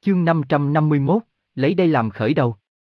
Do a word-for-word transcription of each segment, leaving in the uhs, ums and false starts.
Chương năm trăm năm mươi mốt, lấy đây làm khởi đầu.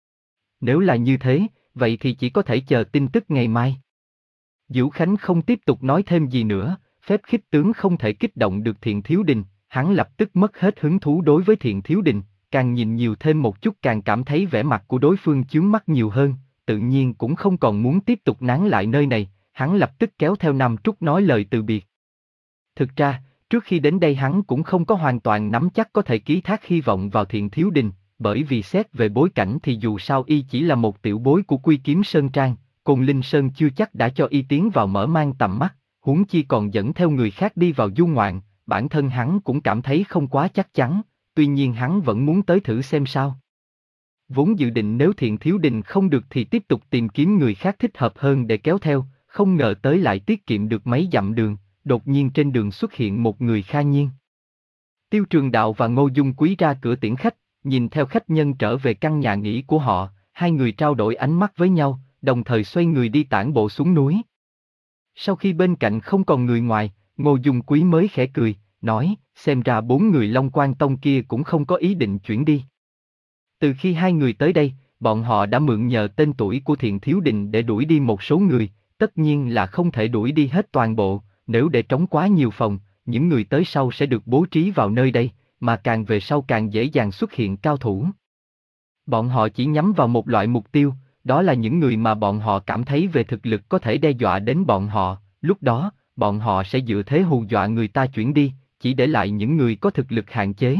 Nếu là như thế, vậy thì chỉ có thể chờ tin tức ngày mai. Diễu Khánh không tiếp tục nói thêm gì nữa, phép khích tướng không thể kích động được Thiện Thiếu Đình, hắn lập tức mất hết hứng thú đối với Thiện Thiếu Đình, càng nhìn nhiều thêm một chút càng cảm thấy vẻ mặt của đối phương chướng mắt nhiều hơn, tự nhiên cũng không còn muốn tiếp tục nán lại nơi này, hắn lập tức kéo theo Nam Trúc nói lời từ biệt. Thực ra, trước khi đến đây hắn cũng không có hoàn toàn nắm chắc có thể ký thác hy vọng vào Thiện Thiếu Đình, bởi vì xét về bối cảnh thì dù sao y chỉ là một tiểu bối của Quy Kiếm Sơn Trang, Côn Linh Sơn chưa chắc đã cho y tiến vào mở mang tầm mắt, huống chi còn dẫn theo người khác đi vào du ngoạn, bản thân hắn cũng cảm thấy không quá chắc chắn, tuy nhiên hắn vẫn muốn tới thử xem sao. Vốn dự định nếu Thiện Thiếu Đình không được thì tiếp tục tìm kiếm người khác thích hợp hơn để kéo theo, không ngờ tới lại tiết kiệm được mấy dặm đường, đột nhiên trên đường xuất hiện một người kha nhiên. Tiêu Trường Đạo và Ngô Dung Quý ra cửa tiễn khách, nhìn theo khách nhân trở về căn nhà nghỉ của họ, hai người trao đổi ánh mắt với nhau, đồng thời xoay người đi tản bộ xuống núi. Sau khi bên cạnh không còn người ngoài, Ngô Dung Quý mới khẽ cười, nói, xem ra bốn người Long Quan Tông kia cũng không có ý định chuyển đi. Từ khi hai người tới đây, bọn họ đã mượn nhờ tên tuổi của Thiện Thiếu Đình để đuổi đi một số người, tất nhiên là không thể đuổi đi hết toàn bộ, nếu để trống quá nhiều phòng, những người tới sau sẽ được bố trí vào nơi đây, mà càng về sau càng dễ dàng xuất hiện cao thủ. Bọn họ chỉ nhắm vào một loại mục tiêu, đó là những người mà bọn họ cảm thấy về thực lực có thể đe dọa đến bọn họ, lúc đó, bọn họ sẽ dựa thế hù dọa người ta chuyển đi, chỉ để lại những người có thực lực hạn chế.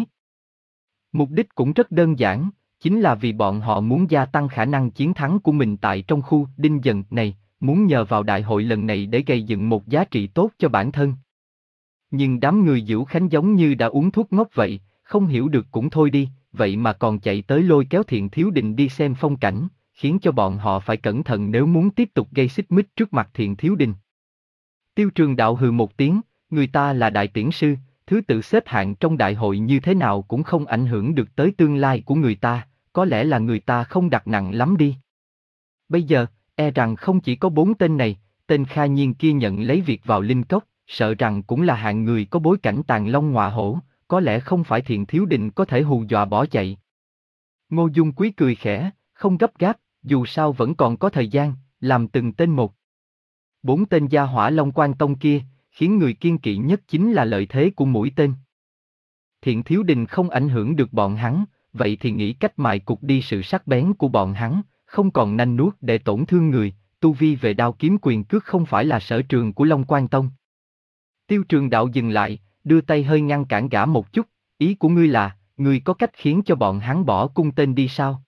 Mục đích cũng rất đơn giản, chính là vì bọn họ muốn gia tăng khả năng chiến thắng của mình tại trong khu Đinh Dần này, muốn nhờ vào đại hội lần này để gây dựng một giá trị tốt cho bản thân. Nhưng đám người Diễu Khánh giống như đã uống thuốc ngốc vậy, không hiểu được cũng thôi đi, vậy mà còn chạy tới lôi kéo Thiện Thiếu Đình đi xem phong cảnh, khiến cho bọn họ phải cẩn thận nếu muốn tiếp tục gây xích mích trước mặt Thiện Thiếu Đình. Tiêu Trường Đạo hừ một tiếng, người ta là đại tiễn sư, thứ tự xếp hạng trong đại hội như thế nào cũng không ảnh hưởng được tới tương lai của người ta, có lẽ là người ta không đặt nặng lắm đi. Bây giờ, e rằng không chỉ có bốn tên này, tên Kha Nhiên kia nhận lấy việc vào Linh Cốc, sợ rằng cũng là hạng người có bối cảnh tàn long ngọa hổ, có lẽ không phải Thiện Thiếu Đình có thể hù dọa bỏ chạy. Ngô Dung Quý cười khẽ, không gấp gáp, dù sao vẫn còn có thời gian, làm từng tên một. Bốn tên gia hỏa Long Quan Tông kia, khiến người kiêng kỵ nhất chính là lợi thế của mũi tên. Thiện Thiếu Đình không ảnh hưởng được bọn hắn, vậy thì nghĩ cách mài cục đi sự sắc bén của bọn hắn, không còn nanh nuốt để tổn thương người, tu vi về đao kiếm quyền cước không phải là sở trường của Long Quan Tông. Tiêu Trường Đạo dừng lại, đưa tay hơi ngăn cản gã một chút, ý của ngươi là, ngươi có cách khiến cho bọn hắn bỏ cung tên đi sao?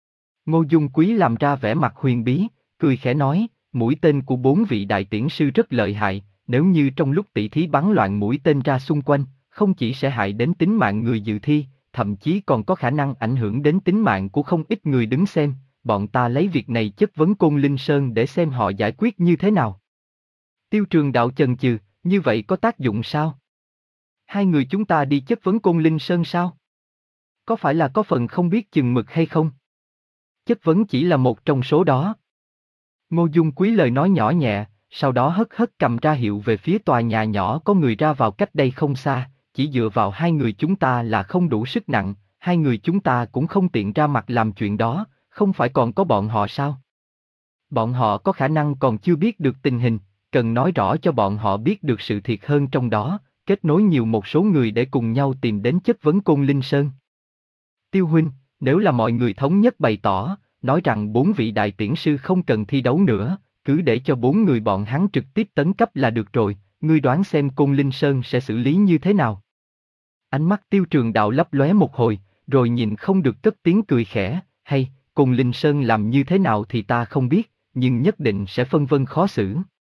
Ngô Dung Quý làm ra vẻ mặt huyền bí, cười khẽ nói, mũi tên của bốn vị đại tiễn sư rất lợi hại, nếu như trong lúc tỷ thí bắn loạn mũi tên ra xung quanh, không chỉ sẽ hại đến tính mạng người dự thi, thậm chí còn có khả năng ảnh hưởng đến tính mạng của không ít người đứng xem, bọn ta lấy việc này chất vấn Côn Linh Sơn để xem họ giải quyết như thế nào. Tiêu Trường Đạo chần chừ, như vậy có tác dụng sao? Hai người chúng ta đi chất vấn Côn Linh Sơn sao? Có phải là có phần không biết chừng mực hay không? Chất vấn chỉ là một trong số đó. Ngô Dung Quý lời nói nhỏ nhẹ, sau đó hất hất cầm ra hiệu về phía tòa nhà nhỏ có người ra vào cách đây không xa, chỉ dựa vào hai người chúng ta là không đủ sức nặng, hai người chúng ta cũng không tiện ra mặt làm chuyện đó, không phải còn có bọn họ sao? Bọn họ có khả năng còn chưa biết được tình hình, cần nói rõ cho bọn họ biết được sự thiệt hơn trong đó, kết nối nhiều một số người để cùng nhau tìm đến chất vấn Côn Linh Sơn. Tiêu huynh, nếu là mọi người thống nhất bày tỏ, nói rằng bốn vị đại tiễn sư không cần thi đấu nữa, cứ để cho bốn người bọn hắn trực tiếp tấn cấp là được rồi, ngươi đoán xem Côn Linh Sơn sẽ xử lý như thế nào? Ánh mắt Tiêu Trường Đạo lấp lóe một hồi, rồi nhìn không được cất tiếng cười khẽ, hay, Côn Linh Sơn làm như thế nào thì ta không biết, nhưng nhất định sẽ phân vân khó xử.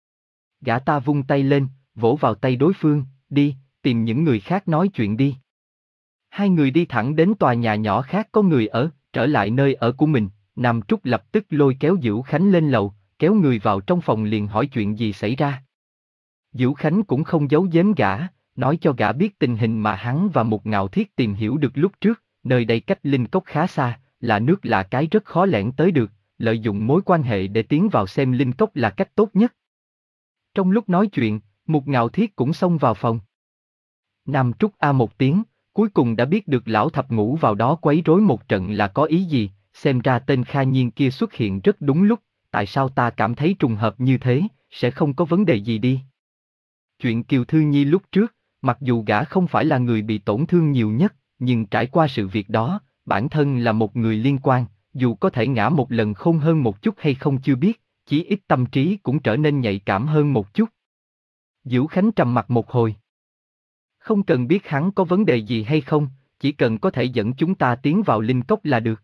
Gã ta vung tay lên, vỗ vào tay đối phương, đi, tìm những người khác nói chuyện đi. Hai người đi thẳng đến tòa nhà nhỏ khác có người ở, trở lại nơi ở của mình, Nam Trúc lập tức lôi kéo Diễu Khánh lên lầu, kéo người vào trong phòng liền hỏi chuyện gì xảy ra. Diễu Khánh cũng không giấu giếm gã, nói cho gã biết tình hình mà hắn và Mục Ngạo Thiết tìm hiểu được lúc trước, nơi đây cách Linh Cốc khá xa, là nước lạ cái rất khó lẻn tới được, lợi dụng mối quan hệ để tiến vào xem Linh Cốc là cách tốt nhất. Trong lúc nói chuyện, Mục Ngạo Thiết cũng xông vào phòng. Nam Trúc a một tiếng, Cuối cùng đã biết được lão thập ngũ vào đó quấy rối một trận là có ý gì, xem ra tên Kha Nhiên kia xuất hiện rất đúng lúc, tại sao ta cảm thấy trùng hợp như thế, sẽ không có vấn đề gì đi. Chuyện Kiều Thư Nhi lúc trước, mặc dù gã không phải là người bị tổn thương nhiều nhất, nhưng trải qua sự việc đó, bản thân là một người liên quan, dù có thể ngã một lần khôn hơn một chút hay không chưa biết, chí ít tâm trí cũng trở nên nhạy cảm hơn một chút. Diễu Khánh trầm mặt một hồi. Không cần biết hắn có vấn đề gì hay không, chỉ cần có thể dẫn chúng ta tiến vào linh cốc là được.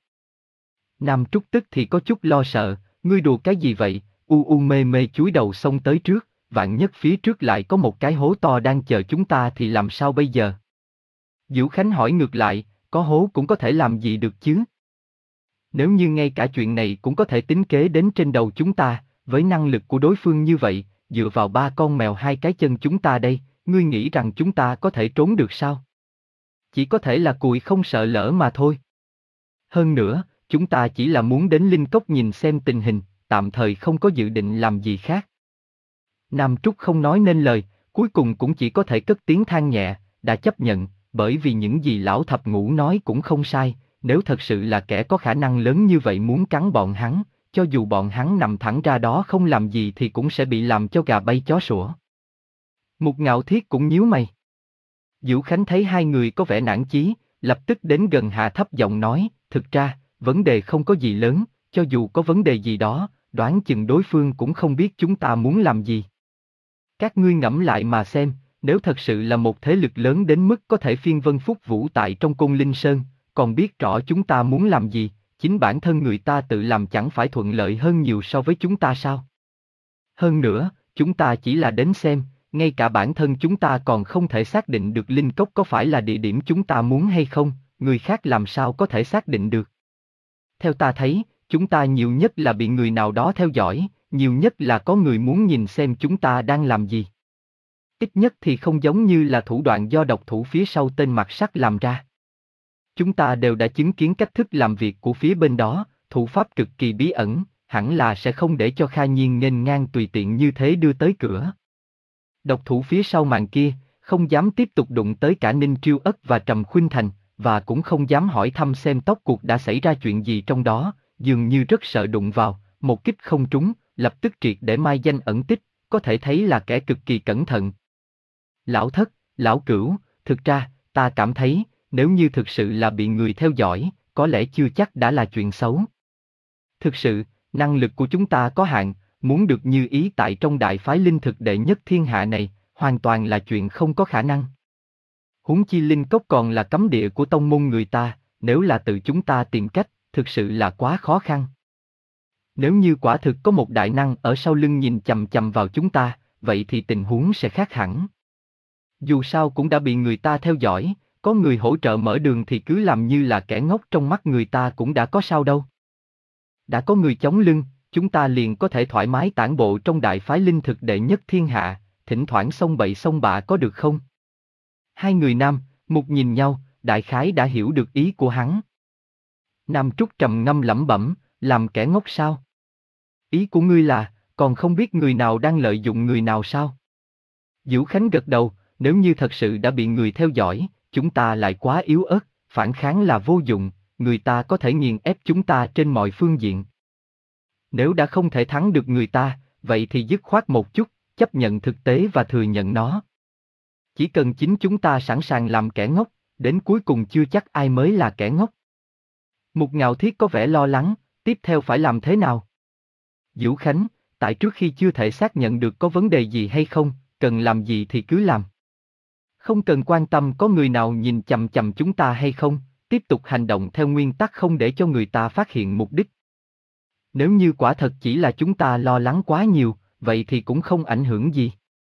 Nam Trúc tức thì có chút lo sợ, ngươi đùa cái gì vậy, u u mê mê chúi đầu xông tới trước, vạn nhất phía trước lại có một cái hố to đang chờ chúng ta thì làm sao bây giờ? Diễu Khánh hỏi ngược lại, có hố cũng có thể làm gì được chứ? Nếu như ngay cả chuyện này cũng có thể tính kế đến trên đầu chúng ta, với năng lực của đối phương như vậy, dựa vào ba con mèo hai cái chân chúng ta đây, ngươi nghĩ rằng chúng ta có thể trốn được sao? Chỉ có thể là cùi không sợ lỡ mà thôi. Hơn nữa, chúng ta chỉ là muốn đến linh cốc nhìn xem tình hình, tạm thời không có dự định làm gì khác. Nam Trúc không nói nên lời, cuối cùng cũng chỉ có thể cất tiếng than nhẹ, đã chấp nhận, bởi vì những gì lão thập ngũ nói cũng không sai, nếu thật sự là kẻ có khả năng lớn như vậy muốn cắn bọn hắn, cho dù bọn hắn nằm thẳng ra đó không làm gì thì cũng sẽ bị làm cho gà bay chó sủa. Mục Ngạo Thiết cũng nhíu mày. Diễu Khánh thấy hai người có vẻ nản chí, lập tức đến gần hạ thấp giọng nói, thực ra, vấn đề không có gì lớn, cho dù có vấn đề gì đó, đoán chừng đối phương cũng không biết chúng ta muốn làm gì. Các ngươi ngẫm lại mà xem, nếu thật sự là một thế lực lớn đến mức có thể phiên vân phúc vũ tại trong Côn Linh Sơn, còn biết rõ chúng ta muốn làm gì, chính bản thân người ta tự làm chẳng phải thuận lợi hơn nhiều so với chúng ta sao? Hơn nữa, chúng ta chỉ là đến xem, ngay cả bản thân chúng ta còn không thể xác định được linh cốc có phải là địa điểm chúng ta muốn hay không, người khác làm sao có thể xác định được. Theo ta thấy, chúng ta nhiều nhất là bị người nào đó theo dõi, nhiều nhất là có người muốn nhìn xem chúng ta đang làm gì. Ít nhất thì không giống như là thủ đoạn do độc thủ phía sau tên mặt sắt làm ra. Chúng ta đều đã chứng kiến cách thức làm việc của phía bên đó, thủ pháp cực kỳ bí ẩn, hẳn là sẽ không để cho Kha Nhiên nghênh ngang tùy tiện như thế đưa tới cửa. Độc thủ phía sau màn kia, không dám tiếp tục đụng tới cả Ninh Triêu Ất và Trầm Khuynh Thành, và cũng không dám hỏi thăm xem tóc cuộc đã xảy ra chuyện gì trong đó, dường như rất sợ đụng vào, một kích không trúng, lập tức triệt để mai danh ẩn tích, có thể thấy là kẻ cực kỳ cẩn thận. Lão Thất, Lão Cửu, thực ra, ta cảm thấy, nếu như thực sự là bị người theo dõi, có lẽ chưa chắc đã là chuyện xấu. Thực sự, năng lực của chúng ta có hạn, muốn được như ý tại trong đại phái linh thực đệ nhất thiên hạ này, hoàn toàn là chuyện không có khả năng. Huống chi linh cốc còn là cấm địa của tông môn người ta, nếu là tự chúng ta tìm cách, thực sự là quá khó khăn. Nếu như quả thực có một đại năng ở sau lưng nhìn chằm chằm vào chúng ta, vậy thì tình huống sẽ khác hẳn. Dù sao cũng đã bị người ta theo dõi, có người hỗ trợ mở đường thì cứ làm như là kẻ ngốc trong mắt người ta cũng đã có sao đâu. Đã có người chống lưng, chúng ta liền có thể thoải mái tản bộ trong đại phái linh thực đệ nhất thiên hạ, thỉnh thoảng xông bậy xông bạ có được không? Hai người Nam, Mục nhìn nhau, đại khái đã hiểu được ý của hắn. Nam Trúc trầm ngâm lẩm bẩm, làm kẻ ngốc sao? Ý của ngươi là, còn không biết người nào đang lợi dụng người nào sao? Diễu Khánh gật đầu, nếu như thật sự đã bị người theo dõi, chúng ta lại quá yếu ớt, phản kháng là vô dụng, người ta có thể nghiền ép chúng ta trên mọi phương diện. Nếu đã không thể thắng được người ta, vậy thì dứt khoát một chút, chấp nhận thực tế và thừa nhận nó. Chỉ cần chính chúng ta sẵn sàng làm kẻ ngốc, đến cuối cùng chưa chắc ai mới là kẻ ngốc. Mục Ngạo Thiết có vẻ lo lắng, tiếp theo phải làm thế nào? Diễu Khánh, tại trước khi chưa thể xác nhận được có vấn đề gì hay không, cần làm gì thì cứ làm. Không cần quan tâm có người nào nhìn chằm chằm chúng ta hay không, tiếp tục hành động theo nguyên tắc không để cho người ta phát hiện mục đích. Nếu như quả thật chỉ là chúng ta lo lắng quá nhiều, vậy thì cũng không ảnh hưởng gì.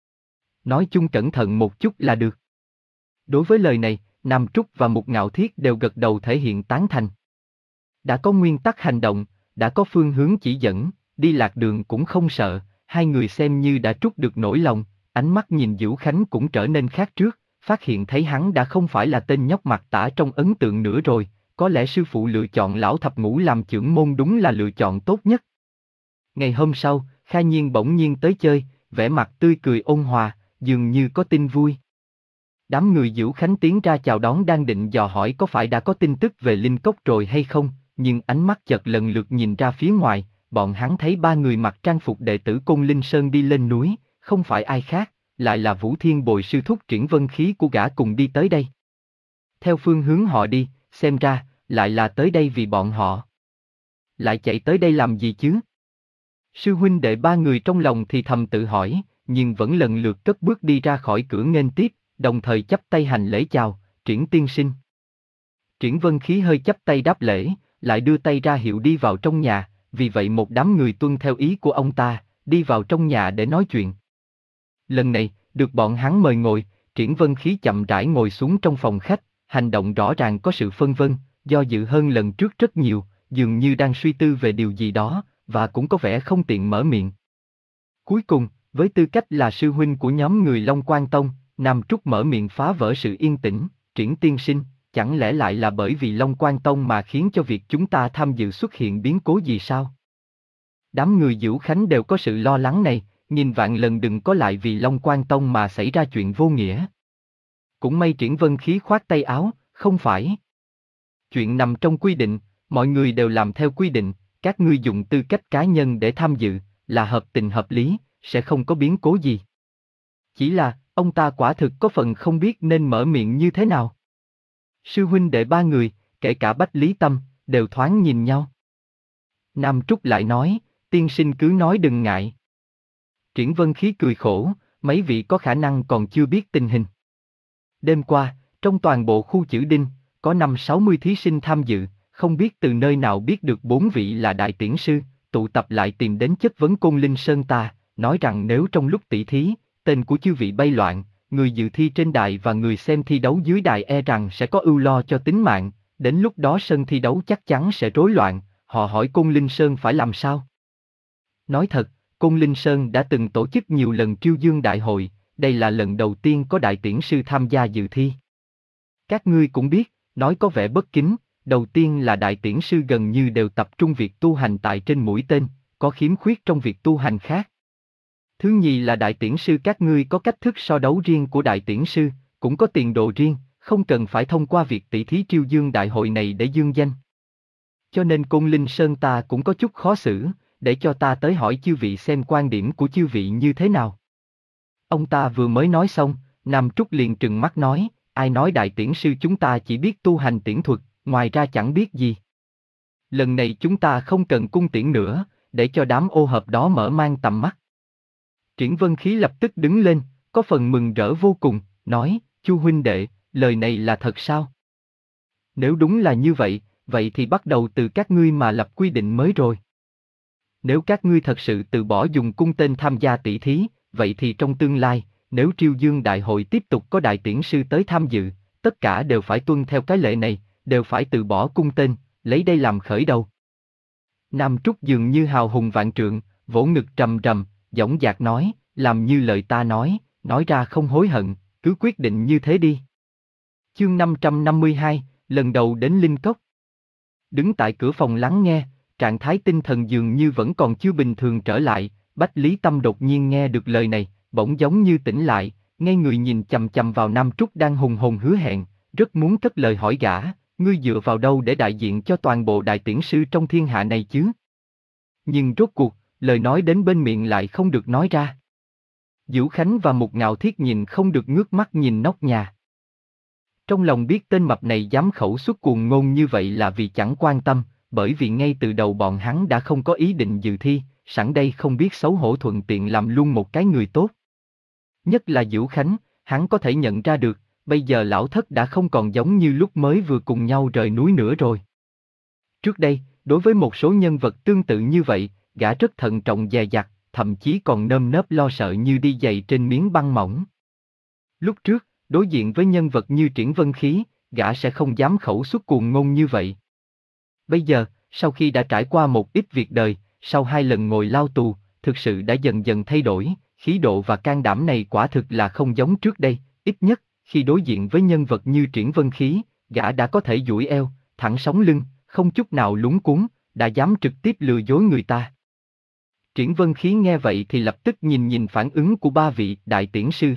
Nói chung cẩn thận một chút là được. Đối với lời này, Nam Trúc và Mục Ngạo Thiết đều gật đầu thể hiện tán thành. Đã có nguyên tắc hành động, đã có phương hướng chỉ dẫn, đi lạc đường cũng không sợ, hai người xem như đã trút được nỗi lòng, ánh mắt nhìn Diễu Khánh cũng trở nên khác trước, phát hiện thấy hắn đã không phải là tên nhóc mặt tả trong ấn tượng nữa rồi, có lẽ sư phụ lựa chọn lão thập ngũ làm chưởng môn đúng là lựa chọn tốt nhất. Ngày hôm sau, Kha Nhiên bỗng nhiên tới chơi, vẻ mặt tươi cười ôn hòa, dường như có tin vui. Đám người Diễu Khánh tiến ra chào đón đang định dò hỏi có phải đã có tin tức về Linh Cốc rồi hay không, nhưng ánh mắt chợt lần lượt nhìn ra phía ngoài, bọn hắn thấy ba người mặc trang phục đệ tử Côn Linh Sơn đi lên núi, không phải ai khác, lại là Vũ Thiên Bồi sư thúc Triển Vân Khí của gã cùng đi tới đây. Theo phương hướng họ đi, xem ra, lại là tới đây vì bọn họ. Lại chạy tới đây làm gì chứ? Sư huynh đệ ba người trong lòng thì thầm tự hỏi, nhưng vẫn lần lượt cất bước đi ra khỏi cửa nghênh tiếp, đồng thời chắp tay hành lễ chào, Triển tiên sinh. Triển Vân Khí hơi chắp tay đáp lễ, lại đưa tay ra hiệu đi vào trong nhà, vì vậy một đám người tuân theo ý của ông ta, đi vào trong nhà để nói chuyện. Lần này, được bọn hắn mời ngồi, Triển Vân Khí chậm rãi ngồi xuống trong phòng khách, hành động rõ ràng có sự phân vân, do dự hơn lần trước rất nhiều, dường như đang suy tư về điều gì đó, và cũng có vẻ không tiện mở miệng. Cuối cùng, với tư cách là sư huynh của nhóm người Long Quan Tông, Nam Trúc mở miệng phá vỡ sự yên tĩnh, Triển tiên sinh, chẳng lẽ lại là bởi vì Long Quan Tông mà khiến cho việc chúng ta tham dự xuất hiện biến cố gì sao? Đám người Diễu Khánh đều có sự lo lắng này, nghìn vạn lần đừng có lại vì Long Quan Tông mà xảy ra chuyện vô nghĩa. Cũng may Triển Vân Khí khoát tay áo, không phải. Chuyện nằm trong quy định, mọi người đều làm theo quy định, các ngươi dùng tư cách cá nhân để tham dự, là hợp tình hợp lý, sẽ không có biến cố gì. Chỉ là, ông ta quả thực có phần không biết nên mở miệng như thế nào. Sư huynh đệ ba người, kể cả Bách Lý Tâm, đều thoáng nhìn nhau. Nam Trúc lại nói, tiên sinh cứ nói đừng ngại. Triển Vân Khí cười khổ, mấy vị có khả năng còn chưa biết tình hình. Đêm qua, trong toàn bộ khu Chữ Đinh, có năm sáu mươi thí sinh tham dự, không biết từ nơi nào biết được bốn vị là đại tiễn sư, tụ tập lại tìm đến chất vấn Côn Linh Sơn ta, nói rằng nếu trong lúc tỷ thí, tên của chư vị bay loạn, người dự thi trên đài và người xem thi đấu dưới đài e rằng sẽ có ưu lo cho tính mạng, đến lúc đó sân thi đấu chắc chắn sẽ rối loạn, họ hỏi Côn Linh Sơn phải làm sao? Nói thật, Côn Linh Sơn đã từng tổ chức nhiều lần Triêu Dương Đại hội, đây là lần đầu tiên có đại tiễn sư tham gia dự thi. Các ngươi cũng biết, nói có vẻ bất kính, đầu tiên là đại tiễn sư gần như đều tập trung việc tu hành tại trên mũi tên, có khiếm khuyết trong việc tu hành khác. Thứ nhì là đại tiễn sư các ngươi có cách thức so đấu riêng của đại tiễn sư, cũng có tiền đồ riêng, không cần phải thông qua việc tỷ thí Triêu Dương Đại hội này để dương danh. Cho nên Côn Linh Sơn ta cũng có chút khó xử, để cho ta tới hỏi chư vị xem quan điểm của chư vị như thế nào. Ông ta vừa mới nói xong, Nam Trúc liền trừng mắt nói, ai nói đại tiễn sư chúng ta chỉ biết tu hành tiễn thuật, ngoài ra chẳng biết gì. Lần này chúng ta không cần cung tiễn nữa, để cho đám ô hợp đó mở mang tầm mắt. Triển Vân Khí lập tức đứng lên, có phần mừng rỡ vô cùng, nói, Chu huynh đệ, lời này là thật sao? Nếu đúng là như vậy, vậy thì bắt đầu từ các ngươi mà lập quy định mới rồi. Nếu các ngươi thật sự từ bỏ dùng cung tên tham gia tỷ thí, vậy thì trong tương lai, nếu Triêu Dương Đại hội tiếp tục có đại tiễn sư tới tham dự, tất cả đều phải tuân theo cái lệ này, đều phải từ bỏ cung tên, lấy đây làm khởi đầu. Nam Trúc dường như hào hùng vạn trượng, vỗ ngực trầm trầm, dõng dạc nói, làm như lời ta nói, nói ra không hối hận, cứ quyết định như thế đi. Chương năm trăm năm mươi hai, lần đầu đến Linh Cốc. Đứng tại cửa phòng lắng nghe, trạng thái tinh thần dường như vẫn còn chưa bình thường trở lại, Bách Lý Tâm đột nhiên nghe được lời này, bỗng giống như tỉnh lại, ngay người nhìn chằm chằm vào Nam Trúc đang hùng hồn hứa hẹn, rất muốn cất lời hỏi gã, ngươi dựa vào đâu để đại diện cho toàn bộ đại tiễn sư trong thiên hạ này chứ? Nhưng rốt cuộc, lời nói đến bên miệng lại không được nói ra. Diễu Khánh và Mục Ngạo Thiết nhìn không được ngước mắt nhìn nóc nhà. Trong lòng biết tên mập này dám khẩu xuất cuồng ngôn như vậy là vì chẳng quan tâm, bởi vì ngay từ đầu bọn hắn đã không có ý định dự thi, sẵn đây không biết xấu hổ thuận tiện làm luôn một cái người tốt. Nhất là Diễu Khánh, hắn có thể nhận ra được, bây giờ lão thất đã không còn giống như lúc mới vừa cùng nhau rời núi nữa rồi. Trước đây, đối với một số nhân vật tương tự như vậy, gã rất thận trọng dè dặt, thậm chí còn nơm nớp lo sợ như đi giày trên miếng băng mỏng. Lúc trước, đối diện với nhân vật như Triển Vân Khí, gã sẽ không dám khẩu xuất cuồng ngôn như vậy. Bây giờ, sau khi đã trải qua một ít việc đời, sau hai lần ngồi lao tù, thực sự đã dần dần thay đổi, khí độ và can đảm này quả thực là không giống trước đây, ít nhất, khi đối diện với nhân vật như Triển Vân Khí, gã đã có thể duỗi eo, thẳng sống lưng, không chút nào lúng cuống, đã dám trực tiếp lừa dối người ta. Triển Vân Khí nghe vậy thì lập tức nhìn nhìn phản ứng của ba vị đại tiễn sư khác,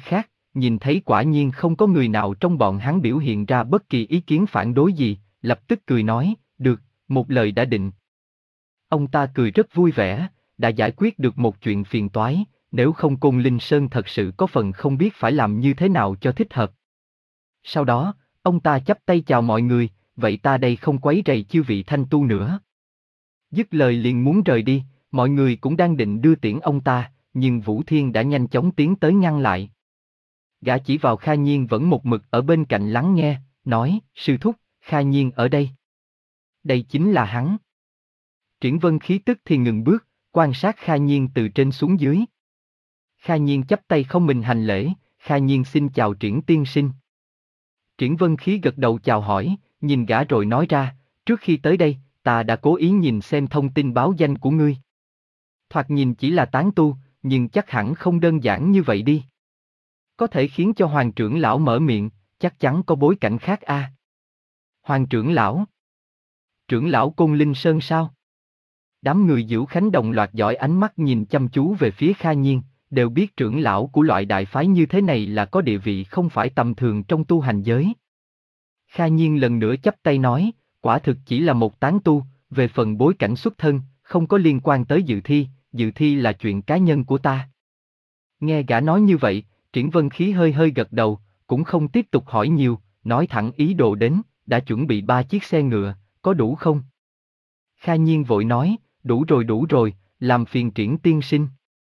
nhìn thấy quả nhiên không có người nào trong bọn hắn biểu hiện ra bất kỳ ý kiến phản đối gì, lập tức cười nói, được, một lời đã định. Ông ta cười rất vui vẻ, đã giải quyết được một chuyện phiền toái, nếu không Côn Linh Sơn thật sự có phần không biết phải làm như thế nào cho thích hợp. Sau đó, ông ta chắp tay chào mọi người, vậy ta đây không quấy rầy chư vị thanh tu nữa. Dứt lời liền muốn rời đi, mọi người cũng đang định đưa tiễn ông ta, nhưng Vũ Thiên đã nhanh chóng tiến tới ngăn lại. Gã chỉ vào Kha Nhiên vẫn một mực ở bên cạnh lắng nghe, nói, sư thúc, Kha Nhiên ở đây. Đây chính là hắn. Triển Vân khí tức thì ngừng bước, quan sát Kha Nhiên từ trên xuống dưới. Kha Nhiên chắp tay không mình hành lễ, Kha Nhiên xin chào Triển tiên sinh. Triển Vân khí gật đầu chào hỏi, nhìn gã rồi nói ra, trước khi tới đây, ta đã cố ý nhìn xem thông tin báo danh của ngươi. Thoạt nhìn chỉ là tán tu, nhưng chắc hẳn không đơn giản như vậy đi. Có thể khiến cho Hoàng trưởng lão mở miệng, chắc chắn có bối cảnh khác a. À? Hoàng trưởng lão? Trưởng lão Côn Linh Sơn sao? Đám người Dữu Khánh đồng loạt dõi ánh mắt nhìn chăm chú về phía Kha Nhiên, đều biết trưởng lão của loại đại phái như thế này là có địa vị không phải tầm thường trong tu hành giới. Kha Nhiên lần nữa chắp tay nói, quả thực chỉ là một tán tu, về phần bối cảnh xuất thân, không có liên quan tới dự thi, dự thi là chuyện cá nhân của ta. Nghe gã nói như vậy, Triển Vân khí hơi hơi gật đầu, cũng không tiếp tục hỏi nhiều, nói thẳng ý đồ đến, đã chuẩn bị ba chiếc xe ngựa, có đủ không? Kha Nhiên vội nói, đủ rồi đủ rồi, làm phiền Triển tiên sinh.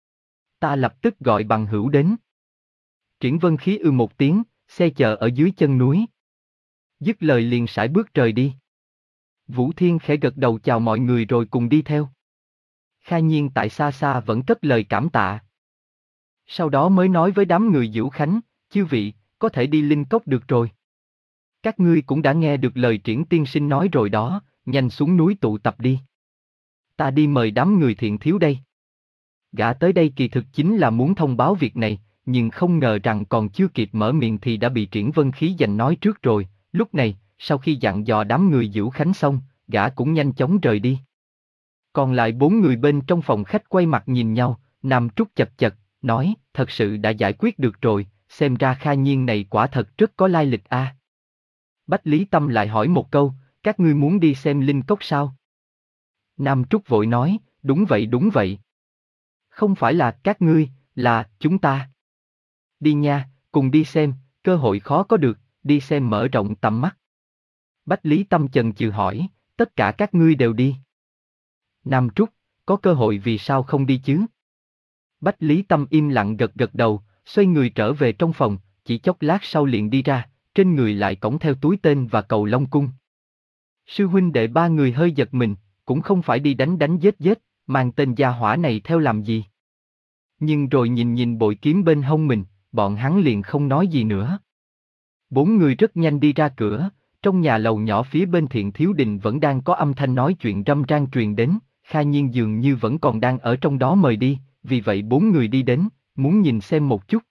Ta lập tức gọi bằng hữu đến. Triển Vân khí ư một tiếng, xe chờ ở dưới chân núi. Dứt lời liền sải bước rời đi. Vũ Thiên khẽ gật đầu chào mọi người rồi cùng đi theo. Kha Nhiên tại xa xa vẫn cất lời cảm tạ. Sau đó mới nói với đám người Dữu Khánh, chư vị, có thể đi Linh Cốc được rồi. Các ngươi cũng đã nghe được lời Triển tiên sinh nói rồi đó, nhanh xuống núi tụ tập đi. Ta đi mời đám người Thiện Thiếu đây. Gã tới đây kỳ thực chính là muốn thông báo việc này, nhưng không ngờ rằng còn chưa kịp mở miệng thì đã bị Triển Vân khí giành nói trước rồi. Lúc này, sau khi dặn dò đám người Dữu Khánh xong, gã cũng nhanh chóng rời đi. Còn lại bốn người bên trong phòng khách quay mặt nhìn nhau, Nam Trúc chật chật, nói, thật sự đã giải quyết được rồi, xem ra Kha Nhiên này quả thật rất có lai lịch a. À. Bách Lý Tâm lại hỏi một câu, các ngươi muốn đi xem Linh Cốc sao? Nam Trúc vội nói, đúng vậy đúng vậy. Không phải là các ngươi, là chúng ta. Đi nha, cùng đi xem, cơ hội khó có được, đi xem mở rộng tầm mắt. Bách Lý Tâm chần chừ hỏi, tất cả các ngươi đều đi. Nam Trúc, có cơ hội vì sao không đi chứ? Bách Lý Tâm im lặng gật gật đầu, xoay người trở về trong phòng, chỉ chốc lát sau liền đi ra, trên người lại cõng theo túi tên và cầu Long Cung. Sư huynh đệ ba người hơi giật mình, cũng không phải đi đánh đánh giết giết, mang tên gia hỏa này theo làm gì. Nhưng rồi nhìn nhìn bội kiếm bên hông mình, bọn hắn liền không nói gì nữa. Bốn người rất nhanh đi ra cửa, trong nhà lầu nhỏ phía bên Thiện Thiếu Đình vẫn đang có âm thanh nói chuyện râm ran truyền đến, Kha Nhiên dường như vẫn còn đang ở trong đó mời đi, vì vậy bốn người đi đến, muốn nhìn xem một chút.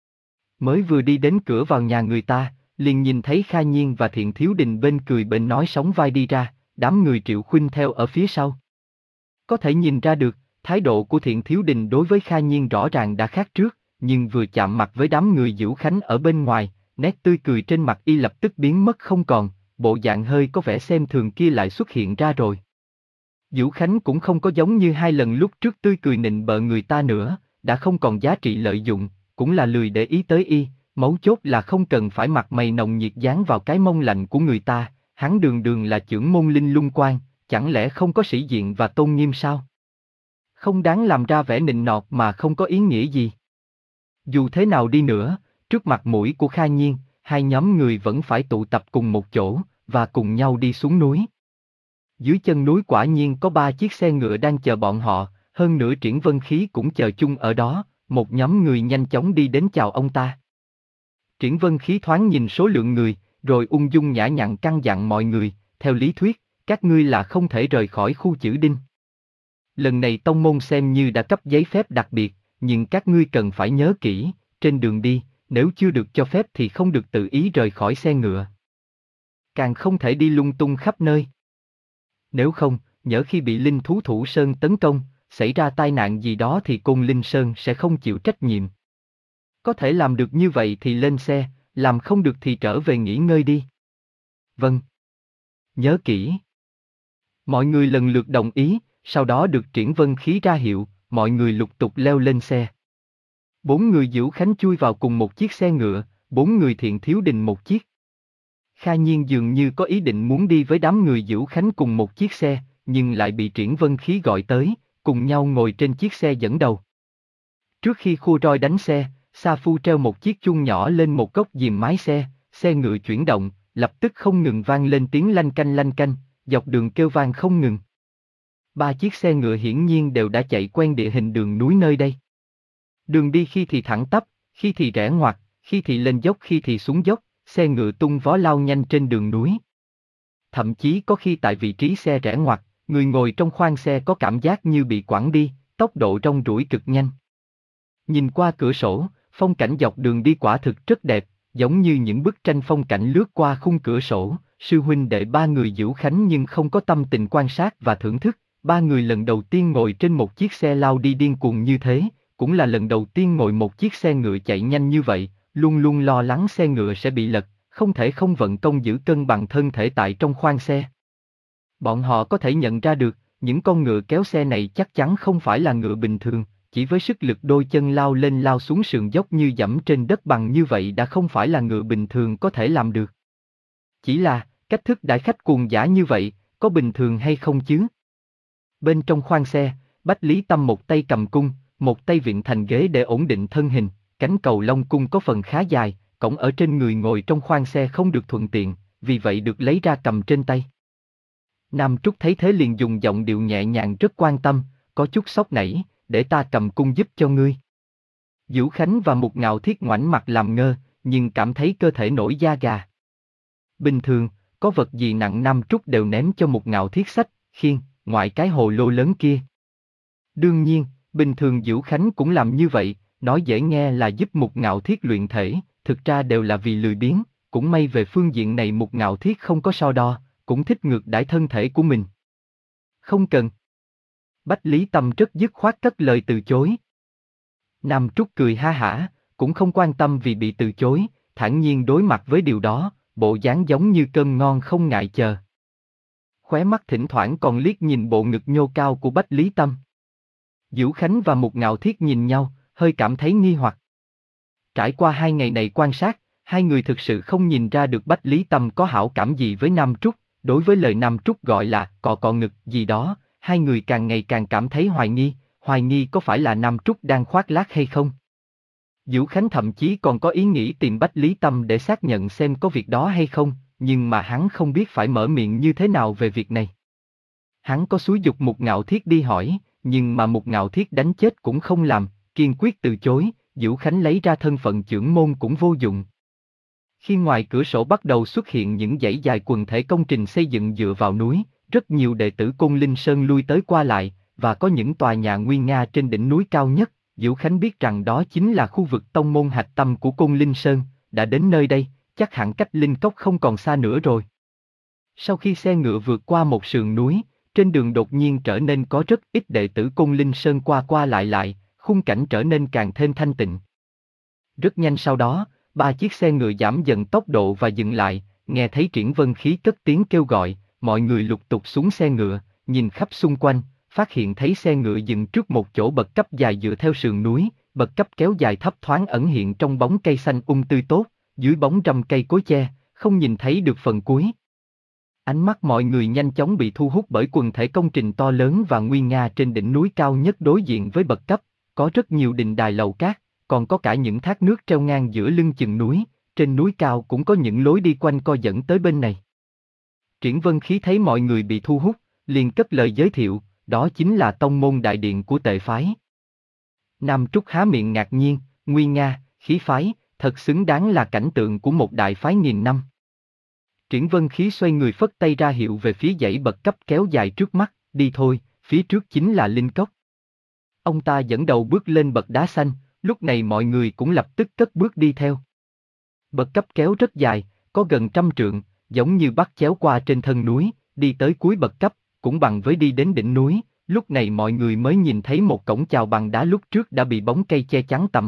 Mới vừa đi đến cửa vào nhà người ta, liền nhìn thấy Kha Nhiên và Thiện Thiếu Đình bên cười bên nói sóng vai đi ra, đám người Triệu Khuynh theo ở phía sau. Có thể nhìn ra được, thái độ của Thiện Thiếu Đình đối với Kha Nhiên rõ ràng đã khác trước, nhưng vừa chạm mặt với đám người Dữu Khánh ở bên ngoài, nét tươi cười trên mặt y lập tức biến mất không còn, bộ dạng hơi có vẻ xem thường kia lại xuất hiện ra rồi. Dữu Khánh cũng không có giống như hai lần lúc trước tươi cười nịnh bợ người ta nữa, đã không còn giá trị lợi dụng, cũng là lười để ý tới y, mấu chốt là không cần phải mặt mày nồng nhiệt dán vào cái mông lạnh của người ta, hắn đường đường là chưởng môn linh lung quan, chẳng lẽ không có sĩ diện và tôn nghiêm sao? Không đáng làm ra vẻ nịnh nọt mà không có ý nghĩa gì. Dù thế nào đi nữa, trước mặt mũi của Kha Nhiên, hai nhóm người vẫn phải tụ tập cùng một chỗ, và cùng nhau đi xuống núi. Dưới chân núi quả nhiên có ba chiếc xe ngựa đang chờ bọn họ, hơn nữa Triển Vân khí cũng chờ chung ở đó, một nhóm người nhanh chóng đi đến chào ông ta. Triển Vân khí thoáng nhìn số lượng người, rồi ung dung nhã nhặn căn dặn mọi người, theo lý thuyết, các ngươi là không thể rời khỏi khu Chữ Đinh. Lần này tông môn xem như đã cấp giấy phép đặc biệt, nhưng các ngươi cần phải nhớ kỹ, trên đường đi, nếu chưa được cho phép thì không được tự ý rời khỏi xe ngựa. Càng không thể đi lung tung khắp nơi. Nếu không, nhỡ khi bị linh thú Thủ Sơn tấn công, xảy ra tai nạn gì đó thì Côn Linh Sơn sẽ không chịu trách nhiệm. Có thể làm được như vậy thì lên xe, làm không được thì trở về nghỉ ngơi đi. Vâng. Nhớ kỹ. Mọi người lần lượt đồng ý, sau đó được Triển Vân Khí ra hiệu, mọi người lục tục leo lên xe. Bốn người Dữu Khánh chui vào cùng một chiếc xe ngựa, bốn người Thiện Thiếu Đình một chiếc. Kha Nhiên dường như có ý định muốn đi với đám người Dữu Khánh cùng một chiếc xe, nhưng lại bị Triển Vân Khí gọi tới, cùng nhau ngồi trên chiếc xe dẫn đầu. Trước khi khua roi đánh xe, Sa Phu treo một chiếc chuông nhỏ lên một góc dìm mái xe, xe ngựa chuyển động, lập tức không ngừng vang lên tiếng lanh canh lanh canh, dọc đường kêu vang không ngừng. Ba chiếc xe ngựa hiển nhiên đều đã chạy quen địa hình đường núi nơi đây. Đường đi khi thì thẳng tắp, khi thì rẽ ngoặt, khi thì lên dốc khi thì xuống dốc, xe ngựa tung vó lao nhanh trên đường núi. Thậm chí có khi tại vị trí xe rẽ ngoặt, người ngồi trong khoang xe có cảm giác như bị quẳng đi, tốc độ rong ruổi cực nhanh. Nhìn qua cửa sổ, phong cảnh dọc đường đi quả thực rất đẹp, giống như những bức tranh phong cảnh lướt qua khung cửa sổ. Sư huynh đệ ba người Dữu Khánh nhưng không có tâm tình quan sát và thưởng thức, ba người lần đầu tiên ngồi trên một chiếc xe lao đi điên cuồng như thế, cũng là lần đầu tiên ngồi một chiếc xe ngựa chạy nhanh như vậy, luôn luôn lo lắng xe ngựa sẽ bị lật, không thể không vận công giữ cân bằng thân thể tại trong khoang xe. Bọn họ có thể nhận ra được, những con ngựa kéo xe này chắc chắn không phải là ngựa bình thường, chỉ với sức lực đôi chân lao lên lao xuống sườn dốc như dẫm trên đất bằng như vậy đã không phải là ngựa bình thường có thể làm được. Chỉ là, cách thức đãi khách cuồng dã như vậy, có bình thường hay không chứ? Bên trong khoang xe, Bách Lý Tâm một tay cầm cung, một tay vịn thành ghế để ổn định thân hình, cánh cầu long cung có phần khá dài, cổng ở trên người ngồi trong khoang xe không được thuận tiện, vì vậy được lấy ra cầm trên tay. Nam Trúc thấy thế liền dùng giọng điệu nhẹ nhàng rất quan tâm, có chút sốc nảy, để ta cầm cung giúp cho ngươi. Dữu Khánh và Mục Ngạo Thiết ngoảnh mặt làm ngơ, nhưng cảm thấy cơ thể nổi da gà. Bình thường, có vật gì nặng Nam Trúc đều ném cho Mục Ngạo Thiết xách, khiêng, ngoại cái hồ lô lớn kia. Đương nhiên, bình thường Dữu Khánh cũng làm như vậy, nói dễ nghe là giúp Mục Ngạo Thiết luyện thể, thực ra đều là vì lười biếng, cũng may về phương diện này Mục Ngạo Thiết không có so đo, cũng thích ngược đãi thân thể của mình. Không cần. Bách Lý Tâm rất dứt khoát cất lời từ chối. Nam Trúc cười ha hả, cũng không quan tâm vì bị từ chối, thản nhiên đối mặt với điều đó, bộ dáng giống như cơm ngon không ngại chờ. Khóe mắt thỉnh thoảng còn liếc nhìn bộ ngực nhô cao của Bách Lý Tâm. Dữu Khánh và Mục Ngạo Thiết nhìn nhau, hơi cảm thấy nghi hoặc. Trải qua hai ngày này quan sát, hai người thực sự không nhìn ra được Bách Lý Tâm có hảo cảm gì với Nam Trúc, đối với lời Nam Trúc gọi là cò cò ngực gì đó, hai người càng ngày càng cảm thấy hoài nghi, hoài nghi có phải là Nam Trúc đang khoác lác hay không. Dữu Khánh thậm chí còn có ý nghĩ tìm Bách Lý Tâm để xác nhận xem có việc đó hay không, nhưng mà hắn không biết phải mở miệng như thế nào về việc này. Hắn có xúi giục Mục Ngạo Thiết đi hỏi, nhưng mà Mục Ngạo Thiết đánh chết cũng không làm, kiên quyết từ chối, Dữu Khánh lấy ra thân phận chưởng môn cũng vô dụng. Khi ngoài cửa sổ bắt đầu xuất hiện những dãy dài quần thể công trình xây dựng dựa vào núi, rất nhiều đệ tử Côn Linh Sơn lui tới qua lại, và có những tòa nhà nguy nga trên đỉnh núi cao nhất, Dữu Khánh biết rằng đó chính là khu vực tông môn hạch tâm của Côn Linh Sơn, đã đến nơi đây, chắc hẳn cách Linh Cốc không còn xa nữa rồi. Sau khi xe ngựa vượt qua một sườn núi, trên đường đột nhiên trở nên có rất ít đệ tử Côn Linh Sơn qua qua lại lại, khung cảnh trở nên càng thêm thanh tịnh. Rất nhanh sau đó, ba chiếc xe ngựa giảm dần tốc độ và dừng lại, nghe thấy Triển Vân Khí cất tiếng kêu gọi, mọi người lục tục xuống xe ngựa, nhìn khắp xung quanh, phát hiện thấy xe ngựa dừng trước một chỗ bậc cấp dài dựa theo sườn núi, bậc cấp kéo dài thấp thoáng ẩn hiện trong bóng cây xanh um tươi tốt, dưới bóng râm cây cối che, không nhìn thấy được phần cuối. Ánh mắt mọi người nhanh chóng bị thu hút bởi quần thể công trình to lớn và nguy nga trên đỉnh núi cao nhất đối diện với bậc cấp, có rất nhiều đình đài lầu cát, còn có cả những thác nước treo ngang giữa lưng chừng núi, trên núi cao cũng có những lối đi quanh co dẫn tới bên này. Triển Vân Khí thấy mọi người bị thu hút, liền cất lời giới thiệu, đó chính là tông môn đại điện của Tệ phái. Nam Trúc há miệng ngạc nhiên, nguy nga, khí phái, thật xứng đáng là cảnh tượng của một đại phái nghìn năm. Triển Vân Khí xoay người phất tay ra hiệu về phía dãy bậc cấp kéo dài trước mắt, đi thôi, phía trước chính là Linh Cốc. Ông ta dẫn đầu bước lên bậc đá xanh, lúc này mọi người cũng lập tức cất bước đi theo. Bậc cấp kéo rất dài, có gần trăm trượng, giống như bắt chéo qua trên thân núi, đi tới cuối bậc cấp, cũng bằng với đi đến đỉnh núi, lúc này mọi người mới nhìn thấy một cổng chào bằng đá lúc trước đã bị bóng cây che chắn tầm mắt,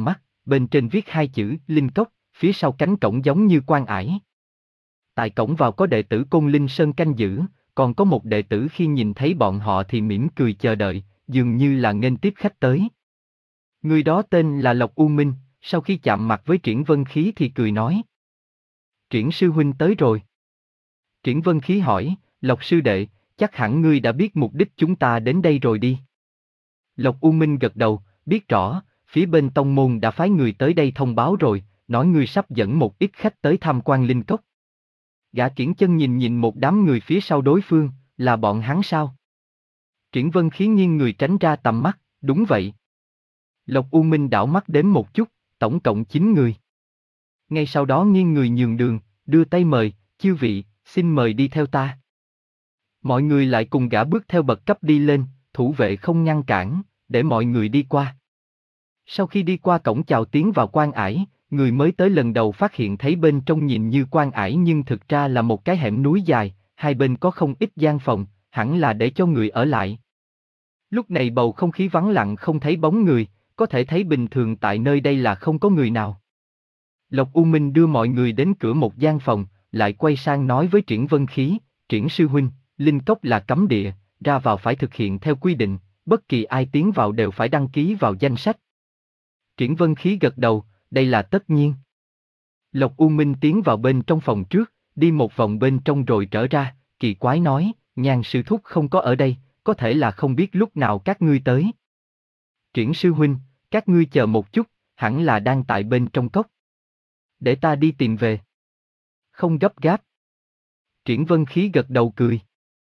bên trên viết hai chữ Linh Cốc, phía sau cánh cổng giống như quan ải. Tại cổng vào có đệ tử Côn Linh Sơn canh giữ, còn có một đệ tử khi nhìn thấy bọn họ thì mỉm cười chờ đợi, dường như là nghênh tiếp khách tới. Người đó tên là Lộc U Minh, sau khi chạm mặt với Triển Vân Khí thì cười nói. Triển sư huynh tới rồi. Triển Vân Khí hỏi, Lộc sư đệ, chắc hẳn ngươi đã biết mục đích chúng ta đến đây rồi đi. Lộc U Minh gật đầu, biết rõ, phía bên tông môn đã phái người tới đây thông báo rồi, nói ngươi sắp dẫn một ít khách tới tham quan Linh Cốc. Gã kiển chân nhìn nhìn một đám người phía sau đối phương, là bọn hắn sao? Triển Vân Khí nghiêng người tránh ra tầm mắt, đúng vậy. Lộc U Minh đảo mắt đếm một chút, tổng cộng chín người. Ngay sau đó nghiêng người nhường đường, đưa tay mời, chư vị, xin mời đi theo ta. Mọi người lại cùng gã bước theo bậc cấp đi lên, thủ vệ không ngăn cản, để mọi người đi qua. Sau khi đi qua cổng chào tiến vào quan ải, người mới tới lần đầu phát hiện thấy bên trong nhìn như quan ải nhưng thực ra là một cái hẻm núi dài, hai bên có không ít gian phòng, hẳn là để cho người ở lại. Lúc này bầu không khí vắng lặng không thấy bóng người, có thể thấy bình thường tại nơi đây là không có người nào. Lộc U Minh đưa mọi người đến cửa một gian phòng, lại quay sang nói với Triển Vân Khí, Triển sư huynh, Linh Cốc là cấm địa, ra vào phải thực hiện theo quy định, bất kỳ ai tiến vào đều phải đăng ký vào danh sách. Triển Vân Khí gật đầu, đây là tất nhiên. Lộc U Minh tiến vào bên trong phòng trước, đi một vòng bên trong rồi trở ra, kỳ quái nói, Nhan sư thúc không có ở đây, có thể là không biết lúc nào các ngươi tới. Triển sư huynh, các ngươi chờ một chút, hẳn là đang tại bên trong cốc. Để ta đi tìm về. Không gấp gáp. Triển Vân Khí gật đầu cười.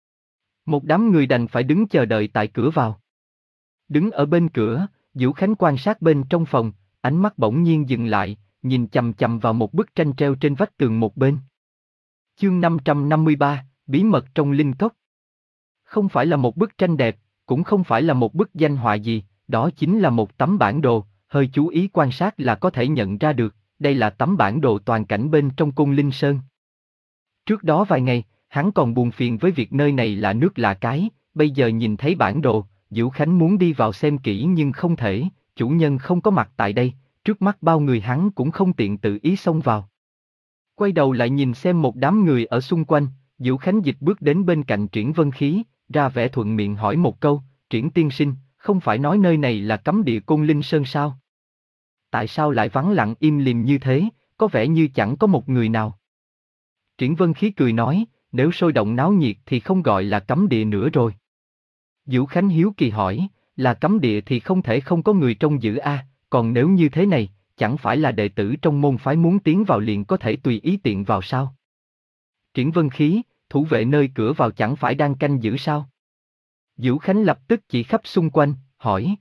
Một đám người đành phải đứng chờ đợi tại cửa vào. Đứng ở bên cửa, Vũ Khánh quan sát bên trong phòng, ánh mắt bỗng nhiên dừng lại, nhìn chằm chằm vào một bức tranh treo trên vách tường một bên. Chương năm trăm năm mươi ba, Bí mật trong Linh Cốc. Không phải là một bức tranh đẹp, cũng không phải là một bức danh họa gì, đó chính là một tấm bản đồ, hơi chú ý quan sát là có thể nhận ra được, đây là tấm bản đồ toàn cảnh bên trong Côn Linh Sơn. Trước đó vài ngày, hắn còn buồn phiền với việc nơi này là nước lạ cái, bây giờ nhìn thấy bản đồ, Vũ Khánh muốn đi vào xem kỹ nhưng không thể, chủ nhân không có mặt tại đây, trước mắt bao người hắn cũng không tiện tự ý xông vào. Quay đầu lại nhìn xem một đám người ở xung quanh, Vũ Khánh dịch bước đến bên cạnh Triển Vân Khí, ra vẻ thuận miệng hỏi một câu, Triển tiên sinh, không phải nói nơi này là cấm địa Côn Linh Sơn sao? Tại sao lại vắng lặng im lìm như thế, có vẻ như chẳng có một người nào? Triển Vân Khí cười nói, nếu sôi động náo nhiệt thì không gọi là cấm địa nữa rồi. Vũ Khánh hiếu kỳ hỏi, là cấm địa thì không thể không có người trông giữ a, còn nếu như thế này, chẳng phải là đệ tử trong môn phái muốn tiến vào liền có thể tùy ý tiện vào sao? Triển Vân Khí, thủ vệ nơi cửa vào chẳng phải đang canh giữ sao? Vũ Khánh lập tức chỉ khắp xung quanh, hỏi.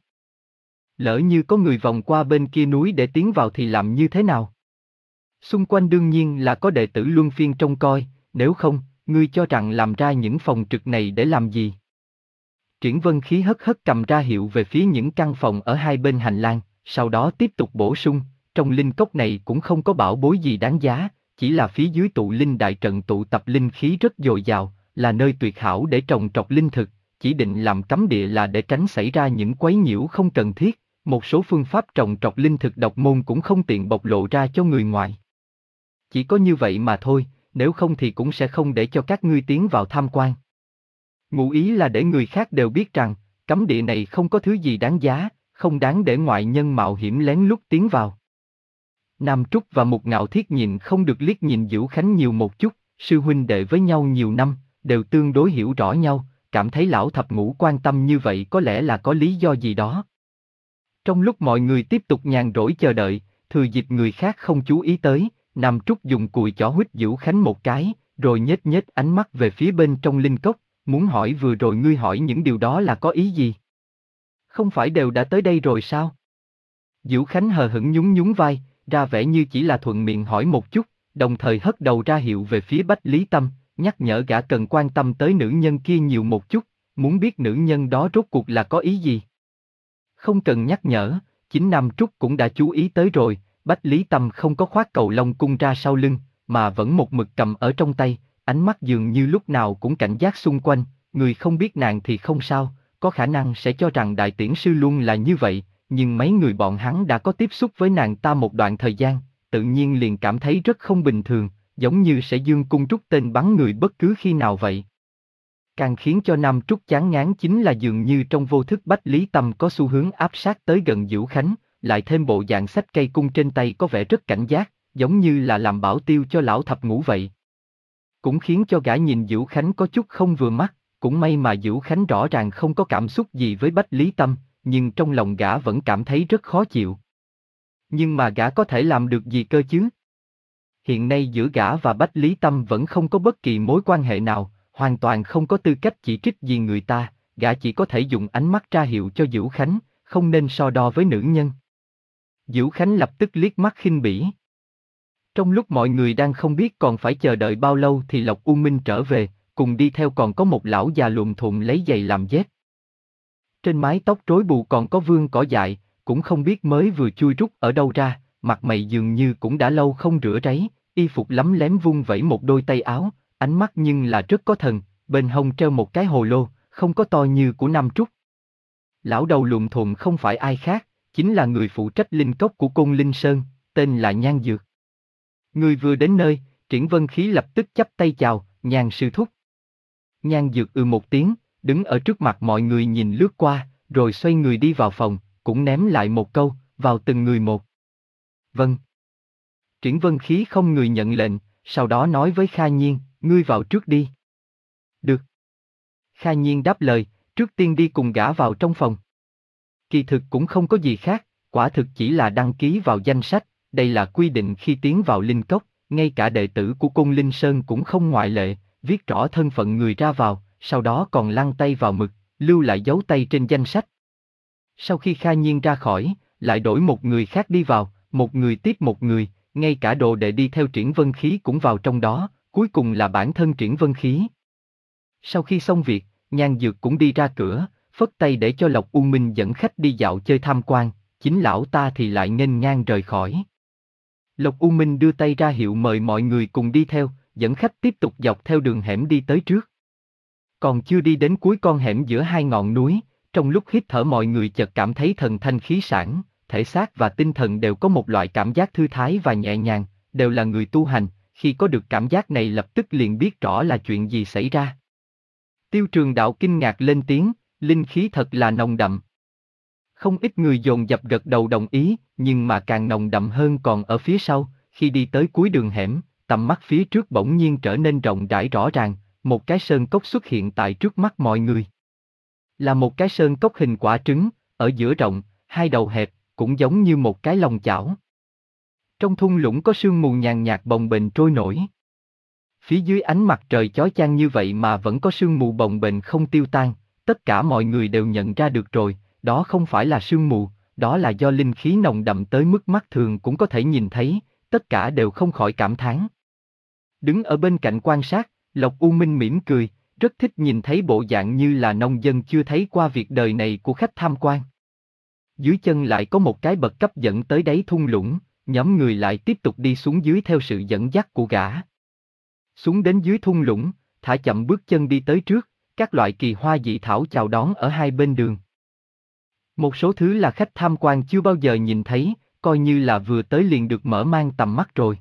Lỡ như có người vòng qua bên kia núi để tiến vào thì làm như thế nào? Xung quanh đương nhiên là có đệ tử luân phiên trông coi, nếu không, ngươi cho rằng làm ra những phòng trực này để làm gì? Triển Vân Khí hất hất cầm ra hiệu về phía những căn phòng ở hai bên hành lang, sau đó tiếp tục bổ sung, trong linh cốc này cũng không có bảo bối gì đáng giá, chỉ là phía dưới tụ linh đại trận tụ tập linh khí rất dồi dào, là nơi tuyệt hảo để trồng trọt linh thực, chỉ định làm cấm địa là để tránh xảy ra những quấy nhiễu không cần thiết, một số phương pháp trồng trọt linh thực độc môn cũng không tiện bộc lộ ra cho người ngoài. Chỉ có như vậy mà thôi, nếu không thì cũng sẽ không để cho các ngươi tiến vào tham quan. Ngụ ý là để người khác đều biết rằng, cấm địa này không có thứ gì đáng giá, không đáng để ngoại nhân mạo hiểm lén lút tiến vào. Nam Trúc và Mục Ngạo Thiết nhìn không được liếc nhìn Vũ Khánh nhiều một chút, sư huynh đệ với nhau nhiều năm, đều tương đối hiểu rõ nhau, cảm thấy lão thập ngũ quan tâm như vậy có lẽ là có lý do gì đó. Trong lúc mọi người tiếp tục nhàn rỗi chờ đợi, thừa dịp người khác không chú ý tới, Nam Trúc dùng cùi chỏ huýt Vũ Khánh một cái, rồi nhếch nhếch ánh mắt về phía bên trong linh cốc, muốn hỏi vừa rồi ngươi hỏi những điều đó là có ý gì? Không phải đều đã tới đây rồi sao? Vũ Khánh hờ hững nhún nhún vai, ra vẻ như chỉ là thuận miệng hỏi một chút, đồng thời hất đầu ra hiệu về phía Bách Lý Tâm, nhắc nhở gã cần quan tâm tới nữ nhân kia nhiều một chút, muốn biết nữ nhân đó rốt cuộc là có ý gì. Không cần nhắc nhở, chính Nam Trúc cũng đã chú ý tới rồi, Bách Lý Tâm không có khoác cầu long cung ra sau lưng, mà vẫn một mực cầm ở trong tay, ánh mắt dường như lúc nào cũng cảnh giác xung quanh, người không biết nàng thì không sao, có khả năng sẽ cho rằng đại tiễn sư luôn là như vậy, nhưng mấy người bọn hắn đã có tiếp xúc với nàng ta một đoạn thời gian, tự nhiên liền cảm thấy rất không bình thường, giống như sẽ dương cung trút tên bắn người bất cứ khi nào vậy. Càng khiến cho Nam Trúc chán ngán chính là dường như trong vô thức Bách Lý Tâm có xu hướng áp sát tới gần Vũ Khánh, lại thêm bộ dạng xách cây cung trên tay có vẻ rất cảnh giác, giống như là làm bảo tiêu cho lão thập ngũ vậy. Cũng khiến cho gã nhìn Vũ Khánh có chút không vừa mắt, cũng may mà Vũ Khánh rõ ràng không có cảm xúc gì với Bách Lý Tâm, nhưng trong lòng gã vẫn cảm thấy rất khó chịu. Nhưng mà gã có thể làm được gì cơ chứ? Hiện nay giữa gã và Bách Lý Tâm vẫn không có bất kỳ mối quan hệ nào, hoàn toàn không có tư cách chỉ trích gì người ta, gã chỉ có thể dùng ánh mắt ra hiệu cho Vũ Khánh, không nên so đo với nữ nhân. Vũ Khánh lập tức liếc mắt khinh bỉ. Trong lúc mọi người đang không biết còn phải chờ đợi bao lâu thì Lộc U Minh trở về, cùng đi theo còn có một lão già lùm thùm lấy giày làm dép. Trên mái tóc rối bù còn có vương cỏ dại, cũng không biết mới vừa chui rút ở đâu ra, mặt mày dường như cũng đã lâu không rửa ráy, y phục lấm lém vung vẩy một đôi tay áo, ánh mắt nhưng là rất có thần, bên hông treo một cái hồ lô, không có to như của Nam Trúc. Lão đầu lùm thùm không phải ai khác, chính là người phụ trách linh cốc của Côn Linh Sơn, tên là Nhan Dược. Người vừa đến nơi, Triển Vân Khí lập tức chắp tay chào, Nhan sư thúc. Nhan Dược ừ một tiếng, đứng ở trước mặt mọi người nhìn lướt qua, rồi xoay người đi vào phòng, cũng ném lại một câu, vào từng người một. Vâng. Triển Vân Khí không người nhận lệnh, sau đó nói với Kha Nhiên, ngươi vào trước đi. Được. Kha Nhiên đáp lời, trước tiên đi cùng gã vào trong phòng. Kỳ thực cũng không có gì khác, quả thực chỉ là đăng ký vào danh sách, đây là quy định khi tiến vào linh cốc, ngay cả đệ tử của Côn Linh Sơn cũng không ngoại lệ, viết rõ thân phận người ra vào, sau đó còn lăn tay vào mực, lưu lại dấu tay trên danh sách. Sau khi Kha Nhiên ra khỏi, lại đổi một người khác đi vào, một người tiếp một người, ngay cả đồ đệ đi theo Triển Vân Khí cũng vào trong đó, cuối cùng là bản thân Triển Vân Khí. Sau khi xong việc, Nhan Dược cũng đi ra cửa, phất tay để cho Lộc U Minh dẫn khách đi dạo chơi tham quan, chính lão ta thì lại nghênh ngang rời khỏi. Lộc U Minh đưa tay ra hiệu mời mọi người cùng đi theo, dẫn khách tiếp tục dọc theo đường hẻm đi tới trước. Còn chưa đi đến cuối con hẻm giữa hai ngọn núi, trong lúc hít thở mọi người chợt cảm thấy thần thanh khí sảng, thể xác và tinh thần đều có một loại cảm giác thư thái và nhẹ nhàng, đều là người tu hành, khi có được cảm giác này lập tức liền biết rõ là chuyện gì xảy ra. Tiêu Trường Đạo kinh ngạc lên tiếng, linh khí thật là nồng đậm. Không ít người dồn dập gật đầu đồng ý, nhưng mà càng nồng đậm hơn còn ở phía sau, khi đi tới cuối đường hẻm, tầm mắt phía trước bỗng nhiên trở nên rộng rãi rõ ràng, một cái sơn cốc xuất hiện tại trước mắt mọi người. Là một cái sơn cốc hình quả trứng, ở giữa rộng, hai đầu hẹp, cũng giống như một cái lòng chảo. Trong thung lũng có sương mù nhàn nhạt bồng bềnh trôi nổi. Phía dưới ánh mặt trời chói chang như vậy mà vẫn có sương mù bồng bềnh không tiêu tan, tất cả mọi người đều nhận ra được rồi, đó không phải là sương mù, đó là do linh khí nồng đậm tới mức mắt thường cũng có thể nhìn thấy, tất cả đều không khỏi cảm thán. Đứng ở bên cạnh quan sát, Lộc U Minh mỉm cười, rất thích nhìn thấy bộ dạng như là nông dân chưa thấy qua việc đời này của khách tham quan. Dưới chân lại có một cái bậc cấp dẫn tới đáy thung lũng, nhóm người lại tiếp tục đi xuống dưới theo sự dẫn dắt của gã. Xuống đến dưới thung lũng, thả chậm bước chân đi tới trước, các loại kỳ hoa dị thảo chào đón ở hai bên đường. Một số thứ là khách tham quan chưa bao giờ nhìn thấy, coi như là vừa tới liền được mở mang tầm mắt rồi.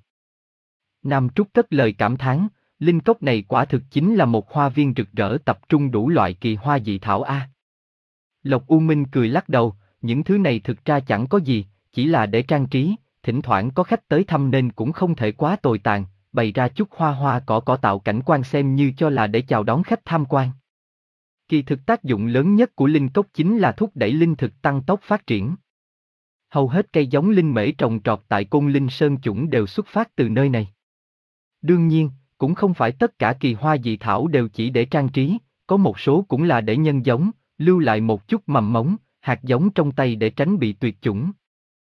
Nam Trúc cất lời cảm thán, linh cốc này quả thực chính là một hoa viên rực rỡ tập trung đủ loại kỳ hoa dị thảo a. Lộc U Minh cười lắc đầu, những thứ này thực ra chẳng có gì, chỉ là để trang trí, thỉnh thoảng có khách tới thăm nên cũng không thể quá tồi tàn, bày ra chút hoa hoa cỏ cỏ tạo cảnh quan xem như cho là để chào đón khách tham quan. Kỳ thực tác dụng lớn nhất của linh cốc chính là thúc đẩy linh thực tăng tốc phát triển. Hầu hết cây giống linh mễ trồng trọt tại Côn Linh Sơn chủng đều xuất phát từ nơi này. Đương nhiên, cũng không phải tất cả kỳ hoa dị thảo đều chỉ để trang trí, có một số cũng là để nhân giống, lưu lại một chút mầm mống, hạt giống trong tay để tránh bị tuyệt chủng.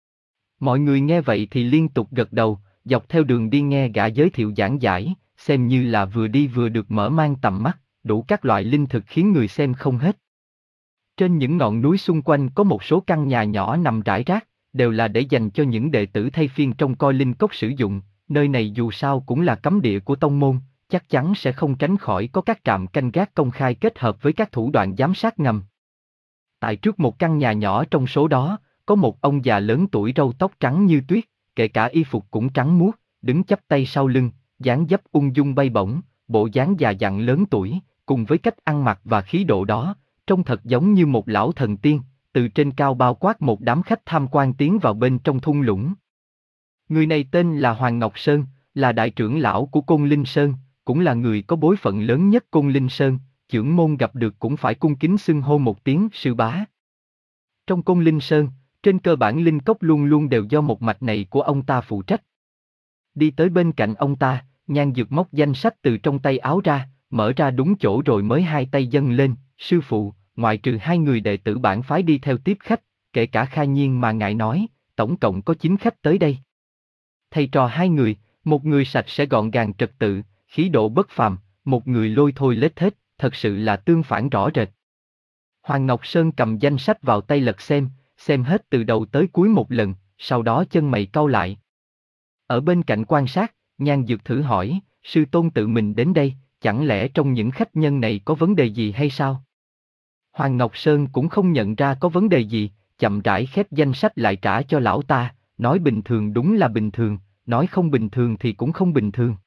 Mọi người nghe vậy thì liên tục gật đầu, dọc theo đường đi nghe gã giới thiệu giảng giải, xem như là vừa đi vừa được mở mang tầm mắt, đủ các loại linh thực khiến người xem không hết. Trên những ngọn núi xung quanh có một số căn nhà nhỏ nằm rải rác, đều là để dành cho những đệ tử thay phiên trông coi linh cốc sử dụng, nơi này dù sao cũng là cấm địa của tông môn, chắc chắn sẽ không tránh khỏi có các trạm canh gác công khai kết hợp với các thủ đoạn giám sát ngầm. Tại trước một căn nhà nhỏ trong số đó, có một ông già lớn tuổi râu tóc trắng như tuyết, kể cả y phục cũng trắng muốt, đứng chắp tay sau lưng, dáng dấp ung dung bay bổng, bộ dáng già dặn lớn tuổi, cùng với cách ăn mặc và khí độ đó, trông thật giống như một lão thần tiên, từ trên cao bao quát một đám khách tham quan tiến vào bên trong thung lũng. Người này tên là Hoàng Ngọc Sơn, là đại trưởng lão của Côn Linh Sơn, cũng là người có bối phận lớn nhất Côn Linh Sơn, trưởng môn gặp được cũng phải cung kính xưng hô một tiếng sư bá. Trong Côn Linh Sơn, trên cơ bản linh cốc luôn luôn đều do một mạch này của ông ta phụ trách. Đi tới bên cạnh ông ta, Nhan Dược móc danh sách từ trong tay áo ra, mở ra đúng chỗ rồi mới hai tay dâng lên, sư phụ, ngoại trừ hai người đệ tử bản phái đi theo tiếp khách, kể cả Kha Nhiên mà ngài nói, tổng cộng có chín khách tới đây. Thầy trò hai người, một người sạch sẽ gọn gàng trật tự, khí độ bất phàm, một người lôi thôi lết thết, thật sự là tương phản rõ rệt. Hoàng Ngọc Sơn cầm danh sách vào tay lật xem, xem hết từ đầu tới cuối một lần, sau đó chân mày cau lại. Ở bên cạnh quan sát, Nhan Dược thử hỏi, sư tôn tự mình đến đây, chẳng lẽ trong những khách nhân này có vấn đề gì hay sao? Hoàng Ngọc Sơn cũng không nhận ra có vấn đề gì, chậm rãi khép danh sách lại trả cho lão ta, nói bình thường đúng là bình thường, nói không bình thường thì cũng không bình thường.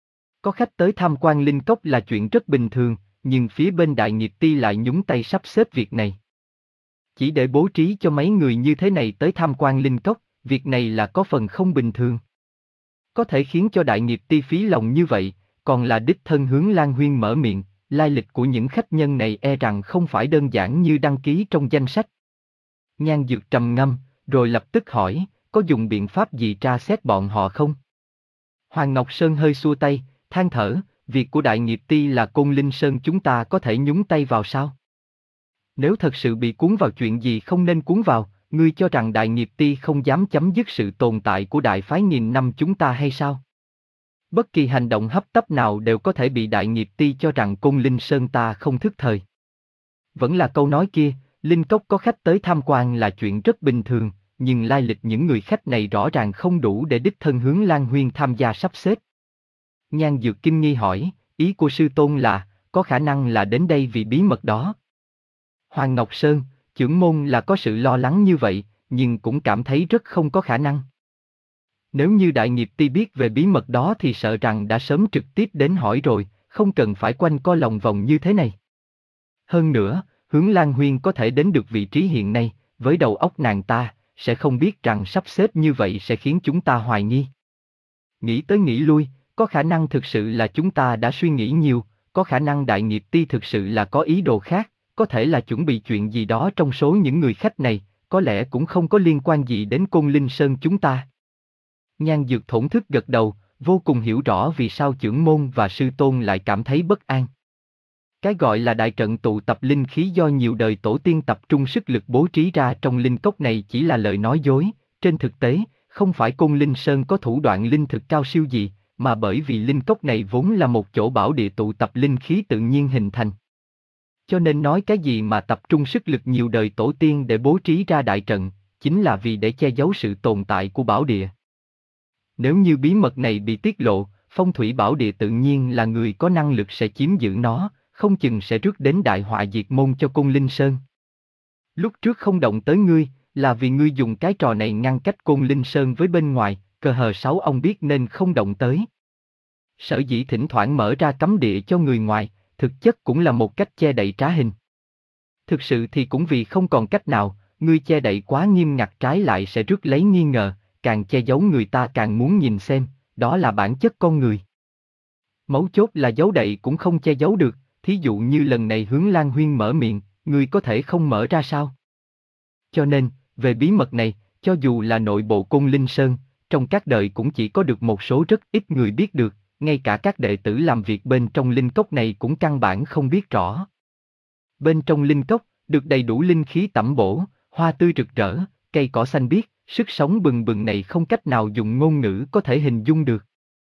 Có khách tới tham quan linh cốc là chuyện rất bình thường, nhưng phía bên Đại Nghiệp Ti lại nhúng tay sắp xếp việc này. Chỉ để bố trí cho mấy người như thế này tới tham quan linh cốc, việc này là có phần không bình thường. Có thể khiến cho Đại Nghiệp Ti phí lòng như vậy, còn là đích thân Hướng Lan Huyên mở miệng, lai lịch của những khách nhân này e rằng không phải đơn giản như đăng ký trong danh sách. Nhan Dược trầm ngâm, rồi lập tức hỏi, có dùng biện pháp gì tra xét bọn họ không? Hoàng Ngọc Sơn hơi xua tay, than thở, việc của Đại Nghiệp Ti là Côn Linh Sơn chúng ta có thể nhúng tay vào sao? Nếu thật sự bị cuốn vào chuyện gì không nên cuốn vào, ngươi cho rằng Đại Nghiệp Ti không dám chấm dứt sự tồn tại của đại phái nghìn năm chúng ta hay sao? Bất kỳ hành động hấp tấp nào đều có thể bị Đại Nghiệp Ti cho rằng Côn Linh Sơn ta không thức thời. Vẫn là câu nói kia, linh cốc có khách tới tham quan là chuyện rất bình thường, nhưng lai lịch những người khách này rõ ràng không đủ để đích thân Hướng Lan Huyên tham gia sắp xếp. Nhan Dược kinh nghi hỏi, ý của sư tôn là, có khả năng là đến đây vì bí mật đó. Hoàng Ngọc Sơn, trưởng môn là có sự lo lắng như vậy, nhưng cũng cảm thấy rất không có khả năng. Nếu như Đại Nghiệp Ti biết về bí mật đó thì sợ rằng đã sớm trực tiếp đến hỏi rồi, không cần phải quanh co lòng vòng như thế này. Hơn nữa, Hướng Lan Huyên có thể đến được vị trí hiện nay, với đầu óc nàng ta, sẽ không biết rằng sắp xếp như vậy sẽ khiến chúng ta hoài nghi. Nghĩ tới nghĩ lui, có khả năng thực sự là chúng ta đã suy nghĩ nhiều, có khả năng Đại Nghiệp Ti thực sự là có ý đồ khác, có thể là chuẩn bị chuyện gì đó trong số những người khách này, có lẽ cũng không có liên quan gì đến Côn Linh Sơn chúng ta. Nhan Dược thổn thức gật đầu, vô cùng hiểu rõ vì sao trưởng môn và sư tôn lại cảm thấy bất an. Cái gọi là đại trận tụ tập linh khí do nhiều đời tổ tiên tập trung sức lực bố trí ra trong linh cốc này chỉ là lời nói dối, trên thực tế, không phải Côn Linh Sơn có thủ đoạn linh thực cao siêu gì, mà bởi vì linh cốc này vốn là một chỗ bảo địa tụ tập linh khí tự nhiên hình thành. Cho nên nói cái gì mà tập trung sức lực nhiều đời tổ tiên để bố trí ra đại trận, chính là vì để che giấu sự tồn tại của bảo địa. Nếu như bí mật này bị tiết lộ, phong thủy bảo địa tự nhiên là người có năng lực sẽ chiếm giữ nó, không chừng sẽ rước đến đại họa diệt môn cho Côn Linh Sơn. Lúc trước không động tới ngươi, là vì ngươi dùng cái trò này ngăn cách Côn Linh Sơn với bên ngoài, cờ hờ sáu ông biết nên không động tới. Sở dĩ thỉnh thoảng mở ra cấm địa cho người ngoài, thực chất cũng là một cách che đậy trá hình. Thực sự thì cũng vì không còn cách nào, ngươi che đậy quá nghiêm ngặt trái lại sẽ rước lấy nghi ngờ, càng che giấu người ta càng muốn nhìn xem, đó là bản chất con người. Mấu chốt là giấu đậy cũng không che giấu được, thí dụ như lần này Hướng Lan Huyên mở miệng, ngươi có thể không mở ra sao? Cho nên, về bí mật này, cho dù là nội bộ Côn Linh Sơn, trong các đời cũng chỉ có được một số rất ít người biết được, ngay cả các đệ tử làm việc bên trong linh cốc này cũng căn bản không biết rõ. Bên trong linh cốc, được đầy đủ linh khí tẩm bổ, hoa tươi rực rỡ, cây cỏ xanh biếc, sức sống bừng bừng này không cách nào dùng ngôn ngữ có thể hình dung được.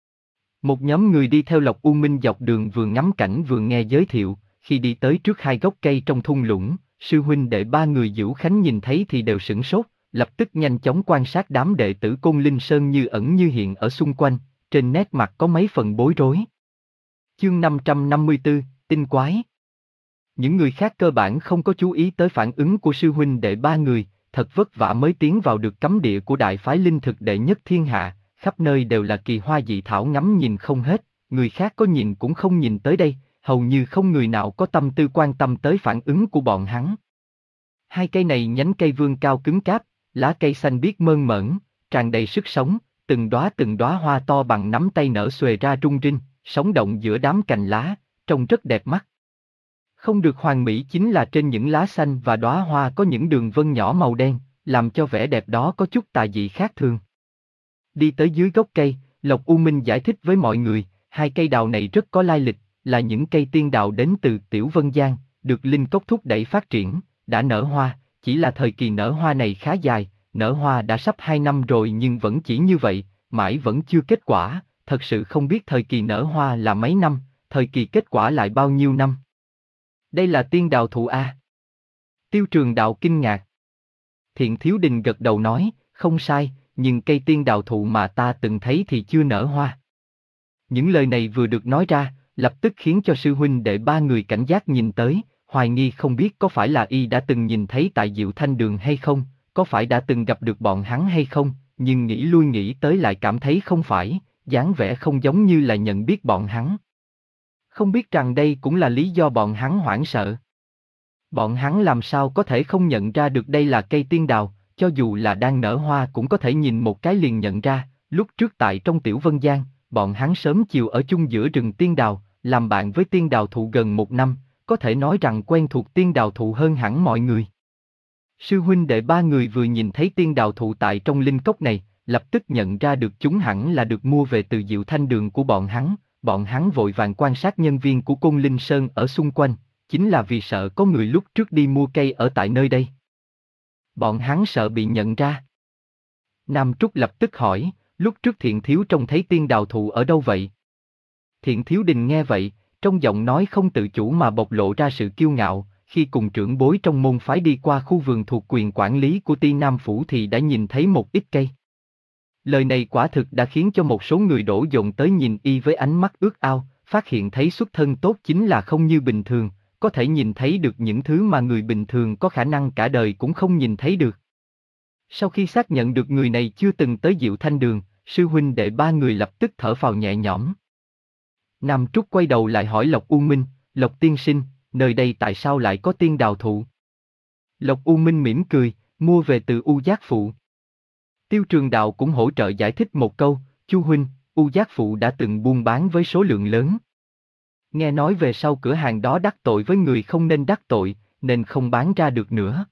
Một nhóm người đi theo Lộc U Minh dọc đường vừa ngắm cảnh vừa nghe giới thiệu, khi đi tới trước hai gốc cây trong thung lũng, sư huynh đệ ba người Dữu Khánh nhìn thấy thì đều sửng sốt, lập tức nhanh chóng quan sát đám đệ tử Côn Linh Sơn như ẩn như hiện ở xung quanh, trên nét mặt có mấy phần bối rối. Chương năm trăm năm mươi tư, tinh quái. Những người khác cơ bản không có chú ý tới phản ứng của sư huynh đệ ba người, thật vất vả mới tiến vào được cấm địa của đại phái linh thực đệ nhất thiên hạ, khắp nơi đều là kỳ hoa dị thảo ngắm nhìn không hết, người khác có nhìn cũng không nhìn tới đây, hầu như không người nào có tâm tư quan tâm tới phản ứng của bọn hắn. Hai cây này nhánh cây vương cao cứng cáp, lá cây xanh biếc mơn mởn, tràn đầy sức sống, từng đóa từng đóa hoa to bằng nắm tay nở xuề ra rung rinh, sống động giữa đám cành lá, trông rất đẹp mắt. Không được hoàn mỹ chính là trên những lá xanh và đóa hoa có những đường vân nhỏ màu đen, làm cho vẻ đẹp đó có chút tà dị khác thường. Đi tới dưới gốc cây, Lộc U Minh giải thích với mọi người, hai cây đào này rất có lai lịch, là những cây tiên đào đến từ Tiểu Vân Giang, được linh cốc thúc đẩy phát triển, đã nở hoa, chỉ là thời kỳ nở hoa này khá dài, nở hoa đã sắp hai năm rồi nhưng vẫn chỉ như vậy, mãi vẫn chưa kết quả, thật sự không biết thời kỳ nở hoa là mấy năm, thời kỳ kết quả lại bao nhiêu năm. Đây là tiên đào thụ A. Tiêu Trường Đạo kinh ngạc. Thiện Thiếu Đình gật đầu nói, không sai, nhưng cây tiên đào thụ mà ta từng thấy thì chưa nở hoa. Những lời này vừa được nói ra, lập tức khiến cho sư huynh đệ ba người cảnh giác nhìn tới, hoài nghi không biết có phải là y đã từng nhìn thấy tại Diệu Thanh Đường hay không, có phải đã từng gặp được bọn hắn hay không, nhưng nghĩ lui nghĩ tới lại cảm thấy không phải, dáng vẻ không giống như là nhận biết bọn hắn. Không biết rằng đây cũng là lý do bọn hắn hoảng sợ. Bọn hắn làm sao có thể không nhận ra được đây là cây tiên đào, cho dù là đang nở hoa cũng có thể nhìn một cái liền nhận ra, lúc trước tại trong Tiểu Vân Giang, bọn hắn sớm chiều ở chung giữa rừng tiên đào, làm bạn với tiên đào thụ gần một năm, có thể nói rằng quen thuộc tiên đào thụ hơn hẳn mọi người. Sư huynh đệ ba người vừa nhìn thấy tiên đào thụ tại trong linh cốc này, lập tức nhận ra được chúng hẳn là được mua về từ Diệu Thanh Đường của bọn hắn, bọn hắn vội vàng quan sát nhân viên của Côn Linh Sơn ở xung quanh, chính là vì sợ có người lúc trước đi mua cây ở tại nơi đây. Bọn hắn sợ bị nhận ra. Nam Trúc lập tức hỏi, lúc trước Thiện Thiếu trông thấy tiên đào thụ ở đâu vậy? Thiện Thiếu Đình nghe vậy, trong giọng nói không tự chủ mà bộc lộ ra sự kiêu ngạo, khi cùng trưởng bối trong môn phái đi qua khu vườn thuộc quyền quản lý của Ti Nam Phủ thì đã nhìn thấy một ít cây. Lời này quả thực đã khiến cho một số người đổ dồn tới nhìn y với ánh mắt ước ao, phát hiện thấy xuất thân tốt chính là không như bình thường, có thể nhìn thấy được những thứ mà người bình thường có khả năng cả đời cũng không nhìn thấy được. Sau khi xác nhận được người này chưa từng tới Diệu Thanh Đường, sư huynh đệ ba người lập tức thở phào nhẹ nhõm. Nam Trúc quay đầu lại hỏi Lộc U Minh, Lộc tiên sinh, nơi đây tại sao lại có tiên đào thụ? Lộc U Minh mỉm cười, mua về từ U Giác Phụ. Tiêu Trường Đạo cũng hỗ trợ giải thích một câu, Chu huynh, U Giác Phụ đã từng buôn bán với số lượng lớn. Nghe nói về sau cửa hàng đó đắc tội với người không nên đắc tội, nên không bán ra được nữa.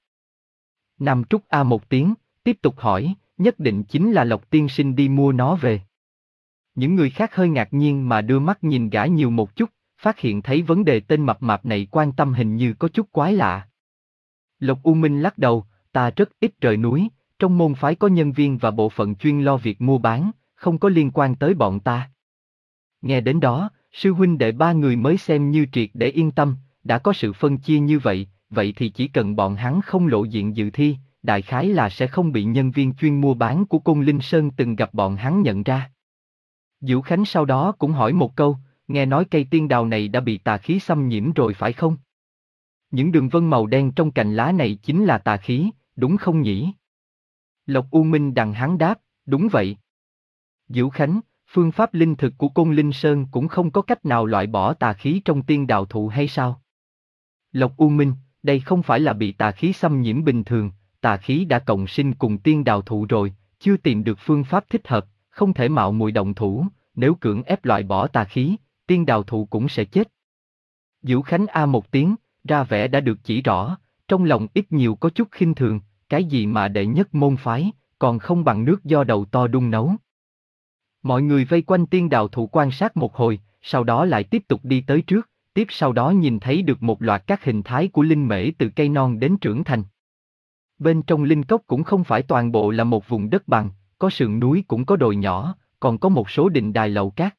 Nam Trúc a một tiếng, tiếp tục hỏi, nhất định chính là Lộc tiên sinh đi mua nó về. Những người khác hơi ngạc nhiên mà đưa mắt nhìn gã nhiều một chút, phát hiện thấy vấn đề tên mập mạp này quan tâm hình như có chút quái lạ. Lộc U Minh lắc đầu, ta rất ít rời núi, trong môn phái có nhân viên và bộ phận chuyên lo việc mua bán, không có liên quan tới bọn ta. Nghe đến đó, sư huynh đệ ba người mới xem như triệt để yên tâm, đã có sự phân chia như vậy, vậy thì chỉ cần bọn hắn không lộ diện dự thi, đại khái là sẽ không bị nhân viên chuyên mua bán của Côn Linh Sơn từng gặp bọn hắn nhận ra. Diệu Khánh sau đó cũng hỏi một câu, nghe nói cây tiên đào này đã bị tà khí xâm nhiễm rồi phải không? Những đường vân màu đen trong cành lá này chính là tà khí, đúng không nhỉ? Lộc U Minh đằng hắn đáp, đúng vậy. Diệu Khánh, phương pháp linh thực của Côn Linh Sơn cũng không có cách nào loại bỏ tà khí trong tiên đào thụ hay sao? Lộc U Minh, đây không phải là bị tà khí xâm nhiễm bình thường, tà khí đã cộng sinh cùng tiên đào thụ rồi, chưa tìm được phương pháp thích hợp, không thể mạo muội động thủ, nếu cưỡng ép loại bỏ tà khí, tiên đào thụ cũng sẽ chết. Diệu Khánh a một tiếng, ra vẻ đã được chỉ rõ, trong lòng ít nhiều có chút khinh thường, cái gì mà đệ nhất môn phái, còn không bằng nước do đầu to đun nấu. Mọi người vây quanh tiên đào thụ quan sát một hồi, sau đó lại tiếp tục đi tới trước, tiếp sau đó nhìn thấy được một loạt các hình thái của linh mễ từ cây non đến trưởng thành. Bên trong linh cốc cũng không phải toàn bộ là một vùng đất bằng, có sườn núi cũng có đồi nhỏ, còn có một số đình đài lầu cát.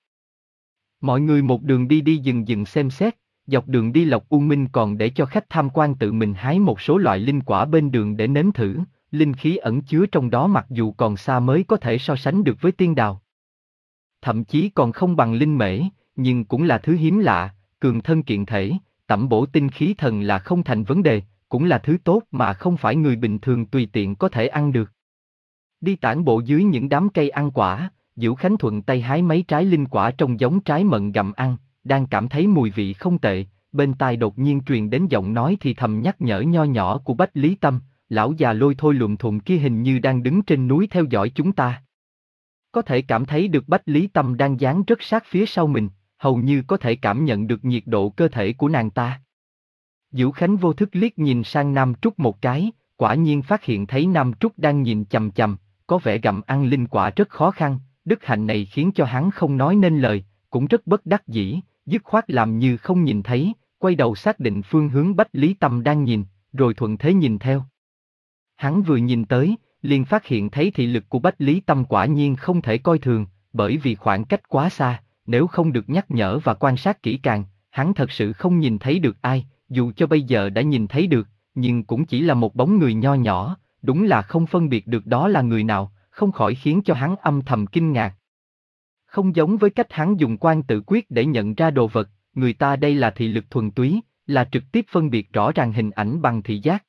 Mọi người một đường đi đi dừng dừng xem xét, dọc đường đi Lộc U Minh còn để cho khách tham quan tự mình hái một số loại linh quả bên đường để nếm thử, linh khí ẩn chứa trong đó mặc dù còn xa mới có thể so sánh được với tiên đào. Thậm chí còn không bằng linh mễ, nhưng cũng là thứ hiếm lạ, cường thân kiện thể, tẩm bổ tinh khí thần là không thành vấn đề, cũng là thứ tốt mà không phải người bình thường tùy tiện có thể ăn được. Đi tản bộ dưới những đám cây ăn quả, Diễu Khánh thuận tay hái mấy trái linh quả trông giống trái mận gặm ăn, đang cảm thấy mùi vị không tệ, bên tai đột nhiên truyền đến giọng nói thì thầm nhắc nhở nho nhỏ của Bách Lý Tâm, lão già lôi thôi lùm thùm kia hình như đang đứng trên núi theo dõi chúng ta. Có thể cảm thấy được Bách Lý Tâm đang dán rất sát phía sau mình, hầu như có thể cảm nhận được nhiệt độ cơ thể của nàng ta. Diễu Khánh vô thức liếc nhìn sang Nam Trúc một cái, quả nhiên phát hiện thấy Nam Trúc đang nhìn chằm chằm, có vẻ gặm ăn linh quả rất khó khăn, đức hạnh này khiến cho hắn không nói nên lời, cũng rất bất đắc dĩ, dứt khoát làm như không nhìn thấy, quay đầu xác định phương hướng Bách Lý Tâm đang nhìn, rồi thuận thế nhìn theo. Hắn vừa nhìn tới, liền phát hiện thấy thị lực của Bách Lý Tâm quả nhiên không thể coi thường, bởi vì khoảng cách quá xa, nếu không được nhắc nhở và quan sát kỹ càng, hắn thật sự không nhìn thấy được ai, dù cho bây giờ đã nhìn thấy được, nhưng cũng chỉ là một bóng người nho nhỏ, đúng là không phân biệt được đó là người nào, không khỏi khiến cho hắn âm thầm kinh ngạc. Không giống với cách hắn dùng quan tự quyết để nhận ra đồ vật, người ta đây là thị lực thuần túy, là trực tiếp phân biệt rõ ràng hình ảnh bằng thị giác.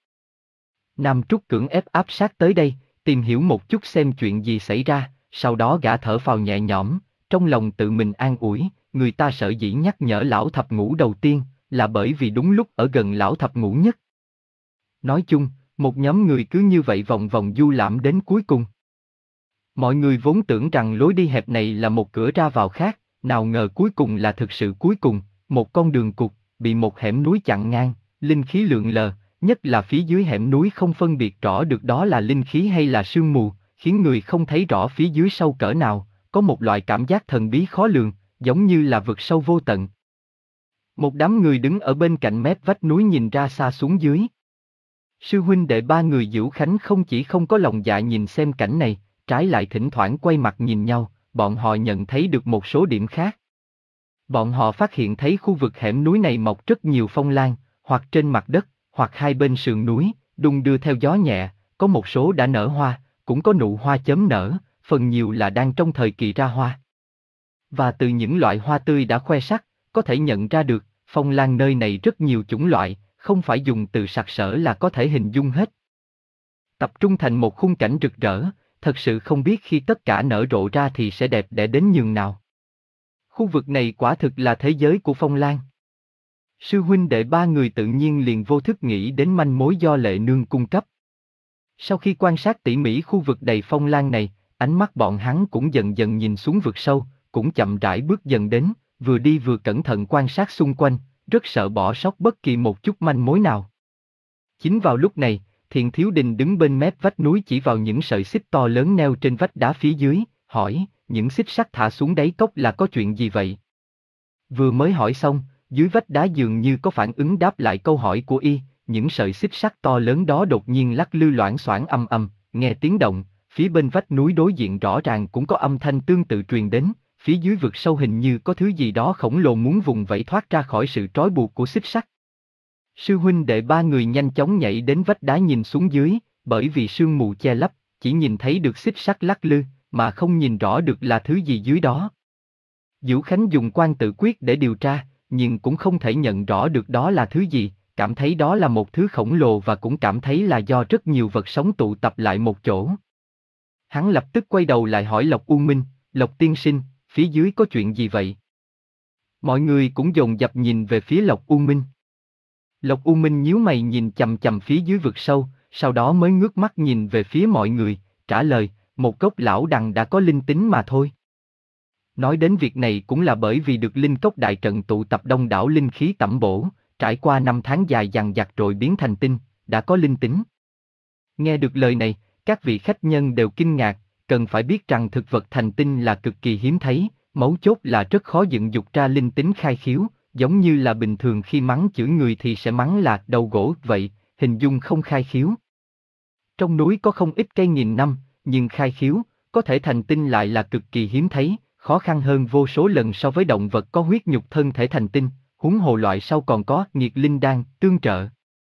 Nam Trúc cưỡng ép áp sát tới đây, tìm hiểu một chút xem chuyện gì xảy ra, sau đó gã thở phào nhẹ nhõm, trong lòng tự mình an ủi, người ta sợ dĩ nhắc nhở lão thập ngũ đầu tiên, là bởi vì đúng lúc ở gần lão thập ngũ nhất. Nói chung, một nhóm người cứ như vậy vòng vòng du lãm đến cuối cùng. Mọi người vốn tưởng rằng lối đi hẹp này là một cửa ra vào khác, nào ngờ cuối cùng là thực sự cuối cùng, một con đường cụt, bị một hẻm núi chặn ngang, linh khí lượn lờ, nhất là phía dưới hẻm núi không phân biệt rõ được đó là linh khí hay là sương mù, khiến người không thấy rõ phía dưới sâu cỡ nào, có một loại cảm giác thần bí khó lường, giống như là vực sâu vô tận. Một đám người đứng ở bên cạnh mép vách núi nhìn ra xa xuống dưới. Sư huynh đệ ba người Diễu Khánh không chỉ không có lòng dạ nhìn xem cảnh này, trái lại thỉnh thoảng quay mặt nhìn nhau, bọn họ nhận thấy được một số điểm khác. Bọn họ phát hiện thấy khu vực hẻm núi này mọc rất nhiều phong lan, hoặc trên mặt đất, hoặc hai bên sườn núi, đung đưa theo gió nhẹ, có một số đã nở hoa, cũng có nụ hoa chớm nở, phần nhiều là đang trong thời kỳ ra hoa. Và từ những loại hoa tươi đã khoe sắc, có thể nhận ra được, phong lan nơi này rất nhiều chủng loại, không phải dùng từ sặc sỡ là có thể hình dung hết. Tập trung thành một khung cảnh rực rỡ, thật sự không biết khi tất cả nở rộ ra thì sẽ đẹp đẽ đến nhường nào. Khu vực này quả thực là thế giới của phong lan. Sư huynh đệ ba người tự nhiên liền vô thức nghĩ đến manh mối do Lệ Nương cung cấp. Sau khi quan sát tỉ mỉ khu vực đầy phong lan này, ánh mắt bọn hắn cũng dần dần nhìn xuống vực sâu, cũng chậm rãi bước dần đến, vừa đi vừa cẩn thận quan sát xung quanh, rất sợ bỏ sót bất kỳ một chút manh mối nào. Chính vào lúc này, Thiện Thiếu Đình đứng bên mép vách núi chỉ vào những sợi xích to lớn neo trên vách đá phía dưới, hỏi, những xích sắt thả xuống đáy cốc là có chuyện gì vậy? Vừa mới hỏi xong, dưới vách đá dường như có phản ứng đáp lại câu hỏi của y, những sợi xích sắt to lớn đó đột nhiên lắc lư loảng xoảng ầm ầm, nghe tiếng động, phía bên vách núi đối diện rõ ràng cũng có âm thanh tương tự truyền đến, phía dưới vực sâu hình như có thứ gì đó khổng lồ muốn vùng vẫy thoát ra khỏi sự trói buộc của xích sắt. Sư huynh đệ ba người nhanh chóng nhảy đến vách đá nhìn xuống dưới, bởi vì sương mù che lấp, chỉ nhìn thấy được xích sắt lắc lư, mà không nhìn rõ được là thứ gì dưới đó. Diễu Khánh dùng quan tự quyết để điều tra, nhưng cũng không thể nhận rõ được đó là thứ gì, cảm thấy đó là một thứ khổng lồ và cũng cảm thấy là do rất nhiều vật sống tụ tập lại một chỗ. Hắn lập tức quay đầu lại hỏi Lộc U Minh, Lộc tiên sinh, phía dưới có chuyện gì vậy? Mọi người cũng dồn dập nhìn về phía Lộc U Minh. Lộc U Minh nhíu mày nhìn chằm chằm phía dưới vực sâu, sau đó mới ngước mắt nhìn về phía mọi người, trả lời, một gốc lão đằng đã có linh tính mà thôi. Nói đến việc này cũng là bởi vì được linh cốc đại trận tụ tập đông đảo linh khí tẩm bổ, trải qua năm tháng dài dằng dặc rồi biến thành tinh, đã có linh tính. Nghe được lời này, các vị khách nhân đều kinh ngạc, cần phải biết rằng thực vật thành tinh là cực kỳ hiếm thấy, mấu chốt là rất khó dựng dục ra linh tính khai khiếu, giống như là bình thường khi mắng chửi người thì sẽ mắng là đầu gỗ vậy, hình dung không khai khiếu. Trong núi có không ít cây nghìn năm, nhưng khai khiếu, có thể thành tinh lại là cực kỳ hiếm thấy, khó khăn hơn vô số lần so với động vật có huyết nhục thân thể thành tinh, huống hồ loại sau còn có nghiệt linh đan, tương trợ.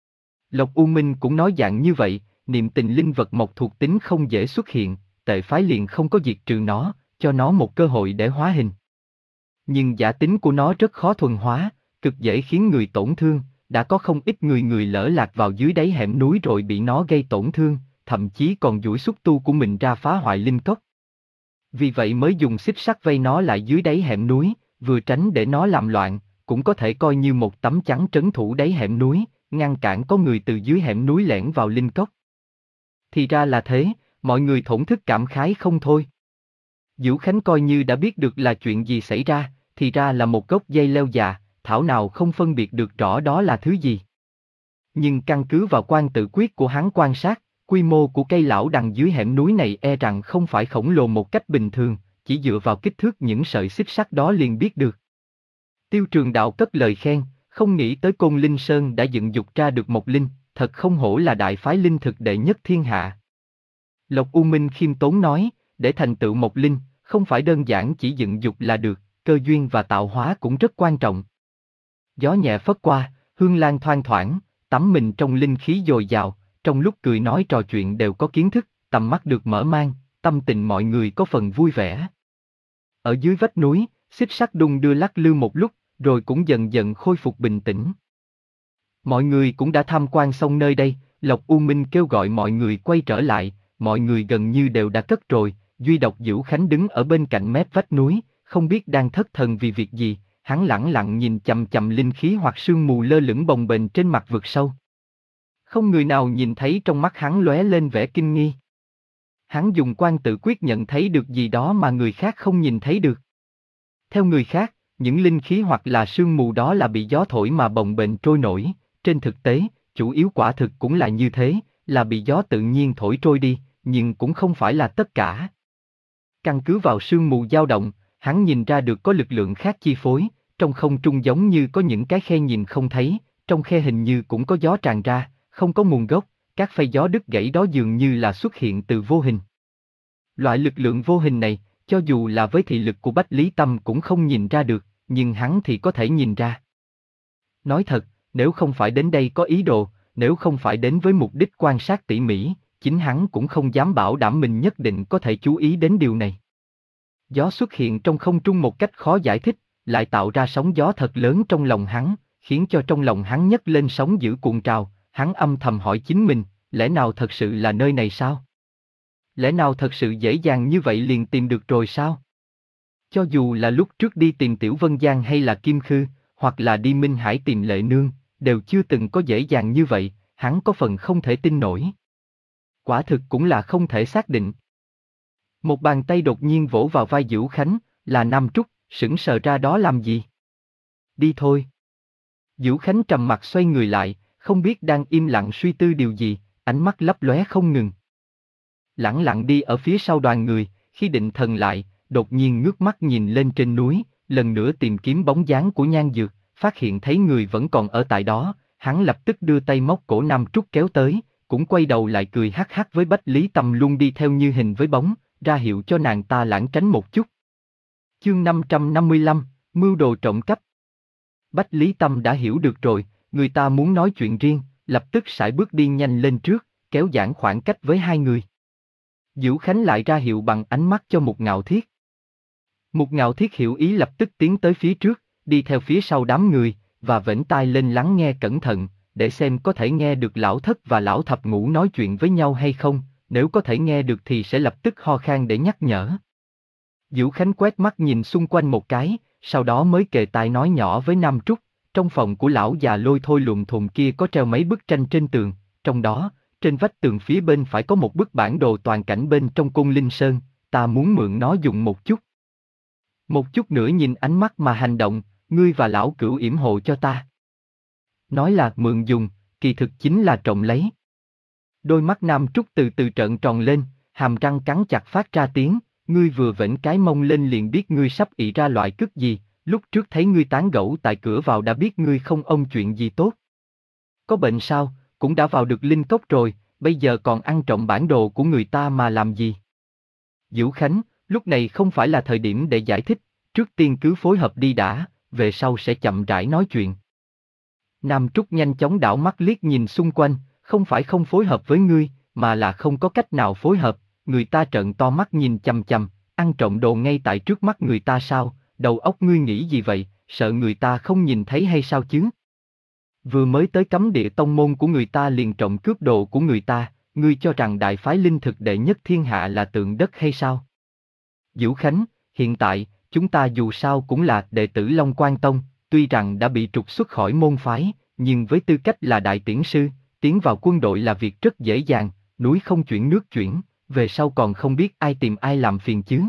Lộc U Minh cũng nói dạng như vậy, niệm tình linh vật mộc thuộc tính không dễ xuất hiện, tệ phái liền không có diệt trừ nó, cho nó một cơ hội để hóa hình. Nhưng giả tính của nó rất khó thuần hóa, cực dễ khiến người tổn thương, đã có không ít người người lỡ lạc vào dưới đáy hẻm núi rồi bị nó gây tổn thương, thậm chí còn duỗi xúc tu của mình ra phá hoại linh cốc. Vì vậy mới dùng xích sắt vây nó lại dưới đáy hẻm núi, vừa tránh để nó làm loạn, cũng có thể coi như một tấm chắn trấn thủ đáy hẻm núi, ngăn cản có người từ dưới hẻm núi lẻn vào linh cốc. Thì ra là thế, mọi người thổn thức cảm khái không thôi. Dữu Khánh coi như đã biết được là chuyện gì xảy ra, thì ra là một gốc dây leo già, thảo nào không phân biệt được rõ đó là thứ gì. Nhưng căn cứ vào quan tự quyết của hắn quan sát, quy mô của cây lão đằng dưới hẻm núi này e rằng không phải khổng lồ một cách bình thường, chỉ dựa vào kích thước những sợi xích sắt đó liền biết được. Tiêu Trường Đạo cất lời khen, không nghĩ tới Côn Linh Sơn đã dựng dục ra được một linh, thật không hổ là đại phái linh thực đệ nhất thiên hạ. Lộc U Minh khiêm tốn nói, để thành tựu một linh, không phải đơn giản chỉ dựng dục là được, cơ duyên và tạo hóa cũng rất quan trọng. Gió nhẹ phất qua, hương lan thoang thoảng, tắm mình trong linh khí dồi dào, trong lúc cười nói trò chuyện đều có kiến thức, tầm mắt được mở mang, tâm tình mọi người có phần vui vẻ. Ở dưới vách núi, xích sắt đung đưa lắc lư một lúc, rồi cũng dần dần khôi phục bình tĩnh. Mọi người cũng đã tham quan xong nơi đây, Lộc U Minh kêu gọi mọi người quay trở lại, mọi người gần như đều đã cất rồi, duy độc Dữu Khánh đứng ở bên cạnh mép vách núi, không biết đang thất thần vì việc gì, hắn lẳng lặng nhìn chằm chằm linh khí hoặc sương mù lơ lửng bồng bềnh trên mặt vực sâu. Không người nào nhìn thấy trong mắt hắn lóe lên vẻ kinh nghi. Hắn dùng quan tự quyết nhận thấy được gì đó mà người khác không nhìn thấy được. Theo người khác, những linh khí hoặc là sương mù đó là bị gió thổi mà bồng bềnh trôi nổi, trên thực tế, chủ yếu quả thực cũng là như thế, là bị gió tự nhiên thổi trôi đi, nhưng cũng không phải là tất cả. Căn cứ vào sương mù dao động, hắn nhìn ra được có lực lượng khác chi phối, trong không trung giống như có những cái khe nhìn không thấy, trong khe hình như cũng có gió tràn ra, không có nguồn gốc, các phay gió đứt gãy đó dường như là xuất hiện từ vô hình. Loại lực lượng vô hình này, cho dù là với thị lực của Bách Lý Tâm cũng không nhìn ra được, nhưng hắn thì có thể nhìn ra. Nói thật, nếu không phải đến đây có ý đồ, nếu không phải đến với mục đích quan sát tỉ mỉ, chính hắn cũng không dám bảo đảm mình nhất định có thể chú ý đến điều này. Gió xuất hiện trong không trung một cách khó giải thích, lại tạo ra sóng gió thật lớn trong lòng hắn, khiến cho trong lòng hắn nhấc lên sóng dữ cuộn trào, hắn âm thầm hỏi chính mình, lẽ nào thật sự là nơi này sao? Lẽ nào thật sự dễ dàng như vậy liền tìm được rồi sao? Cho dù là lúc trước đi tìm Tiểu Vân Giang hay là Kim Khư, hoặc là đi Minh Hải tìm Lệ Nương, đều chưa từng có dễ dàng như vậy, hắn có phần không thể tin nổi. Quả thực cũng là không thể xác định. Một bàn tay đột nhiên vỗ vào vai Dữu Khánh, là Nam Trúc, sững sờ ra đó làm gì? Đi thôi. Dữu Khánh trầm mặt xoay người lại, không biết đang im lặng suy tư điều gì, ánh mắt lấp lóe không ngừng. Lẳng lặng đi ở phía sau đoàn người, khi định thần lại, đột nhiên ngước mắt nhìn lên trên núi, lần nữa tìm kiếm bóng dáng của Nhan Dược, phát hiện thấy người vẫn còn ở tại đó, hắn lập tức đưa tay móc cổ Nam Trúc kéo tới, cũng quay đầu lại cười hắc hắc với Bách Lý Tâm luôn đi theo như hình với bóng, ra hiệu cho nàng ta lãng tránh một chút. Chương năm trăm năm mươi lăm, mưu đồ trộm cắp. Bách Lý Tâm đã hiểu được rồi, người ta muốn nói chuyện riêng, lập tức sải bước đi nhanh lên trước, kéo giãn khoảng cách với hai người. Dữu Khánh lại ra hiệu bằng ánh mắt cho Mục Ngạo Thiết. Mục Ngạo Thiết hiểu ý lập tức tiến tới phía trước, đi theo phía sau đám người, và vểnh tai lên lắng nghe cẩn thận, để xem có thể nghe được lão thất và lão thập ngũ nói chuyện với nhau hay không, nếu có thể nghe được thì sẽ lập tức ho khan để nhắc nhở. Dữu Khánh quét mắt nhìn xung quanh một cái, sau đó mới kề tai nói nhỏ với Nam Trúc, trong phòng của lão già Lôi Thôi lùm thùm kia có treo mấy bức tranh trên tường, trong đó, trên vách tường phía bên phải có một bức bản đồ toàn cảnh bên trong Côn Linh Sơn, ta muốn mượn nó dùng một chút. Một chút nữa nhìn ánh mắt mà hành động, ngươi và lão cửu yểm hộ cho ta. Nói là mượn dùng, kỳ thực chính là trộm lấy. Đôi mắt Nam Trúc từ từ trợn tròn lên, hàm răng cắn chặt phát ra tiếng, ngươi vừa vểnh cái mông lên liền biết ngươi sắp ị ra loại cước gì, lúc trước thấy ngươi tán gẫu tại cửa vào đã biết ngươi không ôm chuyện gì tốt. Có bệnh sao, cũng đã vào được linh cốc rồi, bây giờ còn ăn trộm bản đồ của người ta mà làm gì? Dữu Khánh, lúc này không phải là thời điểm để giải thích, trước tiên cứ phối hợp đi đã, về sau sẽ chậm rãi nói chuyện. Nam Trúc nhanh chóng đảo mắt liếc nhìn xung quanh, không phải không phối hợp với ngươi, mà là không có cách nào phối hợp, người ta trợn to mắt nhìn chằm chằm, ăn trộm đồ ngay tại trước mắt người ta sao, đầu óc ngươi nghĩ gì vậy, sợ người ta không nhìn thấy hay sao chứ? Vừa mới tới cấm địa tông môn của người ta liền trộm cướp đồ của người ta, ngươi cho rằng đại phái linh thực đệ nhất thiên hạ là tượng đất hay sao? Vũ Khánh, hiện tại, chúng ta dù sao cũng là đệ tử Long Quan Tông, tuy rằng đã bị trục xuất khỏi môn phái, nhưng với tư cách là đại tiễn sư, tiến vào quân đội là việc rất dễ dàng, núi không chuyển nước chuyển, về sau còn không biết ai tìm ai làm phiền chứ.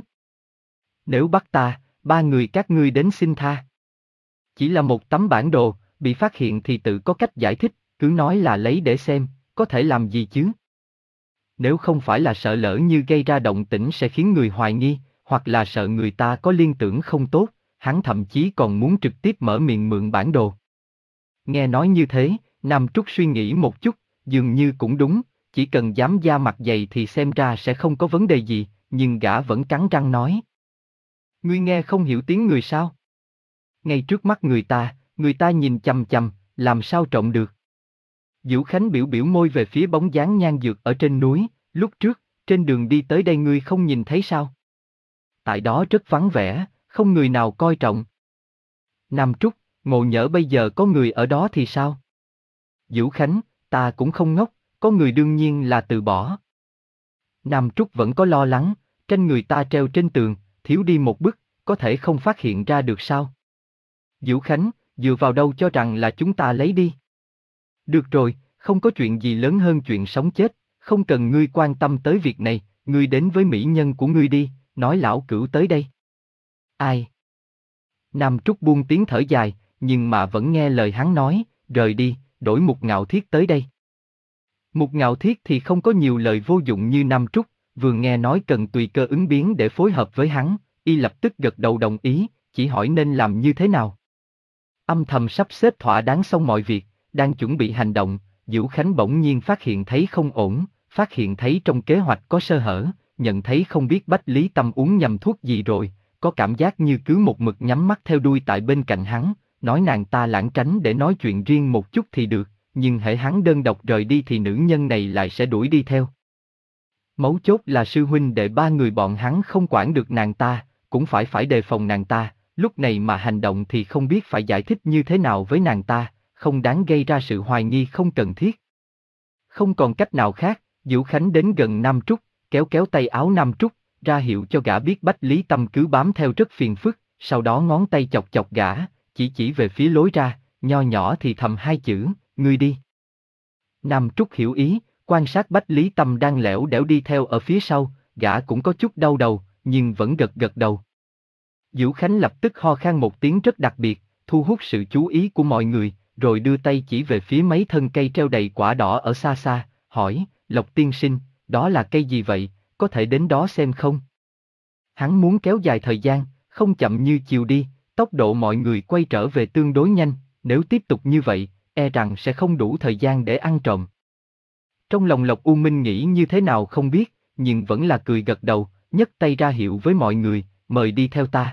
Nếu bắt ta, ba người các ngươi đến xin tha. Chỉ là một tấm bản đồ, bị phát hiện thì tự có cách giải thích, cứ nói là lấy để xem, có thể làm gì chứ? Nếu không phải là sợ lỡ như gây ra động tĩnh sẽ khiến người hoài nghi, hoặc là sợ người ta có liên tưởng không tốt, hắn thậm chí còn muốn trực tiếp mở miệng mượn bản đồ. Nghe nói như thế, Nam Trúc suy nghĩ một chút, dường như cũng đúng, chỉ cần dám da mặt dày thì xem ra sẽ không có vấn đề gì, nhưng gã vẫn cắn răng nói. Ngươi nghe không hiểu tiếng người sao? Ngay trước mắt người ta, người ta nhìn chằm chằm, làm sao trộm được? Vũ Khánh biểu biểu môi về phía bóng dáng nhan dược ở trên núi, lúc trước, trên đường đi tới đây ngươi không nhìn thấy sao? Tại đó rất vắng vẻ, không người nào coi trọng. Nam Trúc, ngộ nhỡ bây giờ có người ở đó thì sao? Vũ Khánh, ta cũng không ngốc, có người đương nhiên là từ bỏ. Nam Trúc vẫn có lo lắng, tranh người ta treo trên tường, thiếu đi một bức, có thể không phát hiện ra được sao? Vũ Khánh, dựa vào đâu cho rằng là chúng ta lấy đi? Được rồi, không có chuyện gì lớn hơn chuyện sống chết, không cần ngươi quan tâm tới việc này, ngươi đến với mỹ nhân của ngươi đi, nói lão cửu tới đây. Ai? Nam Trúc buông tiếng thở dài, nhưng mà vẫn nghe lời hắn nói, rời đi, đổi Mục Ngạo Thiết tới đây. Mục Ngạo Thiết thì không có nhiều lời vô dụng như Nam Trúc, vừa nghe nói cần tùy cơ ứng biến để phối hợp với hắn, y lập tức gật đầu đồng ý, chỉ hỏi nên làm như thế nào. Âm thầm sắp xếp thỏa đáng xong mọi việc, đang chuẩn bị hành động, Vũ Khánh bỗng nhiên phát hiện thấy không ổn, phát hiện thấy trong kế hoạch có sơ hở, nhận thấy không biết Bách Lý Tâm uống nhầm thuốc gì rồi, có cảm giác như cứ một mực nhắm mắt theo đuôi tại bên cạnh hắn, nói nàng ta lảng tránh để nói chuyện riêng một chút thì được, nhưng hễ hắn đơn độc rời đi thì nữ nhân này lại sẽ đuổi đi theo. Mấu chốt là sư huynh đệ ba người bọn hắn không quản được nàng ta, cũng phải phải đề phòng nàng ta, lúc này mà hành động thì không biết phải giải thích như thế nào với nàng ta, không đáng gây ra sự hoài nghi không cần thiết. Không còn cách nào khác, Vũ Khánh đến gần Nam Trúc, kéo kéo tay áo Nam Trúc, ra hiệu cho gã biết Bách Lý Tâm cứ bám theo rất phiền phức, sau đó ngón tay chọc chọc gã, chỉ chỉ về phía lối ra, nho nhỏ thì thầm hai chữ, ngươi đi. Nam Trúc hiểu ý, quan sát Bách Lý Tâm đang lẻo đẻo đi theo ở phía sau, gã cũng có chút đau đầu, nhưng vẫn gật gật đầu. Vũ Khánh lập tức ho khan một tiếng rất đặc biệt, thu hút sự chú ý của mọi người, rồi đưa tay chỉ về phía mấy thân cây treo đầy quả đỏ ở xa xa, hỏi, Lộc tiên sinh, đó là cây gì vậy, có thể đến đó xem không? Hắn muốn kéo dài thời gian, không chậm như chiều đi, tốc độ mọi người quay trở về tương đối nhanh, nếu tiếp tục như vậy, e rằng sẽ không đủ thời gian để ăn trộm. Trong lòng Lộc U Minh nghĩ như thế nào không biết, nhưng vẫn là cười gật đầu, nhấc tay ra hiệu với mọi người, mời đi theo ta.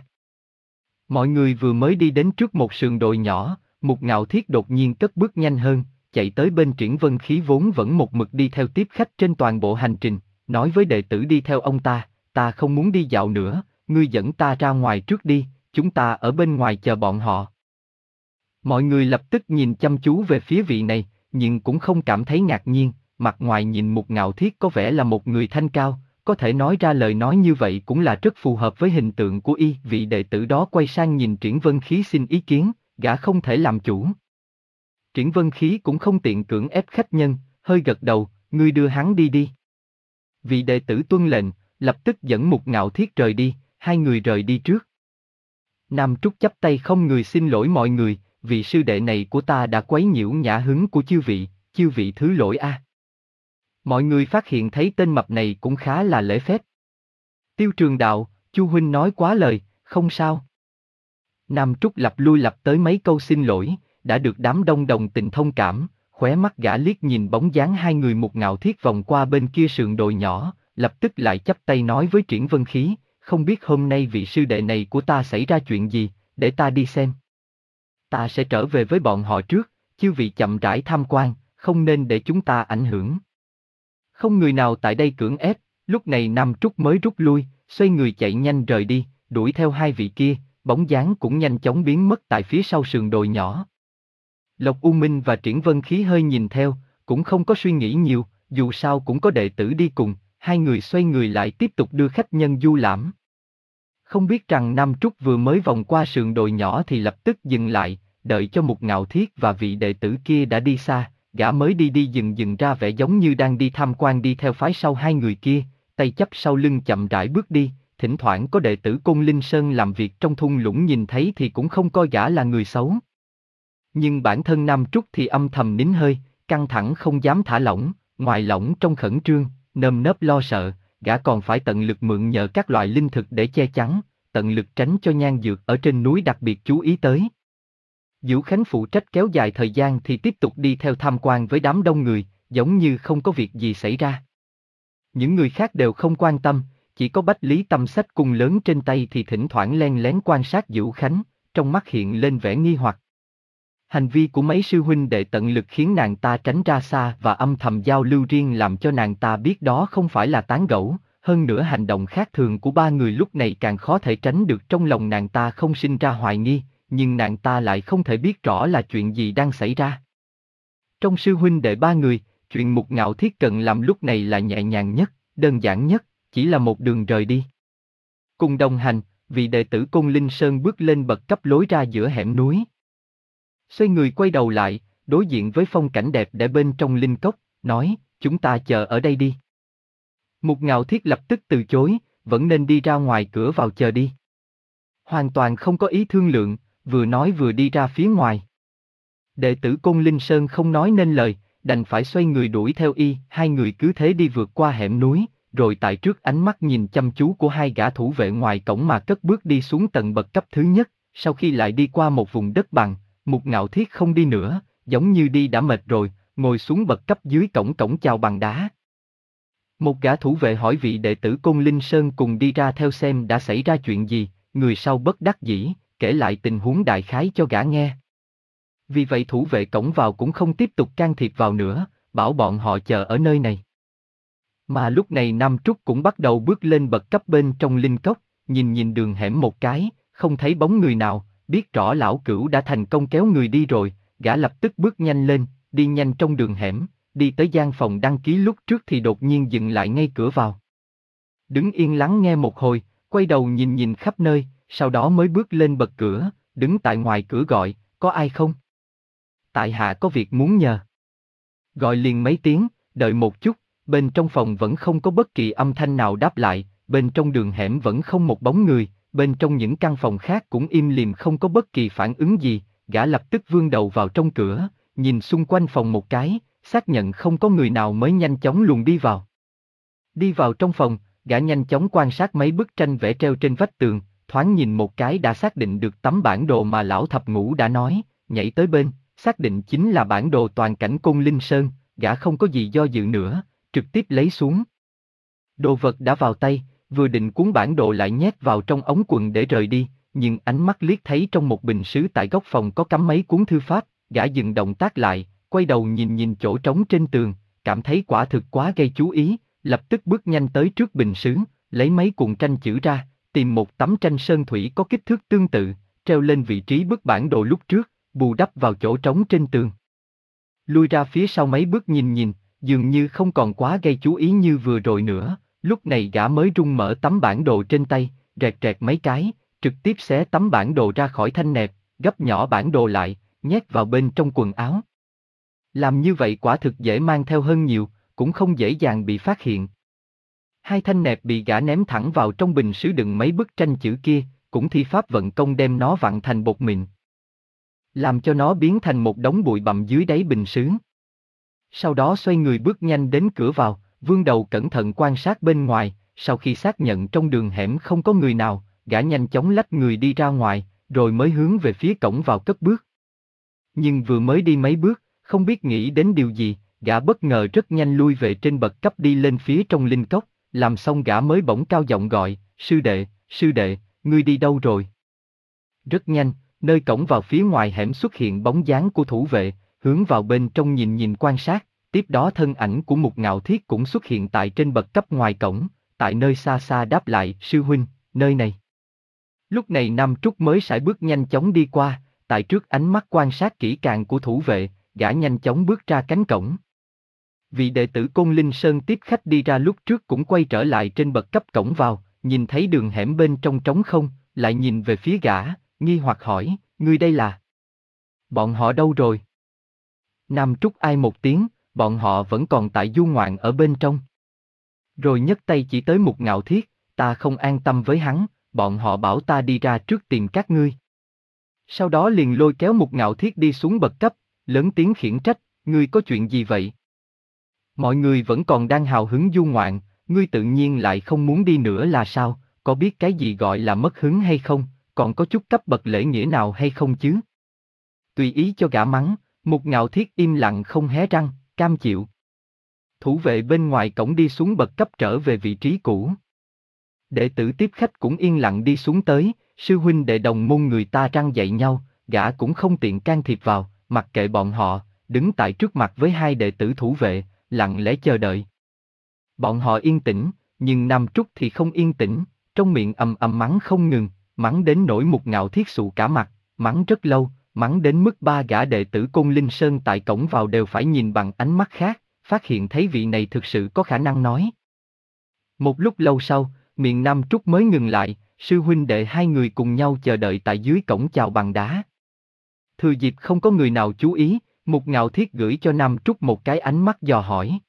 Mọi người vừa mới đi đến trước một sườn đồi nhỏ, Mục Ngạo Thiết đột nhiên cất bước nhanh hơn, chạy tới bên Triển Vân Khí vốn vẫn một mực đi theo tiếp khách trên toàn bộ hành trình, nói với đệ tử đi theo ông ta, ta không muốn đi dạo nữa, ngươi dẫn ta ra ngoài trước đi, chúng ta ở bên ngoài chờ bọn họ. Mọi người lập tức nhìn chăm chú về phía vị này, nhưng cũng không cảm thấy ngạc nhiên, mặt ngoài nhìn Mục Ngạo Thiết có vẻ là một người thanh cao, có thể nói ra lời nói như vậy cũng là rất phù hợp với hình tượng của y. Vị đệ tử đó quay sang nhìn Triển Vân Khí xin ý kiến, gã không thể làm chủ. Triển Vân Khí cũng không tiện cưỡng ép khách nhân, hơi gật đầu, ngươi đưa hắn đi đi. Vị đệ tử tuân lệnh, lập tức dẫn Mục Ngạo Thiết rời đi, hai người rời đi trước. Nam Trúc chắp tay không người xin lỗi mọi người, vị sư đệ này của ta đã quấy nhiễu nhã hứng của chư vị, chư vị thứ lỗi a. À. Mọi người phát hiện thấy tên mập này cũng khá là lễ phép. Tiêu Trường Đạo, Chu huynh nói quá lời, không sao. Nam Trúc lặp lui lặp tới mấy câu xin lỗi, đã được đám đông đồng tình thông cảm, khóe mắt gã liếc nhìn bóng dáng hai người Mục Ngạo Thiết vòng qua bên kia sườn đồi nhỏ, lập tức lại chắp tay nói với Triển Vân Khí, không biết hôm nay vị sư đệ này của ta xảy ra chuyện gì, để ta đi xem. Ta sẽ trở về với bọn họ trước, chư vị chậm rãi tham quan, không nên để chúng ta ảnh hưởng. Không người nào tại đây cưỡng ép, lúc này Nam Trúc mới rút lui, xoay người chạy nhanh rời đi, đuổi theo hai vị kia, bóng dáng cũng nhanh chóng biến mất tại phía sau sườn đồi nhỏ. Lộc U Minh và Triển Vân Khí hơi nhìn theo, cũng không có suy nghĩ nhiều, dù sao cũng có đệ tử đi cùng, hai người xoay người lại tiếp tục đưa khách nhân du lãm. Không biết rằng Nam Trúc vừa mới vòng qua sườn đồi nhỏ thì lập tức dừng lại, đợi cho Mục Ngạo Thiết và vị đệ tử kia đã đi xa, gã mới đi đi dừng dừng ra vẻ giống như đang đi tham quan đi theo phái sau hai người kia, tay chắp sau lưng chậm rãi bước đi, thỉnh thoảng có đệ tử Côn Linh Sơn làm việc trong thung lũng nhìn thấy thì cũng không coi gã là người xấu. Nhưng bản thân Nam Trúc thì âm thầm nín hơi, căng thẳng không dám thả lỏng, ngoài lỏng trong khẩn trương, nơm nớp lo sợ, gã còn phải tận lực mượn nhờ các loại linh thực để che chắn, tận lực tránh cho nhan dược ở trên núi đặc biệt chú ý tới. Vũ Khánh phụ trách kéo dài thời gian thì tiếp tục đi theo tham quan với đám đông người, giống như không có việc gì xảy ra. Những người khác đều không quan tâm, chỉ có Bách Lý Tâm xách cung lớn trên tay thì thỉnh thoảng len lén quan sát Vũ Khánh, trong mắt hiện lên vẻ nghi hoặc. Hành vi của mấy sư huynh đệ tận lực khiến nàng ta tránh ra xa và âm thầm giao lưu riêng làm cho nàng ta biết đó không phải là tán gẫu, hơn nữa hành động khác thường của ba người lúc này càng khó thể tránh được trong lòng nàng ta không sinh ra hoài nghi, nhưng nàng ta lại không thể biết rõ là chuyện gì đang xảy ra. Trong sư huynh đệ ba người, chuyện Mục Ngạo Thiết cần làm lúc này là nhẹ nhàng nhất, đơn giản nhất, chỉ là một đường rời đi. Cùng đồng hành, vị đệ tử Côn Linh Sơn bước lên bậc cấp lối ra giữa hẻm núi. Xoay người quay đầu lại, đối diện với phong cảnh đẹp để bên trong linh cốc, nói, chúng ta chờ ở đây đi. Mục Ngạo Thiết lập tức từ chối, vẫn nên đi ra ngoài cửa vào chờ đi. Hoàn toàn không có ý thương lượng, vừa nói vừa đi ra phía ngoài. Đệ tử Côn Linh Sơn không nói nên lời, đành phải xoay người đuổi theo y, hai người cứ thế đi vượt qua hẻm núi, rồi tại trước ánh mắt nhìn chăm chú của hai gã thủ vệ ngoài cổng mà cất bước đi xuống tầng bậc cấp thứ nhất, sau khi lại đi qua một vùng đất bằng, Mục Ngạo Thiết không đi nữa, giống như đi đã mệt rồi, ngồi xuống bậc cấp dưới cổng cổng chào bằng đá. Một gã thủ vệ hỏi vị đệ tử Côn Linh Sơn cùng đi ra theo xem đã xảy ra chuyện gì, người sau bất đắc dĩ, kể lại tình huống đại khái cho gã nghe. Vì vậy thủ vệ cổng vào cũng không tiếp tục can thiệp vào nữa, bảo bọn họ chờ ở nơi này. Mà lúc này Nam Trúc cũng bắt đầu bước lên bậc cấp bên trong linh cốc, nhìn nhìn đường hẻm một cái, không thấy bóng người nào, biết rõ lão cửu đã thành công kéo người đi rồi, gã lập tức bước nhanh lên, đi nhanh trong đường hẻm, đi tới gian phòng đăng ký lúc trước thì đột nhiên dừng lại ngay cửa vào. Đứng yên lắng nghe một hồi, quay đầu nhìn nhìn khắp nơi, sau đó mới bước lên bậc cửa, đứng tại ngoài cửa gọi, có ai không? Tại hạ có việc muốn nhờ. Gọi liền mấy tiếng, đợi một chút, bên trong phòng vẫn không có bất kỳ âm thanh nào đáp lại, bên trong đường hẻm vẫn không một bóng người, bên trong những căn phòng khác cũng im lìm không có bất kỳ phản ứng gì, gã lập tức vươn đầu vào trong cửa, nhìn xung quanh phòng một cái, xác nhận không có người nào mới nhanh chóng luồn đi vào. Đi vào trong phòng, gã nhanh chóng quan sát mấy bức tranh vẽ treo trên vách tường, thoáng nhìn một cái đã xác định được tấm bản đồ mà lão thập ngũ đã nói, nhảy tới bên, xác định chính là bản đồ toàn cảnh Côn Linh Sơn, gã không có gì do dự nữa, trực tiếp lấy xuống. Đồ vật đã vào tay, vừa định cuốn bản đồ lại nhét vào trong ống quần để rời đi, nhưng ánh mắt liếc thấy trong một bình sứ tại góc phòng có cắm mấy cuốn thư pháp, gã dừng động tác lại, quay đầu nhìn nhìn chỗ trống trên tường, cảm thấy quả thực quá gây chú ý, lập tức bước nhanh tới trước bình sứ, lấy mấy cuộn tranh chữ ra, tìm một tấm tranh sơn thủy có kích thước tương tự, treo lên vị trí bức bản đồ lúc trước, bù đắp vào chỗ trống trên tường. Lui ra phía sau mấy bước nhìn nhìn, dường như không còn quá gây chú ý như vừa rồi nữa, lúc này gã mới rung mở tấm bản đồ trên tay, rẹt rẹt mấy cái, trực tiếp xé tấm bản đồ ra khỏi thanh nẹp, gấp nhỏ bản đồ lại, nhét vào bên trong quần áo. Làm như vậy quả thực dễ mang theo hơn nhiều, cũng không dễ dàng bị phát hiện. Hai thanh nẹp bị gã ném thẳng vào trong bình sứ đựng mấy bức tranh chữ kia, cũng thi pháp vận công đem nó vặn thành bột mịn, làm cho nó biến thành một đống bụi bặm dưới đáy bình sứ. Sau đó xoay người bước nhanh đến cửa vào, vươn đầu cẩn thận quan sát bên ngoài, sau khi xác nhận trong đường hẻm không có người nào, gã nhanh chóng lách người đi ra ngoài, rồi mới hướng về phía cổng vào cất bước. Nhưng vừa mới đi mấy bước, không biết nghĩ đến điều gì, gã bất ngờ rất nhanh lui về trên bậc cấp đi lên phía trong linh cốc, làm xong gã mới bỗng cao giọng gọi, sư đệ, sư đệ, ngươi đi đâu rồi? Rất nhanh, nơi cổng vào phía ngoài hẻm xuất hiện bóng dáng của thủ vệ, hướng vào bên trong nhìn nhìn quan sát, tiếp đó thân ảnh của Mục Ngạo Thiết cũng xuất hiện tại trên bậc cấp ngoài cổng, tại nơi xa xa đáp lại, sư huynh, nơi này. Lúc này Nam Trúc mới sải bước nhanh chóng đi qua, tại trước ánh mắt quan sát kỹ càng của thủ vệ, gã nhanh chóng bước ra cánh cổng. Vị đệ tử Côn Linh Sơn tiếp khách đi ra lúc trước cũng quay trở lại trên bậc cấp cổng vào, nhìn thấy đường hẻm bên trong trống không, lại nhìn về phía gã, nghi hoặc hỏi, ngươi đây là? Bọn họ đâu rồi? Nam Trúc ai một tiếng, bọn họ vẫn còn tại du ngoạn ở bên trong. Rồi nhấc tay chỉ tới Mục Ngạo Thiết, ta không an tâm với hắn, bọn họ bảo ta đi ra trước tìm các ngươi. Sau đó liền lôi kéo Mục Ngạo Thiết đi xuống bậc cấp, lớn tiếng khiển trách, ngươi có chuyện gì vậy? Mọi người vẫn còn đang hào hứng du ngoạn, ngươi tự nhiên lại không muốn đi nữa là sao, có biết cái gì gọi là mất hứng hay không, còn có chút cấp bậc lễ nghĩa nào hay không chứ? Tùy ý cho gã mắng, Mục Ngạo Thiết im lặng không hé răng, cam chịu. Thủ vệ bên ngoài cổng đi xuống bậc cấp trở về vị trí cũ. Đệ tử tiếp khách cũng yên lặng đi xuống tới, sư huynh đệ đồng môn người ta răng dạy nhau, gã cũng không tiện can thiệp vào, mặc kệ bọn họ, đứng tại trước mặt với hai đệ tử thủ vệ, lặng lẽ chờ đợi. Bọn họ yên tĩnh, nhưng Nam Trúc thì không yên tĩnh, trong miệng ầm ầm mắng không ngừng, mắng đến nỗi Mục Ngạo Thiết sụ cả mặt, mắng rất lâu, mắng đến mức ba gã đệ tử Côn Linh Sơn tại cổng vào đều phải nhìn bằng ánh mắt khác, phát hiện thấy vị này thực sự có khả năng nói. Một lúc lâu sau, miệng Nam Trúc mới ngừng lại, sư huynh đệ hai người cùng nhau chờ đợi tại dưới cổng chào bằng đá. Thừa dịp không có người nào chú ý, Mục Ngạo Thiết gửi cho Nam Trúc một cái ánh mắt dò hỏi.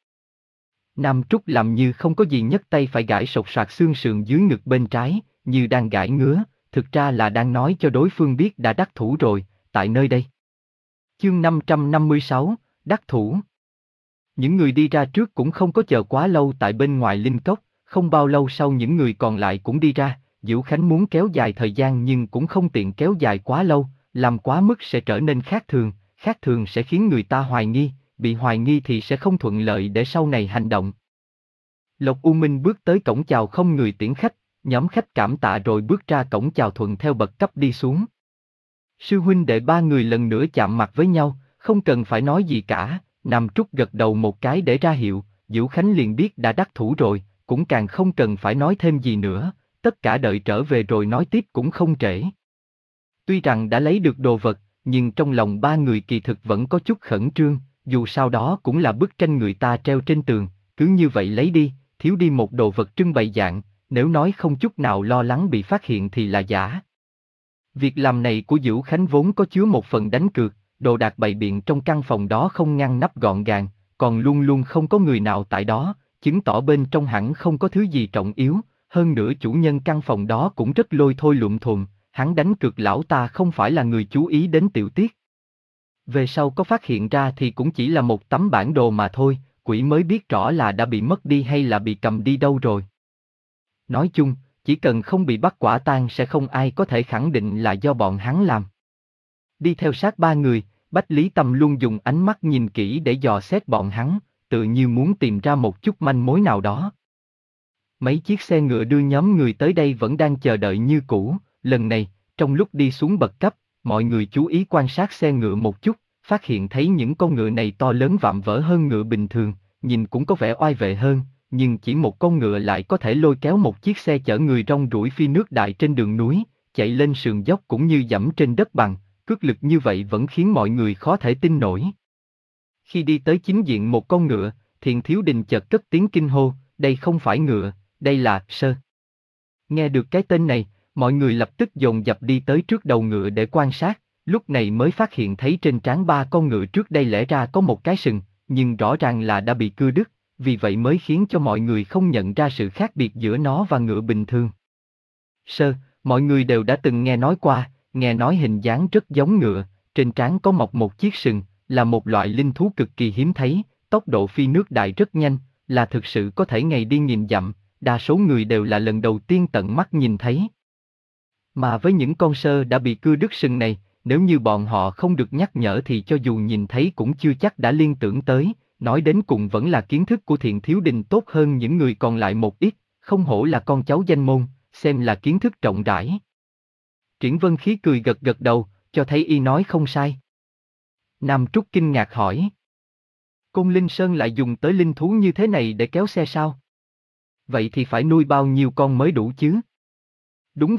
Nam Trúc làm như không có gì nhấc tay phải gãi sột soạt xương sườn dưới ngực bên trái, như đang gãi ngứa, thực ra là đang nói cho đối phương biết đã đắc thủ rồi, tại nơi đây. Chương năm trăm năm mươi sáu, đắc thủ. Những người đi ra trước cũng không có chờ quá lâu tại bên ngoài linh cốc, không bao lâu sau những người còn lại cũng đi ra, Diệu Khánh muốn kéo dài thời gian nhưng cũng không tiện kéo dài quá lâu, làm quá mức sẽ trở nên khác thường, khác thường sẽ khiến người ta hoài nghi, bị hoài nghi thì sẽ không thuận lợi để sau này hành động. Lộc U Minh bước tới cổng chào không người tiễn khách, nhóm khách cảm tạ rồi bước ra cổng chào thuận theo bậc cấp đi xuống. Sư huynh đệ ba người lần nữa chạm mặt với nhau, không cần phải nói gì cả, Nam Trúc gật đầu một cái để ra hiệu, Diệu Khánh liền biết đã đắc thủ rồi, cũng càng không cần phải nói thêm gì nữa, tất cả đợi trở về rồi nói tiếp cũng không trễ. Tuy rằng đã lấy được đồ vật, nhưng trong lòng ba người kỳ thực vẫn có chút khẩn trương, dù sao đó cũng là bức tranh người ta treo trên tường, cứ như vậy lấy đi, thiếu đi một đồ vật trưng bày dạng, nếu nói không chút nào lo lắng bị phát hiện thì là giả. Việc làm này của Diệu Khánh vốn có chứa một phần đánh cược, đồ đạc bày biện trong căn phòng đó không ngăn nắp gọn gàng, còn luôn luôn không có người nào tại đó, chứng tỏ bên trong hẳn không có thứ gì trọng yếu, hơn nữa chủ nhân căn phòng đó cũng rất lôi thôi lụm thùm, hắn đánh cược lão ta không phải là người chú ý đến tiểu tiết. Về sau có phát hiện ra thì cũng chỉ là một tấm bản đồ mà thôi, quỷ mới biết rõ là đã bị mất đi hay là bị cầm đi đâu rồi. Nói chung, chỉ cần không bị bắt quả tang sẽ không ai có thể khẳng định là do bọn hắn làm. Đi theo sát ba người, Bách Lý Tâm luôn dùng ánh mắt nhìn kỹ để dò xét bọn hắn, tự như muốn tìm ra một chút manh mối nào đó. Mấy chiếc xe ngựa đưa nhóm người tới đây vẫn đang chờ đợi như cũ, lần này, trong lúc đi xuống bậc cấp, mọi người chú ý quan sát xe ngựa một chút, phát hiện thấy những con ngựa này to lớn vạm vỡ hơn ngựa bình thường, nhìn cũng có vẻ oai vệ hơn, nhưng chỉ một con ngựa lại có thể lôi kéo một chiếc xe chở người rong ruổi phi nước đại trên đường núi, chạy lên sườn dốc cũng như dẫm trên đất bằng, cước lực như vậy vẫn khiến mọi người khó thể tin nổi. Khi đi tới chính diện một con ngựa, Thiện Thiếu Đình chợt cất tiếng kinh hô, đây không phải ngựa, đây là Sơ. Nghe được cái tên này, mọi người lập tức dồn dập đi tới trước đầu ngựa để quan sát, lúc này mới phát hiện thấy trên trán ba con ngựa trước đây lẽ ra có một cái sừng, nhưng rõ ràng là đã bị cưa đứt, vì vậy mới khiến cho mọi người không nhận ra sự khác biệt giữa nó và ngựa bình thường. Sơ, mọi người đều đã từng nghe nói qua, nghe nói hình dáng rất giống ngựa, trên trán có mọc một chiếc sừng, là một loại linh thú cực kỳ hiếm thấy, tốc độ phi nước đại rất nhanh, là thực sự có thể ngày đi nghìn dặm, đa số người đều là lần đầu tiên tận mắt nhìn thấy. Mà với những con sơ đã bị cưa đứt sừng này, nếu như bọn họ không được nhắc nhở thì cho dù nhìn thấy cũng chưa chắc đã liên tưởng tới, nói đến cùng vẫn là kiến thức của Thiện Thiếu Đình tốt hơn những người còn lại một ít, không hổ là con cháu danh môn, xem là kiến thức rộng rãi. Triển Vân Khí cười gật gật đầu, cho thấy y nói không sai. Nam Trúc kinh ngạc hỏi. Côn Linh Sơn lại dùng tới linh thú như thế này để kéo xe sao? Vậy thì phải nuôi bao nhiêu con mới đủ chứ? Đúng vậy,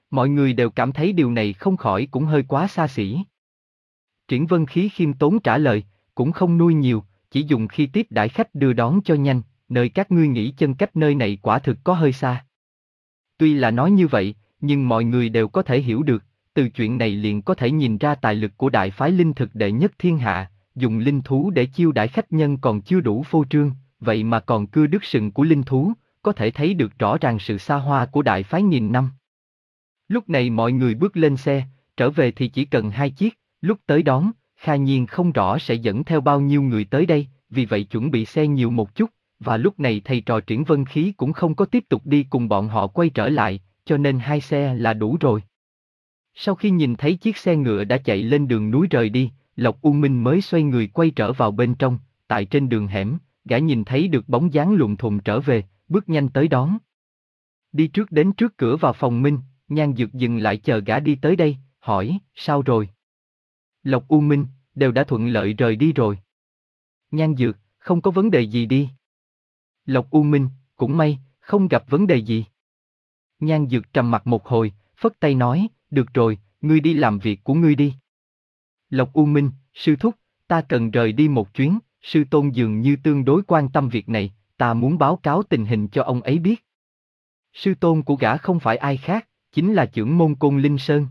Mọi người đều cảm thấy điều này không khỏi cũng hơi quá xa xỉ. Triển Vân Khí khiêm tốn trả lời, cũng không nuôi nhiều, chỉ dùng khi tiếp đãi khách đưa đón cho nhanh, nơi các ngươi nghỉ chân cách nơi này quả thực có hơi xa. Tuy là nói như vậy, nhưng mọi người đều có thể hiểu được, từ chuyện này liền có thể nhìn ra tài lực của đại phái linh thực đệ nhất thiên hạ, dùng linh thú để chiêu đãi khách nhân còn chưa đủ phô trương, vậy mà còn cưa đứt sừng của linh thú, có thể thấy được rõ ràng sự xa hoa của đại phái nghìn năm. Lúc này mọi người bước lên xe, trở về thì chỉ cần hai chiếc, lúc tới đón, Kha Nhiên không rõ sẽ dẫn theo bao nhiêu người tới đây, vì vậy chuẩn bị xe nhiều một chút, và lúc này thầy trò Triển Vân Khí cũng không có tiếp tục đi cùng bọn họ quay trở lại, cho nên hai xe là đủ rồi. Sau khi nhìn thấy chiếc xe ngựa đã chạy lên đường núi rời đi, Lộc U Minh mới xoay người quay trở vào bên trong, tại trên đường hẻm, gã nhìn thấy được bóng dáng lùn thùn trở về, bước nhanh tới đón. Đi trước đến trước cửa vào phòng Minh, Nhan Dược dừng lại chờ gã đi tới đây, hỏi, sao rồi? Lộc U Minh, đều đã thuận lợi rời đi rồi. Nhan Dược, không có vấn đề gì đi. Lộc U Minh, cũng may, không gặp vấn đề gì. Nhan Dược trầm mặt một hồi, phất tay nói, được rồi, ngươi đi làm việc của ngươi đi. Lộc U Minh, sư thúc, ta cần rời đi một chuyến, sư tôn dường như tương đối quan tâm việc này, ta muốn báo cáo tình hình cho ông ấy biết. Sư tôn của gã không phải ai khác, chính là chưởng môn Côn Linh Sơn.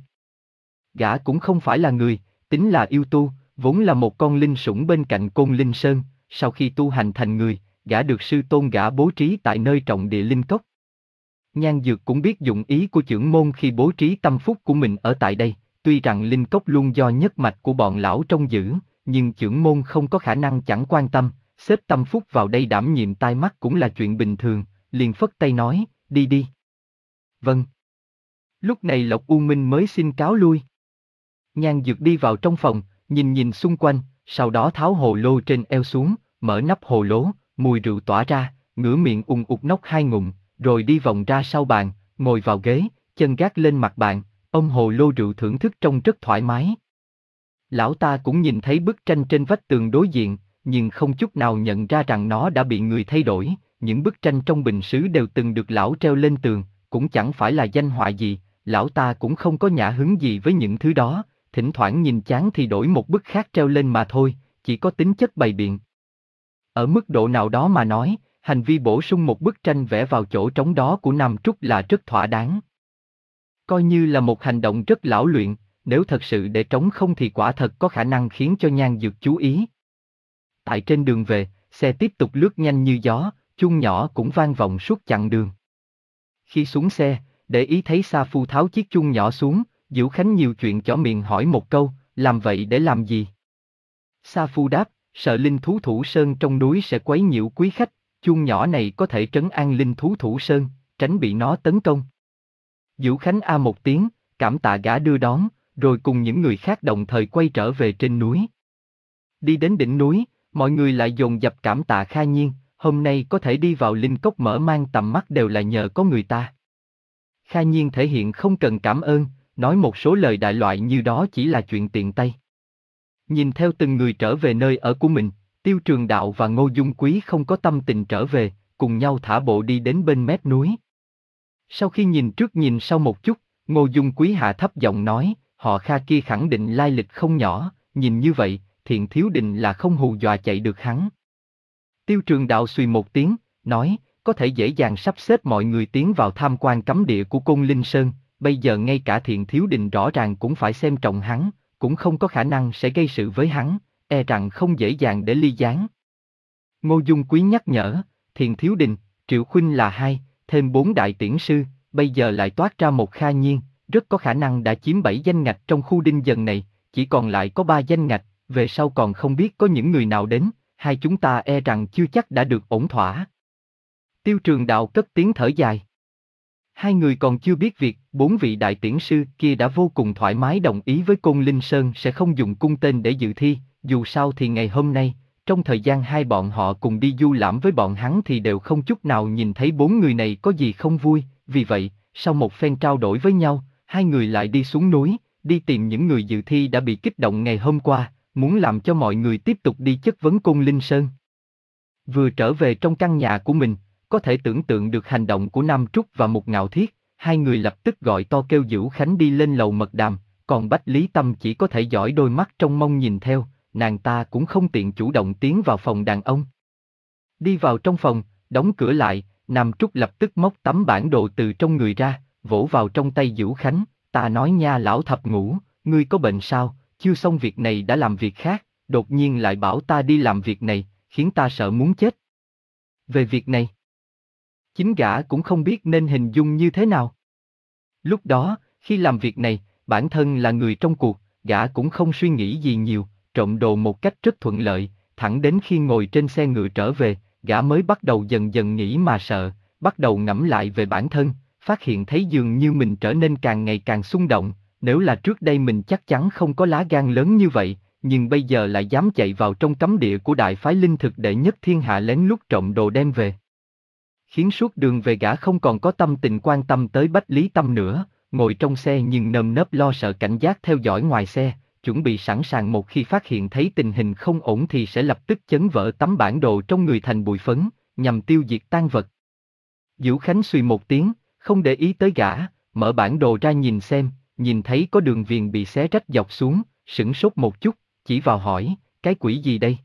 Gã cũng không phải là người, tính là yêu tu, vốn là một con linh sủng bên cạnh Côn Linh Sơn, sau khi tu hành thành người, gã được sư tôn gã bố trí tại nơi trọng địa linh cốc. Nhan Dược cũng biết dụng ý của chưởng môn khi bố trí tâm phúc của mình ở tại đây, tuy rằng linh cốc luôn do nhất mạch của bọn lão trông giữ, nhưng chưởng môn không có khả năng chẳng quan tâm, xếp tâm phúc vào đây đảm nhiệm tai mắt cũng là chuyện bình thường, liền phất tay nói, đi đi. Vâng. Lúc này Lộc U Minh mới xin cáo lui. Nhan Dược đi vào trong phòng, nhìn nhìn xung quanh, sau đó tháo hồ lô trên eo xuống, mở nắp hồ lô, mùi rượu tỏa ra, ngửa miệng ùng ục nốc hai ngụm, rồi đi vòng ra sau bàn, ngồi vào ghế, chân gác lên mặt bàn, ôm hồ lô rượu thưởng thức trông rất thoải mái. Lão ta cũng nhìn thấy bức tranh trên vách tường đối diện, nhưng không chút nào nhận ra rằng nó đã bị người thay đổi, những bức tranh trong bình sứ đều từng được lão treo lên tường, cũng chẳng phải là danh họa gì, lão ta cũng không có nhã hứng gì với những thứ đó, thỉnh thoảng nhìn chán thì đổi một bức khác treo lên mà thôi, chỉ có tính chất bày biện. Ở mức độ nào đó mà nói, hành vi bổ sung một bức tranh vẽ vào chỗ trống đó của Nam Trúc là rất thỏa đáng. Coi như là một hành động rất lão luyện, nếu thật sự để trống không thì quả thật có khả năng khiến cho Nhan Dược chú ý. Tại trên đường về, xe tiếp tục lướt nhanh như gió, chuông nhỏ cũng vang vọng suốt chặng đường. Khi xuống xe, để ý thấy Sa Phu tháo chiếc chuông nhỏ xuống, Diệu Khánh nhiều chuyện chỏ miệng hỏi một câu, làm vậy để làm gì? Sa Phu đáp, sợ linh thú Thủ Sơn trong núi sẽ quấy nhiễu quý khách, chuông nhỏ này có thể trấn an linh thú Thủ Sơn, tránh bị nó tấn công. Diệu Khánh a một tiếng, cảm tạ gã đưa đón, rồi cùng những người khác đồng thời quay trở về trên núi. Đi đến đỉnh núi, mọi người lại dồn dập cảm tạ Kha Nhiên, hôm nay có thể đi vào linh cốc mở mang tầm mắt đều là nhờ có người ta. Kha Nhiên thể hiện không cần cảm ơn, nói một số lời đại loại như đó chỉ là chuyện tiện tay. Nhìn theo từng người trở về nơi ở của mình, Tiêu Trường Đạo và Ngô Dung Quý không có tâm tình trở về, cùng nhau thả bộ đi đến bên mép núi. Sau khi nhìn trước nhìn sau một chút, Ngô Dung Quý hạ thấp giọng nói, họ Kha kia khẳng định lai lịch không nhỏ, nhìn như vậy, Thiện Thiếu Đình là không hù dọa chạy được hắn. Tiêu Trường Đạo suy một tiếng, nói, có thể dễ dàng sắp xếp mọi người tiến vào tham quan cấm địa của Côn Linh Sơn, bây giờ ngay cả Thiện Thiếu Đình rõ ràng cũng phải xem trọng hắn, cũng không có khả năng sẽ gây sự với hắn, e rằng không dễ dàng để ly gián. Ngô Dung Quý nhắc nhở, Thiện Thiếu Đình, Triệu Khuynh là hai, thêm bốn đại tiễn sư, bây giờ lại toát ra một Kha Nhiên, rất có khả năng đã chiếm bảy danh ngạch trong khu đinh dần này, chỉ còn lại có ba danh ngạch, về sau còn không biết có những người nào đến, hai chúng ta e rằng chưa chắc đã được ổn thỏa. Tiêu Trường Đạo cất tiếng thở dài. Hai người còn chưa biết việc, bốn vị đại tiễn sư kia đã vô cùng thoải mái đồng ý với Côn Linh Sơn sẽ không dùng cung tên để dự thi, dù sao thì ngày hôm nay, trong thời gian hai bọn họ cùng đi du lãm với bọn hắn thì đều không chút nào nhìn thấy bốn người này có gì không vui, vì vậy, sau một phen trao đổi với nhau, hai người lại đi xuống núi, đi tìm những người dự thi đã bị kích động ngày hôm qua, muốn làm cho mọi người tiếp tục đi chất vấn Côn Linh Sơn. Vừa trở về trong căn nhà của mình, có thể tưởng tượng được hành động của Nam Trúc và Mục Ngạo Thiết, Hai người lập tức gọi to kêu Dữu Khánh đi lên lầu mật đàm, còn Bách Lý Tâm chỉ có thể dõi đôi mắt trong mong nhìn theo, nàng ta cũng không tiện chủ động tiến vào phòng đàn ông. Đi vào trong phòng, đóng cửa lại, Nam Trúc lập tức móc tấm bản đồ từ trong người ra, vỗ vào trong tay Dữu Khánh, ta nói nha lão thập ngũ, ngươi có bệnh sao, chưa xong việc này đã làm việc khác, đột nhiên lại bảo ta đi làm việc này, khiến ta sợ muốn chết. Về việc này, chính gã cũng không biết nên hình dung như thế nào. Lúc đó, khi làm việc này, bản thân là người trong cuộc, gã cũng không suy nghĩ gì nhiều, trộm đồ một cách rất thuận lợi, thẳng đến khi ngồi trên xe ngựa trở về, gã mới bắt đầu dần dần nghĩ mà sợ, bắt đầu ngẫm lại về bản thân, phát hiện thấy dường như mình trở nên càng ngày càng xung động, nếu là trước đây mình chắc chắn không có lá gan lớn như vậy, nhưng bây giờ lại dám chạy vào trong cấm địa của đại phái linh thực đệ nhất thiên hạ lén lút trộm đồ đem về. Khiến suốt đường về gã không còn có tâm tình quan tâm tới Bách Lý Tâm nữa, ngồi trong xe nhưng nơm nớp lo sợ cảnh giác theo dõi ngoài xe, chuẩn bị sẵn sàng một khi phát hiện thấy tình hình không ổn thì sẽ lập tức chấn vỡ tấm bản đồ trong người thành bụi phấn, nhằm tiêu diệt tang vật. Dữu Khánh suy một tiếng, không để ý tới gã, mở bản đồ ra nhìn xem, nhìn thấy có đường viền bị xé rách dọc xuống, sửng sốt một chút, chỉ vào hỏi, cái quỷ gì đây?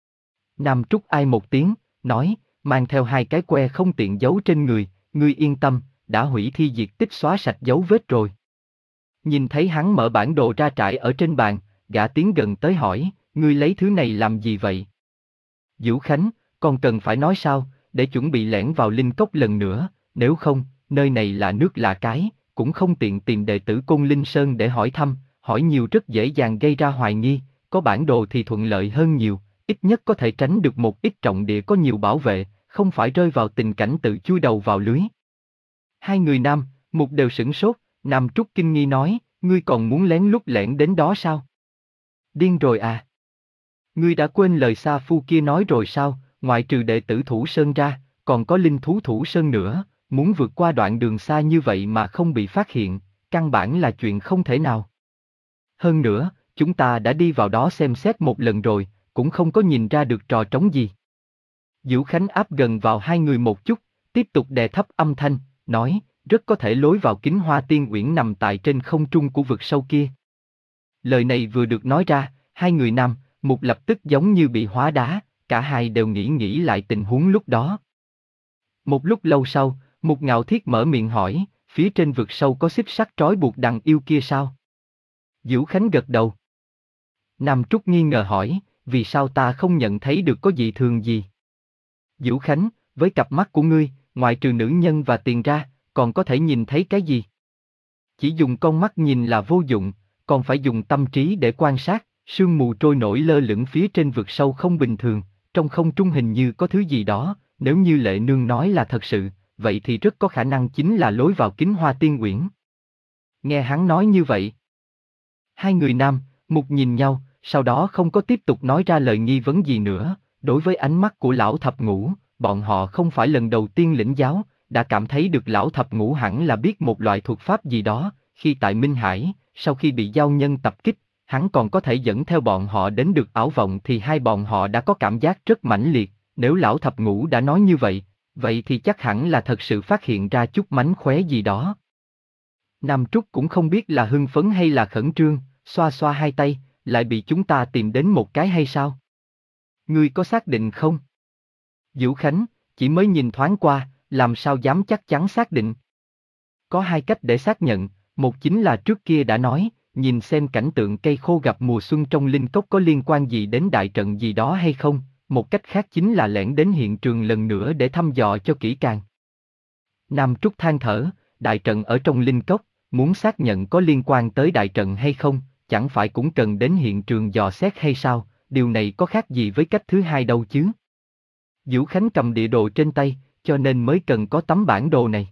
Nam Trúc ai một tiếng, nói, mang theo hai cái que không tiện giấu trên người, ngươi yên tâm, đã hủy thi diệt tích xóa sạch dấu vết rồi. Nhìn thấy hắn mở bản đồ ra trải ở trên bàn, gã tiến gần tới hỏi, ngươi lấy thứ này làm gì vậy? Dữu Khánh, còn cần phải nói sao, để chuẩn bị lẻn vào linh cốc lần nữa, nếu không, nơi này là nước lạ cái, cũng không tiện tìm đệ tử Côn Linh Sơn để hỏi thăm, hỏi nhiều rất dễ dàng gây ra hoài nghi, có bản đồ thì thuận lợi hơn nhiều, ít nhất có thể tránh được một ít trọng địa có nhiều bảo vệ, không phải rơi vào tình cảnh tự chui đầu vào lưới. Hai người Nam, Mục đều sửng sốt, Nam Trúc kinh nghi nói, ngươi còn muốn lén lút lẻn đến đó sao? Điên rồi à? Ngươi đã quên lời Sa Phu kia nói rồi sao, ngoại trừ đệ tử Thủ Sơn ra, còn có linh thú Thủ Sơn nữa, muốn vượt qua đoạn đường xa như vậy mà không bị phát hiện, căn bản là chuyện không thể nào. Hơn nữa, chúng ta đã đi vào đó xem xét một lần rồi, cũng không có nhìn ra được trò trống gì. Dữu Khánh áp gần vào hai người một chút, tiếp tục đè thấp âm thanh, nói, rất có thể lối vào Kính Hoa Tiên Uyển nằm tại trên không trung của vực sâu kia. Lời này vừa được nói ra, hai người Nam, Mục lập tức giống như bị hóa đá, cả hai đều nghĩ nghĩ lại tình huống lúc đó. Một lúc lâu sau, Mục Ngạo Thiết mở miệng hỏi, phía trên vực sâu có xích sắt trói buộc đằng yêu kia sao? Dữu Khánh gật đầu. Nam Trúc nghi ngờ hỏi, vì sao ta không nhận thấy được có dị thường gì? Dữu Khánh, với cặp mắt của ngươi, ngoại trừ nữ nhân và tiền ra, còn có thể nhìn thấy cái gì? Chỉ dùng con mắt nhìn là vô dụng, còn phải dùng tâm trí để quan sát, sương mù trôi nổi lơ lửng phía trên vực sâu không bình thường, trong không trung hình như có thứ gì đó, nếu như Lệ Nương nói là thật sự, vậy thì rất có khả năng chính là lối vào Kính Hoa Tiên Uyển. Nghe hắn nói như vậy, hai người Nam, Mục nhìn nhau, sau đó không có tiếp tục nói ra lời nghi vấn gì nữa, đối với ánh mắt của lão thập ngũ, bọn họ không phải lần đầu tiên lĩnh giáo, đã cảm thấy được lão thập ngũ hẳn là biết một loại thuật pháp gì đó, khi tại Minh Hải, sau khi bị giao nhân tập kích, hắn còn có thể dẫn theo bọn họ đến được ảo vọng thì hai bọn họ đã có cảm giác rất mãnh liệt, nếu lão thập ngũ đã nói như vậy, vậy thì chắc hẳn là thật sự phát hiện ra chút mánh khóe gì đó. Nam Trúc cũng không biết là hưng phấn hay là khẩn trương, xoa xoa hai tay, lại bị chúng ta tìm đến một cái hay sao? Ngươi có xác định không? Dữu Khánh, chỉ mới nhìn thoáng qua, làm sao dám chắc chắn xác định? Có hai cách để xác nhận, một chính là trước kia đã nói, nhìn xem cảnh tượng cây khô gặp mùa xuân trong linh cốc có liên quan gì đến đại trận gì đó hay không, một cách khác chính là lẻn đến hiện trường lần nữa để thăm dò cho kỹ càng. Nam Trúc than thở, đại trận ở trong linh cốc, muốn xác nhận có liên quan tới đại trận hay không, chẳng phải cũng cần đến hiện trường dò xét hay sao, điều này có khác gì với cách thứ hai đâu chứ. Dữu Khánh cầm địa đồ trên tay, cho nên mới cần có tấm bản đồ này.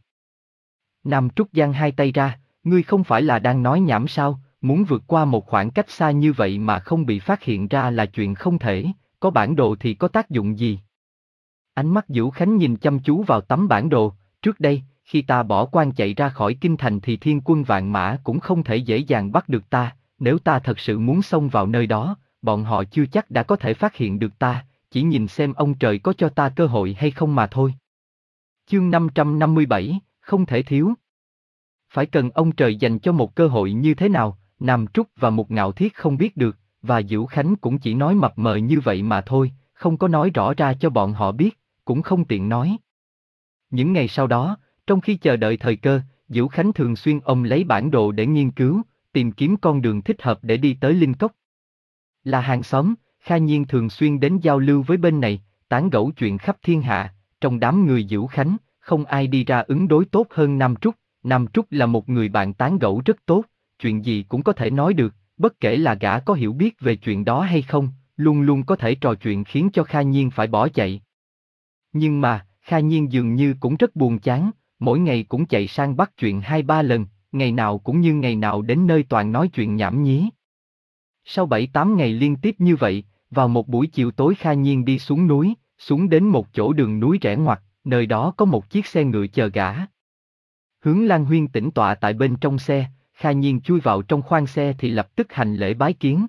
Nam Trúc giang hai tay ra, ngươi không phải là đang nói nhảm sao, muốn vượt qua một khoảng cách xa như vậy mà không bị phát hiện ra là chuyện không thể, có bản đồ thì có tác dụng gì? Ánh mắt Dữu Khánh nhìn chăm chú vào tấm bản đồ, trước đây, khi ta bỏ quan chạy ra khỏi kinh thành thì thiên quân vạn mã cũng không thể dễ dàng bắt được ta, nếu ta thật sự muốn xông vào nơi đó, bọn họ chưa chắc đã có thể phát hiện được ta, chỉ nhìn xem ông trời có cho ta cơ hội hay không mà thôi. Chương năm trăm năm mươi bảy, không thể thiếu. Phải cần ông trời dành cho một cơ hội như thế nào, Nam Trúc và Mục Ngạo Thiết không biết được, và Dữu Khánh cũng chỉ nói mập mờ như vậy mà thôi, không có nói rõ ra cho bọn họ biết, cũng không tiện nói. Những ngày sau đó, trong khi chờ đợi thời cơ, Dữu Khánh thường xuyên ông lấy bản đồ để nghiên cứu, tìm kiếm con đường thích hợp để đi tới Linh Cốc. Là hàng xóm, Kha Nhiên thường xuyên đến giao lưu với bên này, tán gẫu chuyện khắp thiên hạ, trong đám người Dữu Khánh, không ai đi ra ứng đối tốt hơn Nam Trúc. Nam Trúc là một người bạn tán gẫu rất tốt, chuyện gì cũng có thể nói được, bất kể là gã có hiểu biết về chuyện đó hay không, luôn luôn có thể trò chuyện khiến cho Kha Nhiên phải bỏ chạy. Nhưng mà, Kha Nhiên dường như cũng rất buồn chán, mỗi ngày cũng chạy sang bắt chuyện hai ba lần, ngày nào cũng như ngày nào đến nơi toàn nói chuyện nhảm nhí. Sau bảy tám ngày liên tiếp như vậy, vào một buổi chiều tối Kha Nhiên đi xuống núi, xuống đến một chỗ đường núi rẽ ngoặt, nơi đó có một chiếc xe ngựa chờ gã. Hướng Lan Huyên tĩnh tọa tại bên trong xe, Kha Nhiên chui vào trong khoang xe thì lập tức hành lễ bái kiến.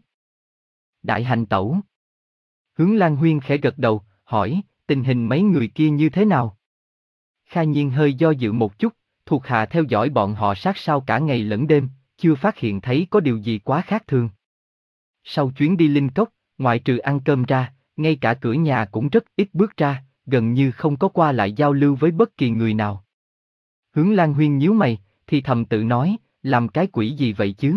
Đại hành tẩu. Hướng Lan Huyên khẽ gật đầu, hỏi, tình hình mấy người kia như thế nào? Kha Nhiên hơi do dự một chút, thuộc hạ theo dõi bọn họ sát sao cả ngày lẫn đêm, chưa phát hiện thấy có điều gì quá khác thường. Sau chuyến đi Linh Cốc, ngoại trừ ăn cơm ra, ngay cả cửa nhà cũng rất ít bước ra, gần như không có qua lại giao lưu với bất kỳ người nào. Hướng Lan Huyên nhíu mày, thì thầm tự nói, làm cái quỷ gì vậy chứ?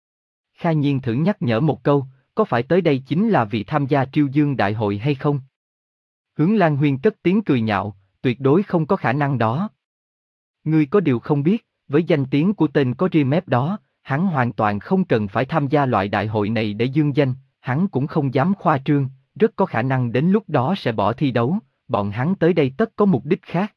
Kha Nhiên thử nhắc nhở một câu, có phải tới đây chính là vì tham gia Triêu Dương Đại hội hay không? Hướng Lan Huyên cất tiếng cười nhạo, tuyệt đối không có khả năng đó. Ngươi có điều không biết, với danh tiếng của tên có ria mép đó, hắn hoàn toàn không cần phải tham gia loại đại hội này để dương danh, hắn cũng không dám khoa trương, rất có khả năng đến lúc đó sẽ bỏ thi đấu, bọn hắn tới đây tất có mục đích khác.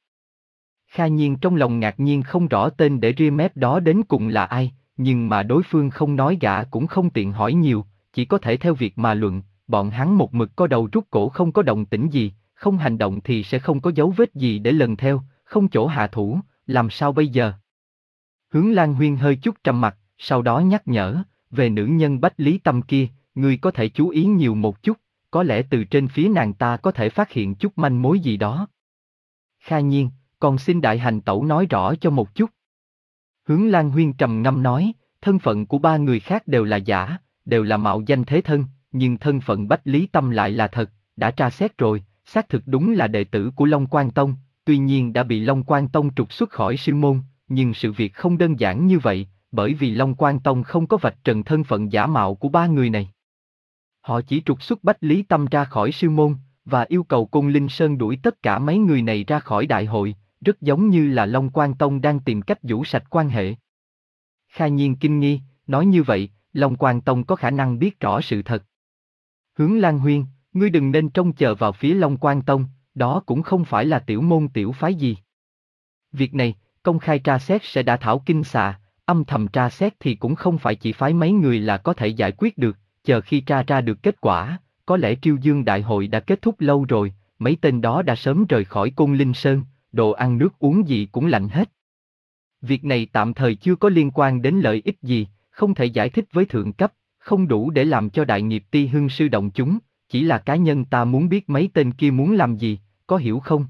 Kha Nhiên trong lòng ngạc nhiên không rõ tên để ria mép đó đến cùng là ai, nhưng mà đối phương không nói gã cũng không tiện hỏi nhiều, chỉ có thể theo việc mà luận, bọn hắn một mực có đầu rút cổ không có động tĩnh gì, không hành động thì sẽ không có dấu vết gì để lần theo, không chỗ hạ thủ, làm sao bây giờ? Hướng Lan Huyên hơi chút trầm mặt, sau đó nhắc nhở, về nữ nhân Bách Lý Tâm kia, ngươi có thể chú ý nhiều một chút, có lẽ từ trên phía nàng ta có thể phát hiện chút manh mối gì đó. Kha Nhiên, còn xin đại hành tẩu nói rõ cho một chút. Hướng Lan Huyên trầm ngâm nói, thân phận của ba người khác đều là giả, đều là mạo danh thế thân, nhưng thân phận Bách Lý Tâm lại là thật, đã tra xét rồi, xác thực đúng là đệ tử của Long Quan Tông, tuy nhiên đã bị Long Quan Tông trục xuất khỏi sư môn, nhưng sự việc không đơn giản như vậy, bởi vì Long Quan Tông không có vạch trần thân phận giả mạo của ba người này. Họ chỉ trục xuất Bách Lý Tâm ra khỏi sư môn, và yêu cầu Côn Linh Sơn đuổi tất cả mấy người này ra khỏi đại hội, rất giống như là Long Quan Tông đang tìm cách giũ sạch quan hệ. Kha Nhiên kinh nghi, nói như vậy, Long Quan Tông có khả năng biết rõ sự thật. Hướng Lan Huyên, ngươi đừng nên trông chờ vào phía Long Quan Tông, đó cũng không phải là tiểu môn tiểu phái gì. Việc này, công khai tra xét sẽ đã thảo kinh xà, âm thầm tra xét thì cũng không phải chỉ phái mấy người là có thể giải quyết được, chờ khi tra ra được kết quả, có lẽ Triêu Dương Đại hội đã kết thúc lâu rồi, mấy tên đó đã sớm rời khỏi Côn Linh Sơn, đồ ăn nước uống gì cũng lạnh hết. Việc này tạm thời chưa có liên quan đến lợi ích gì, không thể giải thích với thượng cấp, không đủ để làm cho đại nghiệp Ti Hưng sư động chúng, chỉ là cá nhân ta muốn biết mấy tên kia muốn làm gì, có hiểu không?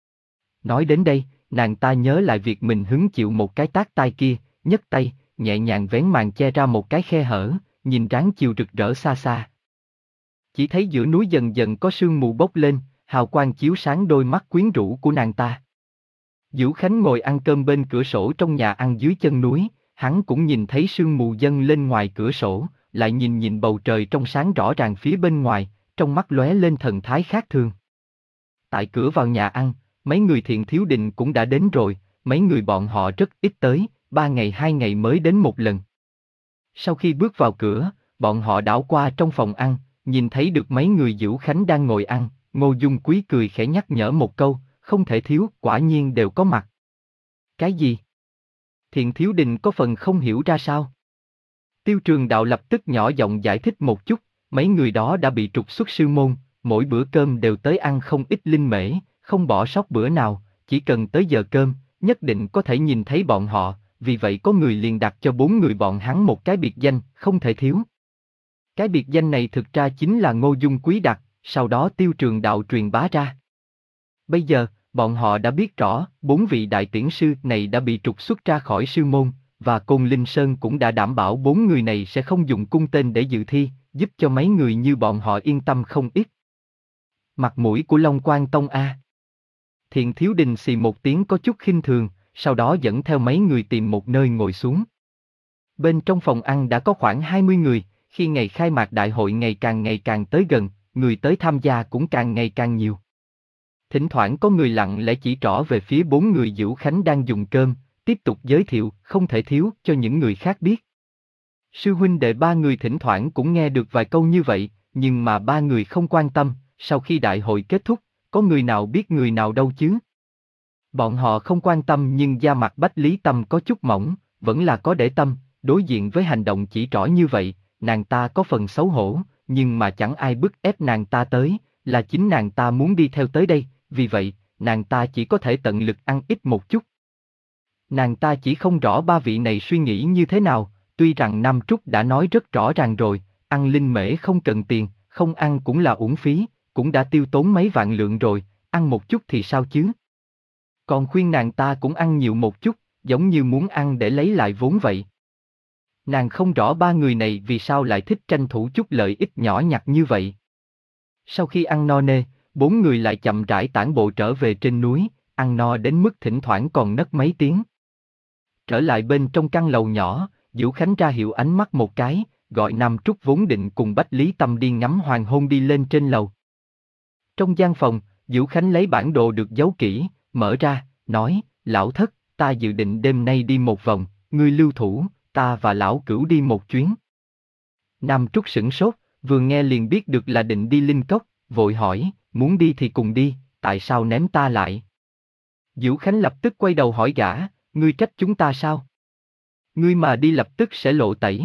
Nói đến đây, nàng ta nhớ lại việc mình hứng chịu một cái tát tai kia, nhấc tay, nhẹ nhàng vén màn che ra một cái khe hở, nhìn ráng chiều rực rỡ xa xa. Chỉ thấy giữa núi dần dần có sương mù bốc lên, hào quang chiếu sáng đôi mắt quyến rũ của nàng ta. Dữu Khánh ngồi ăn cơm bên cửa sổ trong nhà ăn dưới chân núi, hắn cũng nhìn thấy sương mù dâng lên ngoài cửa sổ, lại nhìn nhìn bầu trời trong sáng rõ ràng phía bên ngoài, trong mắt lóe lên thần thái khác thường. Tại cửa vào nhà ăn, mấy người Thiện Thiếu Đình cũng đã đến rồi, mấy người bọn họ rất ít tới, ba ngày hai ngày mới đến một lần. Sau khi bước vào cửa, bọn họ đảo qua trong phòng ăn, nhìn thấy được mấy người Dữu Khánh đang ngồi ăn, Ngô Dung Quý cười khẽ nhắc nhở một câu, không thể thiếu, quả nhiên đều có mặt. Cái gì? Thiện Thiếu Đình có phần không hiểu ra sao. Tiêu Trường Đạo lập tức nhỏ giọng giải thích một chút, mấy người đó đã bị trục xuất sư môn, mỗi bữa cơm đều tới ăn không ít linh mễ, không bỏ sót bữa nào, chỉ cần tới giờ cơm, nhất định có thể nhìn thấy bọn họ, vì vậy có người liền đặt cho bốn người bọn hắn một cái biệt danh, không thể thiếu. Cái biệt danh này thực ra chính là Ngô Dung Quý đặt, sau đó Tiêu Trường Đạo truyền bá ra. Bây giờ, bọn họ đã biết rõ, bốn vị đại tiễn sư này đã bị trục xuất ra khỏi sư môn, và Côn Linh Sơn cũng đã đảm bảo bốn người này sẽ không dùng cung tên để dự thi, giúp cho mấy người như bọn họ yên tâm không ít. Mặt mũi của Long Quang Tông a. Thiện Thiếu Đình xì một tiếng có chút khinh thường, sau đó dẫn theo mấy người tìm một nơi ngồi xuống. Bên trong phòng ăn đã có khoảng hai mươi người, khi ngày khai mạc đại hội ngày càng ngày càng tới gần, người tới tham gia cũng càng ngày càng nhiều. Thỉnh thoảng có người lặng lẽ chỉ trỏ về phía bốn người Dữu Khánh đang dùng cơm, tiếp tục giới thiệu, không thể thiếu cho những người khác biết. Sư huynh đệ ba người thỉnh thoảng cũng nghe được vài câu như vậy, nhưng mà ba người không quan tâm, sau khi đại hội kết thúc, có người nào biết người nào đâu chứ? Bọn họ không quan tâm nhưng da mặt Bách Lý Tâm có chút mỏng, vẫn là có để tâm, đối diện với hành động chỉ trỏ như vậy, nàng ta có phần xấu hổ, nhưng mà chẳng ai bức ép nàng ta tới, là chính nàng ta muốn đi theo tới đây, vì vậy, nàng ta chỉ có thể tận lực ăn ít một chút. Nàng ta chỉ không rõ ba vị này suy nghĩ như thế nào, tuy rằng Nam Trúc đã nói rất rõ ràng rồi, ăn linh mễ không cần tiền, không ăn cũng là uổng phí, cũng đã tiêu tốn mấy vạn lượng rồi, ăn một chút thì sao chứ? Còn khuyên nàng ta cũng ăn nhiều một chút, giống như muốn ăn để lấy lại vốn vậy. Nàng không rõ ba người này vì sao lại thích tranh thủ chút lợi ích nhỏ nhặt như vậy. Sau khi ăn no nê, bốn người lại chậm rãi tản bộ trở về trên núi, ăn no đến mức thỉnh thoảng còn nấc mấy tiếng. Trở lại bên trong căn lầu nhỏ, Dữu Khánh ra hiệu ánh mắt một cái, gọi Nam Trúc vốn định cùng Bách Lý Tâm đi ngắm hoàng hôn đi lên trên lầu. Trong gian phòng, Dữu Khánh lấy bản đồ được giấu kỹ, mở ra, nói, lão thất, ta dự định đêm nay đi một vòng, ngươi lưu thủ, ta và lão cửu đi một chuyến. Nam Trúc sửng sốt, vừa nghe liền biết được là định đi Linh Cốc, vội hỏi, muốn đi thì cùng đi, tại sao ném ta lại? Dữu Khánh lập tức quay đầu hỏi gã, ngươi trách chúng ta sao? Ngươi mà đi lập tức sẽ lộ tẩy.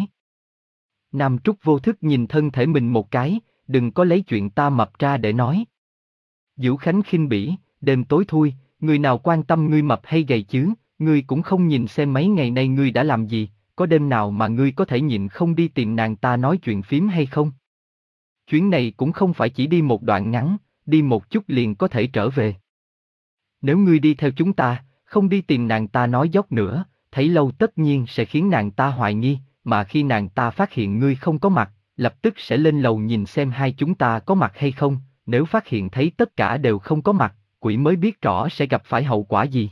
Nam Trúc vô thức nhìn thân thể mình một cái, đừng có lấy chuyện ta mập ra để nói. Dữu Khánh khinh bỉ, đêm tối thui, người nào quan tâm ngươi mập hay gầy chứ, ngươi cũng không nhìn xem mấy ngày nay ngươi đã làm gì, có đêm nào mà ngươi có thể nhịn không đi tìm nàng ta nói chuyện phím hay không? Chuyến này cũng không phải chỉ đi một đoạn ngắn, đi một chút liền có thể trở về. Nếu ngươi đi theo chúng ta, không đi tìm nàng ta nói dốc nữa, thấy lâu tất nhiên sẽ khiến nàng ta hoài nghi, mà khi nàng ta phát hiện ngươi không có mặt, lập tức sẽ lên lầu nhìn xem hai chúng ta có mặt hay không, nếu phát hiện thấy tất cả đều không có mặt, quỷ mới biết rõ sẽ gặp phải hậu quả gì.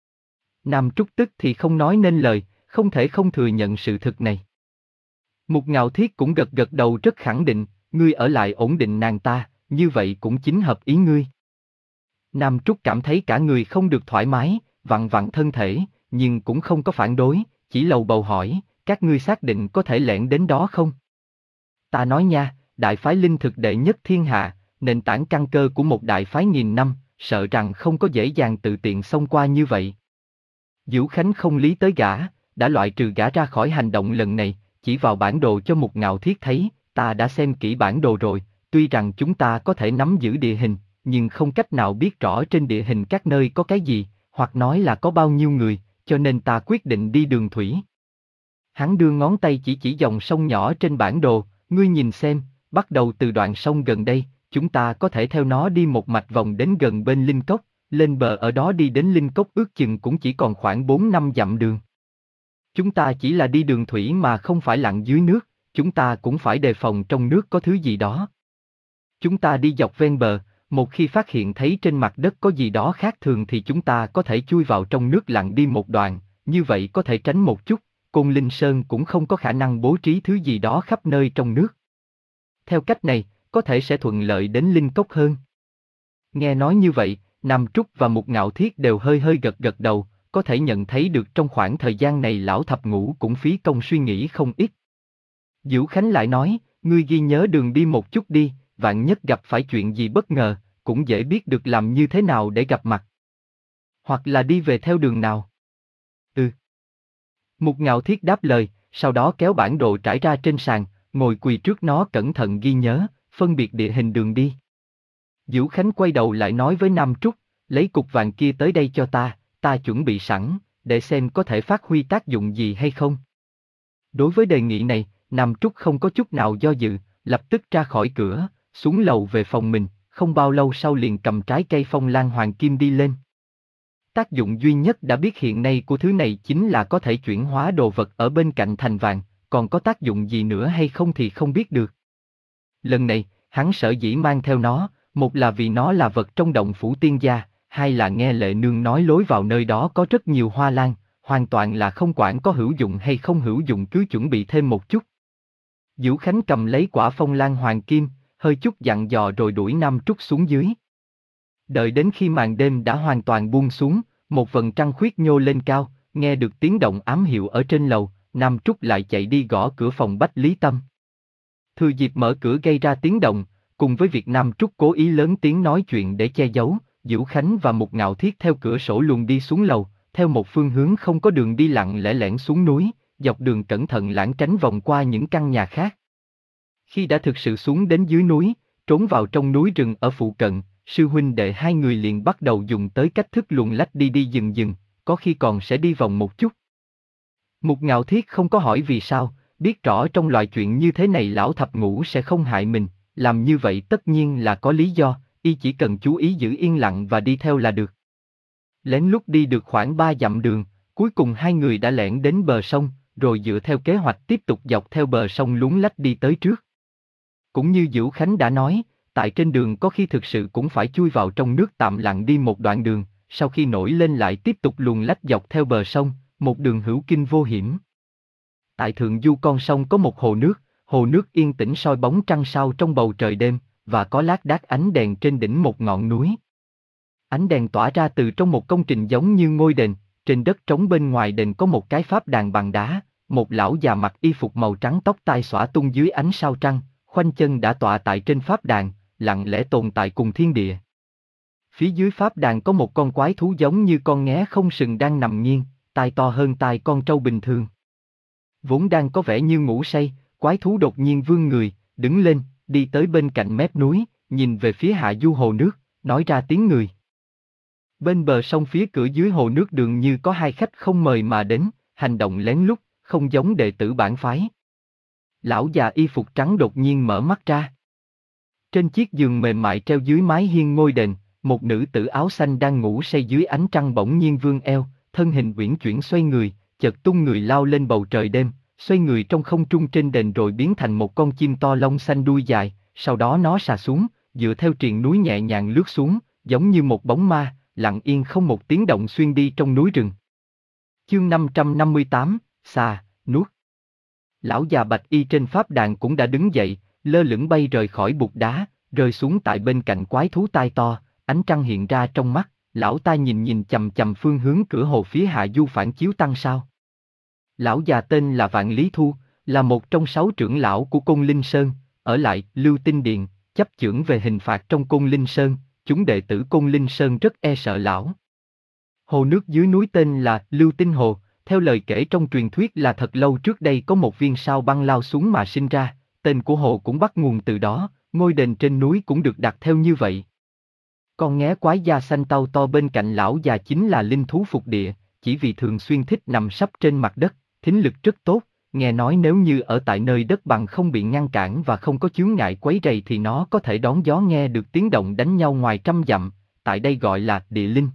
Nam Trúc tức thì không nói nên lời, không thể không thừa nhận sự thực này. Mục Ngạo Thiết cũng gật gật đầu rất khẳng định, ngươi ở lại ổn định nàng ta, như vậy cũng chính hợp ý ngươi. Nam Trúc cảm thấy cả người không được thoải mái, vặn vặn thân thể, nhưng cũng không có phản đối, chỉ lầu bầu hỏi, các ngươi xác định có thể lẻn đến đó không? Ta nói nha, đại phái linh thực đệ nhất thiên hạ, nền tảng căn cơ của một đại phái nghìn năm, sợ rằng không có dễ dàng tự tiện xông qua như vậy. Dữu Khánh không lý tới gã, đã loại trừ gã ra khỏi hành động lần này, chỉ vào bản đồ cho Mục Ngạo Thiết thấy, ta đã xem kỹ bản đồ rồi, tuy rằng chúng ta có thể nắm giữ địa hình, nhưng không cách nào biết rõ trên địa hình các nơi có cái gì, hoặc nói là có bao nhiêu người, cho nên ta quyết định đi đường thủy. Hắn đưa ngón tay chỉ chỉ dòng sông nhỏ trên bản đồ, ngươi nhìn xem, bắt đầu từ đoạn sông gần đây, chúng ta có thể theo nó đi một mạch vòng đến gần bên Linh Cốc, lên bờ ở đó đi đến Linh Cốc ước chừng cũng chỉ còn khoảng bốn năm dặm đường. Chúng ta chỉ là đi đường thủy mà không phải lặn dưới nước, chúng ta cũng phải đề phòng trong nước có thứ gì đó. Chúng ta đi dọc ven bờ, một khi phát hiện thấy trên mặt đất có gì đó khác thường thì chúng ta có thể chui vào trong nước lặn đi một đoạn, như vậy có thể tránh một chút, Côn Linh Sơn cũng không có khả năng bố trí thứ gì đó khắp nơi trong nước. Theo cách này, có thể sẽ thuận lợi đến Linh Cốc hơn. Nghe nói như vậy, Nam Trúc và Mục Ngạo Thiết đều hơi hơi gật gật đầu, có thể nhận thấy được trong khoảng thời gian này lão thập ngũ cũng phí công suy nghĩ không ít. Dữu Khánh lại nói, ngươi ghi nhớ đường đi một chút đi, vạn nhất gặp phải chuyện gì bất ngờ, cũng dễ biết được làm như thế nào để gặp mặt. Hoặc là đi về theo đường nào. Ừ. Mục Ngạo Thiết đáp lời, sau đó kéo bản đồ trải ra trên sàn, ngồi quỳ trước nó cẩn thận ghi nhớ, phân biệt địa hình đường đi. Dữu Khánh quay đầu lại nói với Nam Trúc, lấy cục vàng kia tới đây cho ta, ta chuẩn bị sẵn, để xem có thể phát huy tác dụng gì hay không. Đối với đề nghị này, Nam Trúc không có chút nào do dự, lập tức ra khỏi cửa, xuống lầu về phòng mình, không bao lâu sau liền cầm trái cây phong lan hoàng kim đi lên. Tác dụng duy nhất đã biết hiện nay của thứ này chính là có thể chuyển hóa đồ vật ở bên cạnh thành vàng, còn có tác dụng gì nữa hay không thì không biết được. Lần này, hắn sở dĩ mang theo nó, một là vì nó là vật trong động phủ tiên gia, hai là nghe Lệ Nương nói lối vào nơi đó có rất nhiều hoa lan, hoàn toàn là không quản có hữu dụng hay không hữu dụng cứ chuẩn bị thêm một chút. Vũ Khánh cầm lấy quả phong lan hoàng kim, hơi chút dặn dò rồi đuổi Nam Trúc xuống dưới. Đợi đến khi màn đêm đã hoàn toàn buông xuống, một vầng trăng khuyết nhô lên cao, nghe được tiếng động ám hiệu ở trên lầu, Nam Trúc lại chạy đi gõ cửa phòng Bách Lý Tâm. Thừa dịp mở cửa gây ra tiếng động, cùng với việc Nam Trúc cố ý lớn tiếng nói chuyện để che giấu, Vũ Khánh và Mục Ngạo Thiết theo cửa sổ luồn đi xuống lầu, theo một phương hướng không có đường đi lặng lẽ lẻn xuống núi, dọc đường cẩn thận lãng tránh vòng qua những căn nhà khác. Khi đã thực sự xuống đến dưới núi, trốn vào trong núi rừng ở phụ cận, sư huynh đệ hai người liền bắt đầu dùng tới cách thức luồn lách đi đi dừng dừng, có khi còn sẽ đi vòng một chút. Mục Ngạo Thiết không có hỏi vì sao, biết rõ trong loại chuyện như thế này lão thập ngũ sẽ không hại mình, làm như vậy tất nhiên là có lý do, y chỉ cần chú ý giữ yên lặng và đi theo là được. Lén lút đi được khoảng ba dặm đường, cuối cùng hai người đã lẻn đến bờ sông, rồi dựa theo kế hoạch tiếp tục dọc theo bờ sông luống lách đi tới trước. Cũng như Vũ Khánh đã nói, tại trên đường có khi thực sự cũng phải chui vào trong nước tạm lặng đi một đoạn đường, sau khi nổi lên lại tiếp tục luồn lách dọc theo bờ sông, một đường hữu kinh vô hiểm. Tại thượng du con sông có một hồ nước, hồ nước yên tĩnh soi bóng trăng sao trong bầu trời đêm, và có lác đác ánh đèn trên đỉnh một ngọn núi. Ánh đèn tỏa ra từ trong một công trình giống như ngôi đền, trên đất trống bên ngoài đền có một cái pháp đàn bằng đá, một lão già mặc y phục màu trắng tóc tai xõa tung dưới ánh sao trăng, khoanh chân đã tọa tại trên pháp đàn, lặng lẽ tồn tại cùng thiên địa. Phía dưới pháp đàn có một con quái thú giống như con nghé không sừng đang nằm nghiêng, tai to hơn tai con trâu bình thường. Vốn đang có vẻ như ngủ say, quái thú đột nhiên vươn người, đứng lên, đi tới bên cạnh mép núi, nhìn về phía hạ du hồ nước, nói ra tiếng người. Bên bờ sông phía cửa dưới hồ nước dường như có hai khách không mời mà đến, hành động lén lút, không giống đệ tử bản phái. Lão già y phục trắng đột nhiên mở mắt ra. Trên chiếc giường mềm mại treo dưới mái hiên ngôi đền, một nữ tử áo xanh đang ngủ say dưới ánh trăng bỗng nhiên vươn eo, thân hình uyển chuyển xoay người, chợt tung người lao lên bầu trời đêm, xoay người trong không trung trên đền rồi biến thành một con chim to lông xanh đuôi dài, sau đó nó xà xuống, dựa theo triền núi nhẹ nhàng lướt xuống, giống như một bóng ma, lặng yên không một tiếng động xuyên đi trong núi rừng. Chương năm trăm năm mươi tám, xà, nuốt. Lão già bạch y trên pháp đàn cũng đã đứng dậy, lơ lửng bay rời khỏi bục đá, rơi xuống tại bên cạnh quái thú tai to, ánh trăng hiện ra trong mắt, lão ta nhìn nhìn chầm chầm phương hướng cửa hồ phía hạ du phản chiếu tăng sao. Lão già tên là Vạn Lý Thu, là một trong sáu trưởng lão của Côn Linh Sơn, ở lại Lưu Tinh Điện, chấp chưởng về hình phạt trong Côn Linh Sơn, chúng đệ tử Côn Linh Sơn rất e sợ lão. Hồ nước dưới núi tên là Lưu Tinh Hồ, theo lời kể trong truyền thuyết là thật lâu trước đây có một viên sao băng lao xuống mà sinh ra, tên của hồ cũng bắt nguồn từ đó, ngôi đền trên núi cũng được đặt theo như vậy. Con nghé quái da xanh tau to bên cạnh lão già chính là linh thú phục địa, chỉ vì thường xuyên thích nằm sấp trên mặt đất, thính lực rất tốt, nghe nói nếu như ở tại nơi đất bằng không bị ngăn cản và không có chướng ngại quấy rầy thì nó có thể đón gió nghe được tiếng động đánh nhau ngoài trăm dặm, tại đây gọi là địa linh.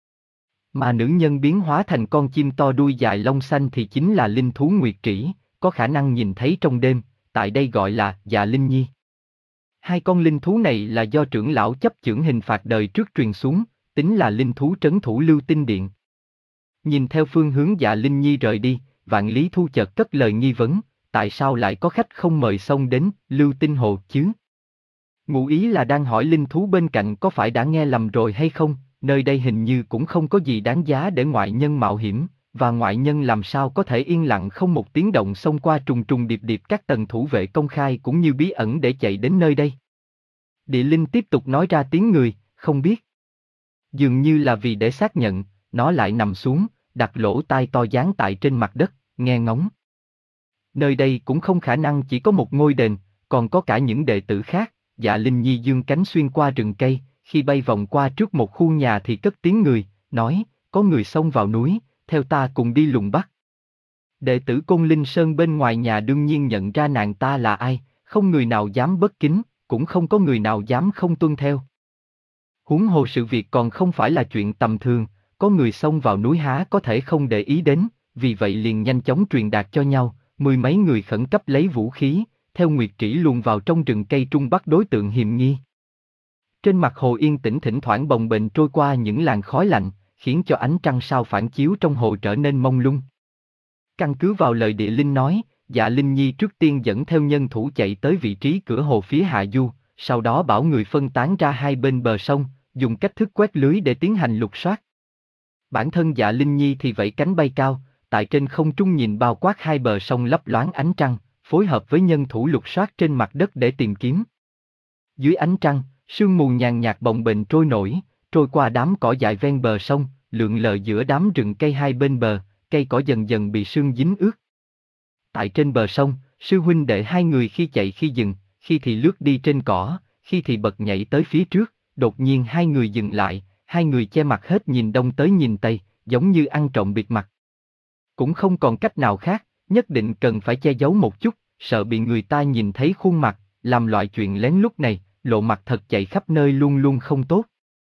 Mà nữ nhân biến hóa thành con chim to đuôi dài lông xanh thì chính là linh thú nguyệt trĩ, có khả năng nhìn thấy trong đêm, tại đây gọi là dạ linh nhi. Hai con linh thú này là do trưởng lão chấp chưởng hình phạt đời trước truyền xuống, tính là linh thú trấn thủ Lưu Tinh Điện. Nhìn theo phương hướng dạ linh nhi rời đi, Vạn Lý Thu chợt cất lời nghi vấn, tại sao lại có khách không mời xông đến Lưu Tinh Hồ chứ? Ngụ ý là đang hỏi linh thú bên cạnh có phải đã nghe lầm rồi hay không, nơi đây hình như cũng không có gì đáng giá để ngoại nhân mạo hiểm, và ngoại nhân làm sao có thể yên lặng không một tiếng động xông qua trùng trùng điệp điệp các tầng thủ vệ công khai cũng như bí ẩn để chạy đến nơi đây. Địa linh tiếp tục nói ra tiếng người, không biết. Dường như là vì để xác nhận, nó lại nằm xuống, đặt lỗ tai to dán tại trên mặt đất, nghe ngóng. Nơi đây cũng không khả năng chỉ có một ngôi đền, còn có cả những đệ tử khác. Dạ Linh Nhi dương cánh xuyên qua rừng cây, khi bay vòng qua trước một khu nhà thì cất tiếng người, nói, có người xông vào núi, theo ta cùng đi lùng bắt. Đệ tử Côn Linh Sơn bên ngoài nhà đương nhiên nhận ra nàng ta là ai, không người nào dám bất kính, cũng không có người nào dám không tuân theo. Huống hồ sự việc còn không phải là chuyện tầm thường, có người xông vào núi há có thể không để ý đến, vì vậy liền nhanh chóng truyền đạt cho nhau, mười mấy người khẩn cấp lấy vũ khí, theo Nguyệt Trĩ luồn vào trong rừng cây trung bắt đối tượng hiềm nghi. Trên mặt hồ yên tĩnh thỉnh thoảng bồng bềnh trôi qua những làn khói lạnh, khiến cho ánh trăng sao phản chiếu trong hồ trở nên mông lung. Căn cứ vào lời địa linh nói, Dạ Linh Nhi trước tiên dẫn theo nhân thủ chạy tới vị trí cửa hồ phía hạ du, sau đó bảo người phân tán ra hai bên bờ sông, dùng cách thức quét lưới để tiến hành lục soát. Bản thân Dạ Linh Nhi thì vẫy cánh bay cao, tại trên không trung nhìn bao quát hai bờ sông lấp loáng ánh trăng, phối hợp với nhân thủ lục soát trên mặt đất để tìm kiếm. Dưới ánh trăng, sương mù nhàn nhạt bồng bềnh trôi nổi, trôi qua đám cỏ dại ven bờ sông, lượn lờ giữa đám rừng cây hai bên bờ, cây cỏ dần dần bị sương dính ướt. Tại trên bờ sông, sư huynh đệ hai người khi chạy khi dừng, khi thì lướt đi trên cỏ, khi thì bật nhảy tới phía trước, đột nhiên hai người dừng lại, hai người che mặt hết nhìn đông tới nhìn tây, giống như ăn trộm bịt mặt. Cũng không còn cách nào khác, nhất định cần phải che giấu một chút, sợ bị người ta nhìn thấy khuôn mặt, làm loại chuyện lén lúc này, lộ mặt thật chạy khắp nơi luôn luôn không tốt.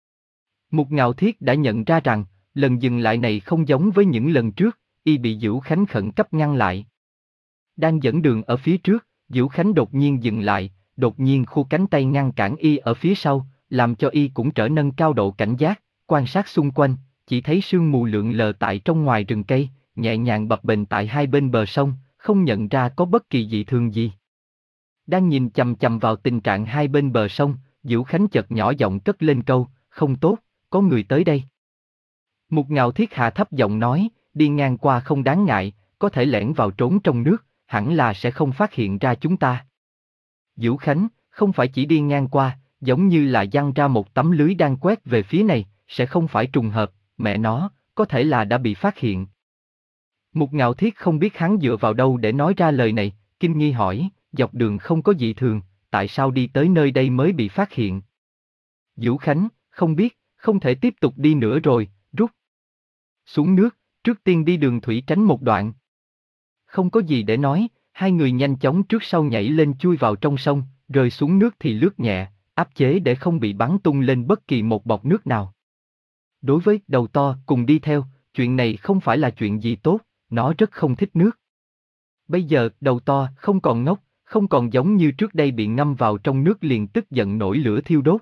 Mục Ngạo Thiết đã nhận ra rằng, lần dừng lại này không giống với những lần trước, y bị Dữu Khánh khẩn cấp ngăn lại. Đang dẫn đường ở phía trước, Dữu Khánh đột nhiên dừng lại, đột nhiên khu cánh tay ngăn cản y ở phía sau, làm cho y cũng trở nâng cao độ cảnh giác, quan sát xung quanh, chỉ thấy sương mù lượn lờ tại trong ngoài rừng cây, nhẹ nhàng bập bềnh tại hai bên bờ sông, không nhận ra có bất kỳ dị thường gì. Đang nhìn chằm chằm vào tình trạng hai bên bờ sông, Dữu Khánh chợt nhỏ giọng cất lên câu, không tốt, có người tới đây. Mục Ngạo Thiết hạ thấp giọng nói, đi ngang qua không đáng ngại, có thể lẻn vào trốn trong nước, hẳn là sẽ không phát hiện ra chúng ta. Dữu Khánh, không phải chỉ đi ngang qua, giống như là giăng ra một tấm lưới đang quét về phía này, sẽ không phải trùng hợp, mẹ nó, có thể là đã bị phát hiện. Mục Ngạo Thiết không biết hắn dựa vào đâu để nói ra lời này, kinh nghi hỏi, dọc đường không có dị thường, tại sao đi tới nơi đây mới bị phát hiện? Dữu Khánh, không biết, không thể tiếp tục đi nữa rồi, rút xuống nước, trước tiên đi đường thủy tránh một đoạn. Không có gì để nói, hai người nhanh chóng trước sau nhảy lên chui vào trong sông, rơi xuống nước thì lướt nhẹ, áp chế để không bị bắn tung lên bất kỳ một bọt nước nào. Đối với đầu to cùng đi theo, chuyện này không phải là chuyện gì tốt, nó rất không thích nước. Bây giờ đầu to không còn ngốc, không còn giống như trước đây bị ngâm vào trong nước liền tức giận nổi lửa thiêu đốt.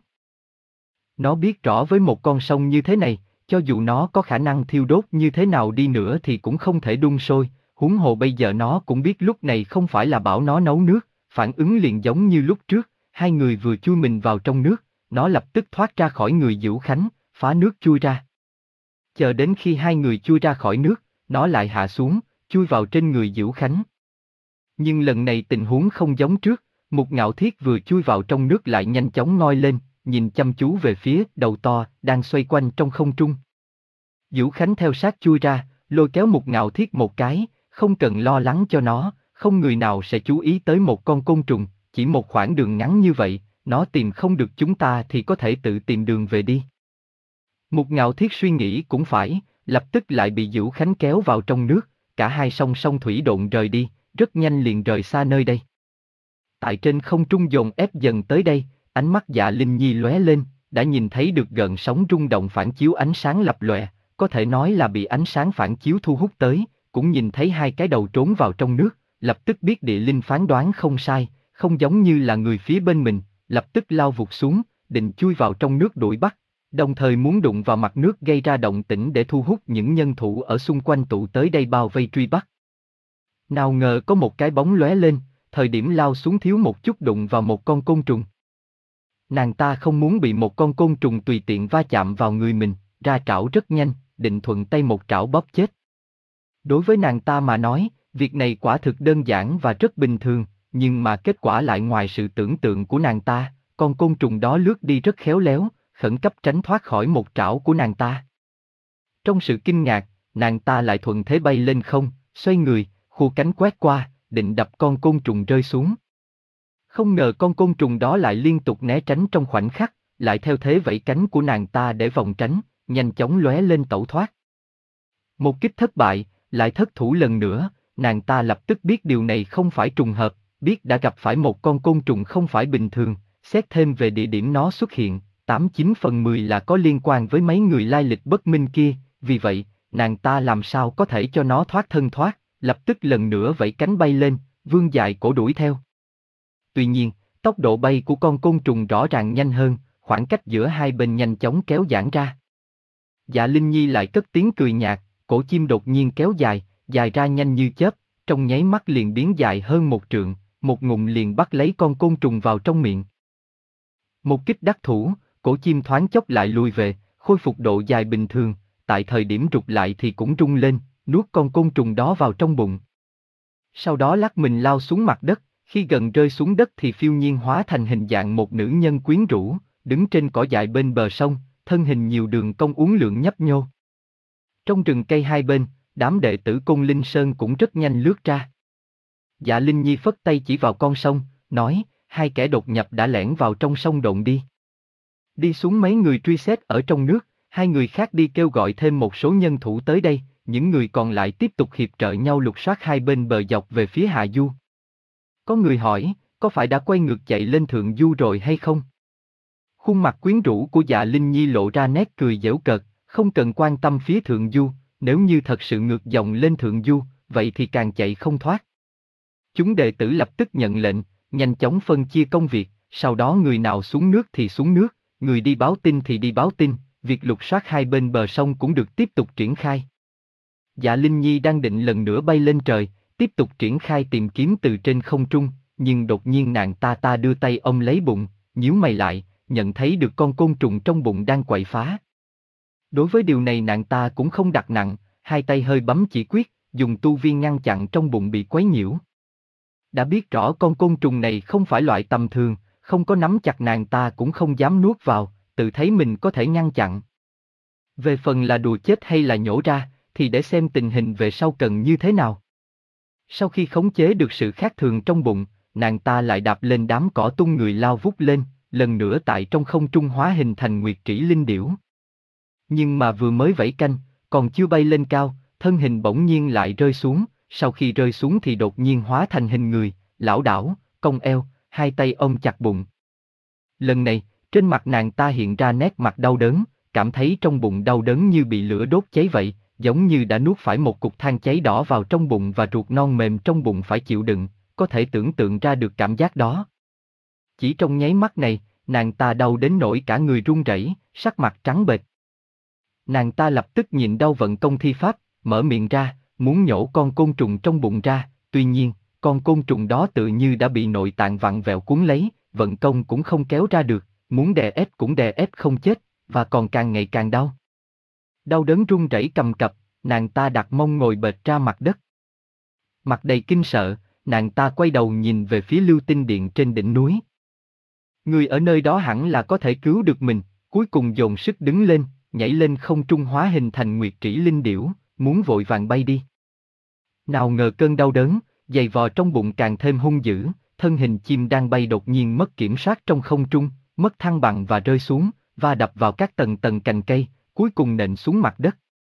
Nó biết rõ với một con sông như thế này, cho dù nó có khả năng thiêu đốt như thế nào đi nữa thì cũng không thể đun sôi, huống hồ bây giờ nó cũng biết lúc này không phải là bảo nó nấu nước, phản ứng liền giống như lúc trước, hai người vừa chui mình vào trong nước, nó lập tức thoát ra khỏi người Dữu Khánh, phá nước chui ra. Chờ đến khi hai người chui ra khỏi nước, nó lại hạ xuống, chui vào trên người Dữu Khánh. Nhưng lần này tình huống không giống trước, Mục Ngạo Thiết vừa chui vào trong nước lại nhanh chóng ngoi lên, nhìn chăm chú về phía đầu to, đang xoay quanh trong không trung. Dữu Khánh theo sát chui ra, lôi kéo Mục Ngạo Thiết một cái, không cần lo lắng cho nó, không người nào sẽ chú ý tới một con côn trùng, chỉ một khoảng đường ngắn như vậy, nó tìm không được chúng ta thì có thể tự tìm đường về đi. Mục Ngạo Thiết suy nghĩ cũng phải, lập tức lại bị Dữu Khánh kéo vào trong nước, cả hai song song thủy độn rời đi, rất nhanh liền rời xa nơi đây. Tại trên không trung dồn ép dần tới đây, ánh mắt Dạ Linh Nhi lóe lên, đã nhìn thấy được gợn sóng rung động phản chiếu ánh sáng lập lòe, có thể nói là bị ánh sáng phản chiếu thu hút tới, cũng nhìn thấy hai cái đầu trốn vào trong nước, lập tức biết địa linh phán đoán không sai, không giống như là người phía bên mình, lập tức lao vụt xuống, định chui vào trong nước đuổi bắt, đồng thời muốn đụng vào mặt nước gây ra động tĩnh để thu hút những nhân thủ ở xung quanh tụ tới đây bao vây truy bắt. Nào ngờ có một cái bóng lóe lên, thời điểm lao xuống thiếu một chút đụng vào một con côn trùng. Nàng ta không muốn bị một con côn trùng tùy tiện va chạm vào người mình, ra trảo rất nhanh, định thuận tay một trảo bóp chết. Đối với nàng ta mà nói, việc này quả thực đơn giản và rất bình thường, nhưng mà kết quả lại ngoài sự tưởng tượng của nàng ta, con côn trùng đó lướt đi rất khéo léo, khẩn cấp tránh thoát khỏi một trảo của nàng ta. Trong sự kinh ngạc, nàng ta lại thuận thế bay lên không, xoay người, khu cánh quét qua, định đập con côn trùng rơi xuống. Không ngờ con côn trùng đó lại liên tục né tránh trong khoảnh khắc, lại theo thế vẫy cánh của nàng ta để vòng tránh, nhanh chóng lóe lên tẩu thoát. Một kích thất bại, lại thất thủ lần nữa, nàng ta lập tức biết điều này không phải trùng hợp, biết đã gặp phải một con côn trùng không phải bình thường, xét thêm về địa điểm nó xuất hiện, tám chín phần mười là có liên quan với mấy người lai lịch bất minh kia, vì vậy, nàng ta làm sao có thể cho nó thoát thân thoát, lập tức lần nữa vẫy cánh bay lên, vươn dài cổ đuổi theo. Tuy nhiên, tốc độ bay của con côn trùng rõ ràng nhanh hơn, khoảng cách giữa hai bên nhanh chóng kéo giãn ra. Dạ Linh Nhi lại cất tiếng cười nhạt, cổ chim đột nhiên kéo dài, dài ra nhanh như chớp, trong nháy mắt liền biến dài hơn một trượng, một ngụm liền bắt lấy con côn trùng vào trong miệng. Một kích đắc thủ, cổ chim thoáng chốc lại lùi về, khôi phục độ dài bình thường, tại thời điểm rụt lại thì cũng rung lên, nuốt con côn trùng đó vào trong bụng. Sau đó lắc mình lao xuống mặt đất, khi gần rơi xuống đất thì phiêu nhiên hóa thành hình dạng một nữ nhân quyến rũ, đứng trên cỏ dại bên bờ sông, thân hình nhiều đường cong uốn lượn nhấp nhô. Trong rừng cây hai bên, đám đệ tử Côn Linh Sơn cũng rất nhanh lướt ra. Dạ Linh Nhi phất tay chỉ vào con sông, nói, hai kẻ đột nhập đã lẻn vào trong sông độn đi. Đi xuống mấy người truy xét ở trong nước, hai người khác đi kêu gọi thêm một số nhân thủ tới đây, những người còn lại tiếp tục hiệp trợ nhau lục soát hai bên bờ dọc về phía hạ du. Có người hỏi, có phải đã quay ngược chạy lên thượng du rồi hay không? Khuôn mặt quyến rũ của Dạ Linh Nhi lộ ra nét cười giễu cợt, không cần quan tâm phía thượng du, nếu như thật sự ngược dòng lên thượng du, vậy thì càng chạy không thoát. Chúng đệ tử lập tức nhận lệnh, nhanh chóng phân chia công việc, sau đó người nào xuống nước thì xuống nước, người đi báo tin thì đi báo tin, việc lục soát hai bên bờ sông cũng được tiếp tục triển khai. Dạ Linh Nhi đang định lần nữa bay lên trời, tiếp tục triển khai tìm kiếm từ trên không trung, nhưng đột nhiên nàng ta ta đưa tay ôm lấy bụng, nhíu mày lại, nhận thấy được con côn trùng trong bụng đang quậy phá. Đối với điều này nàng ta cũng không đặt nặng, hai tay hơi bấm chỉ quyết, dùng tu vi ngăn chặn trong bụng bị quấy nhiễu. Đã biết rõ con côn trùng này không phải loại tầm thường, không có nắm chặt nàng ta cũng không dám nuốt vào, tự thấy mình có thể ngăn chặn. Về phần là đùa chết hay là nhổ ra, thì để xem tình hình về sau cần như thế nào. Sau khi khống chế được sự khác thường trong bụng, nàng ta lại đạp lên đám cỏ tung người lao vút lên, lần nữa tại trong không trung hóa hình thành nguyệt trĩ linh điểu. Nhưng mà vừa mới vẫy canh, còn chưa bay lên cao, thân hình bỗng nhiên lại rơi xuống, sau khi rơi xuống thì đột nhiên hóa thành hình người, lảo đảo, cong eo, hai tay ôm chặt bụng. Lần này, trên mặt nàng ta hiện ra nét mặt đau đớn, cảm thấy trong bụng đau đớn như bị lửa đốt cháy vậy, giống như đã nuốt phải một cục than cháy đỏ vào trong bụng và ruột non mềm trong bụng phải chịu đựng, có thể tưởng tượng ra được cảm giác đó. Chỉ trong nháy mắt này, nàng ta đau đến nỗi cả người run rẩy, sắc mặt trắng bệch. Nàng ta lập tức nhịn đau vận công thi pháp, mở miệng ra, muốn nhổ con côn trùng trong bụng ra, tuy nhiên, con côn trùng đó tự như đã bị nội tạng vặn vẹo cuốn lấy, vận công cũng không kéo ra được, muốn đè ép cũng đè ép không chết, và còn càng ngày càng đau. Đau đớn run rẩy cầm cập, nàng ta đặt mông ngồi bệt ra mặt đất. Mặt đầy kinh sợ, nàng ta quay đầu nhìn về phía Lưu Tinh Điện trên đỉnh núi. Người ở nơi đó hẳn là có thể cứu được mình, cuối cùng dồn sức đứng lên, nhảy lên không trung hóa hình thành nguyệt trĩ linh điểu, muốn vội vàng bay đi. Nào ngờ cơn đau đớn, giày vò trong bụng càng thêm hung dữ, thân hình chim đang bay đột nhiên mất kiểm soát trong không trung, mất thăng bằng và rơi xuống, và đập vào các tầng tầng cành cây, cuối cùng nện xuống mặt đất.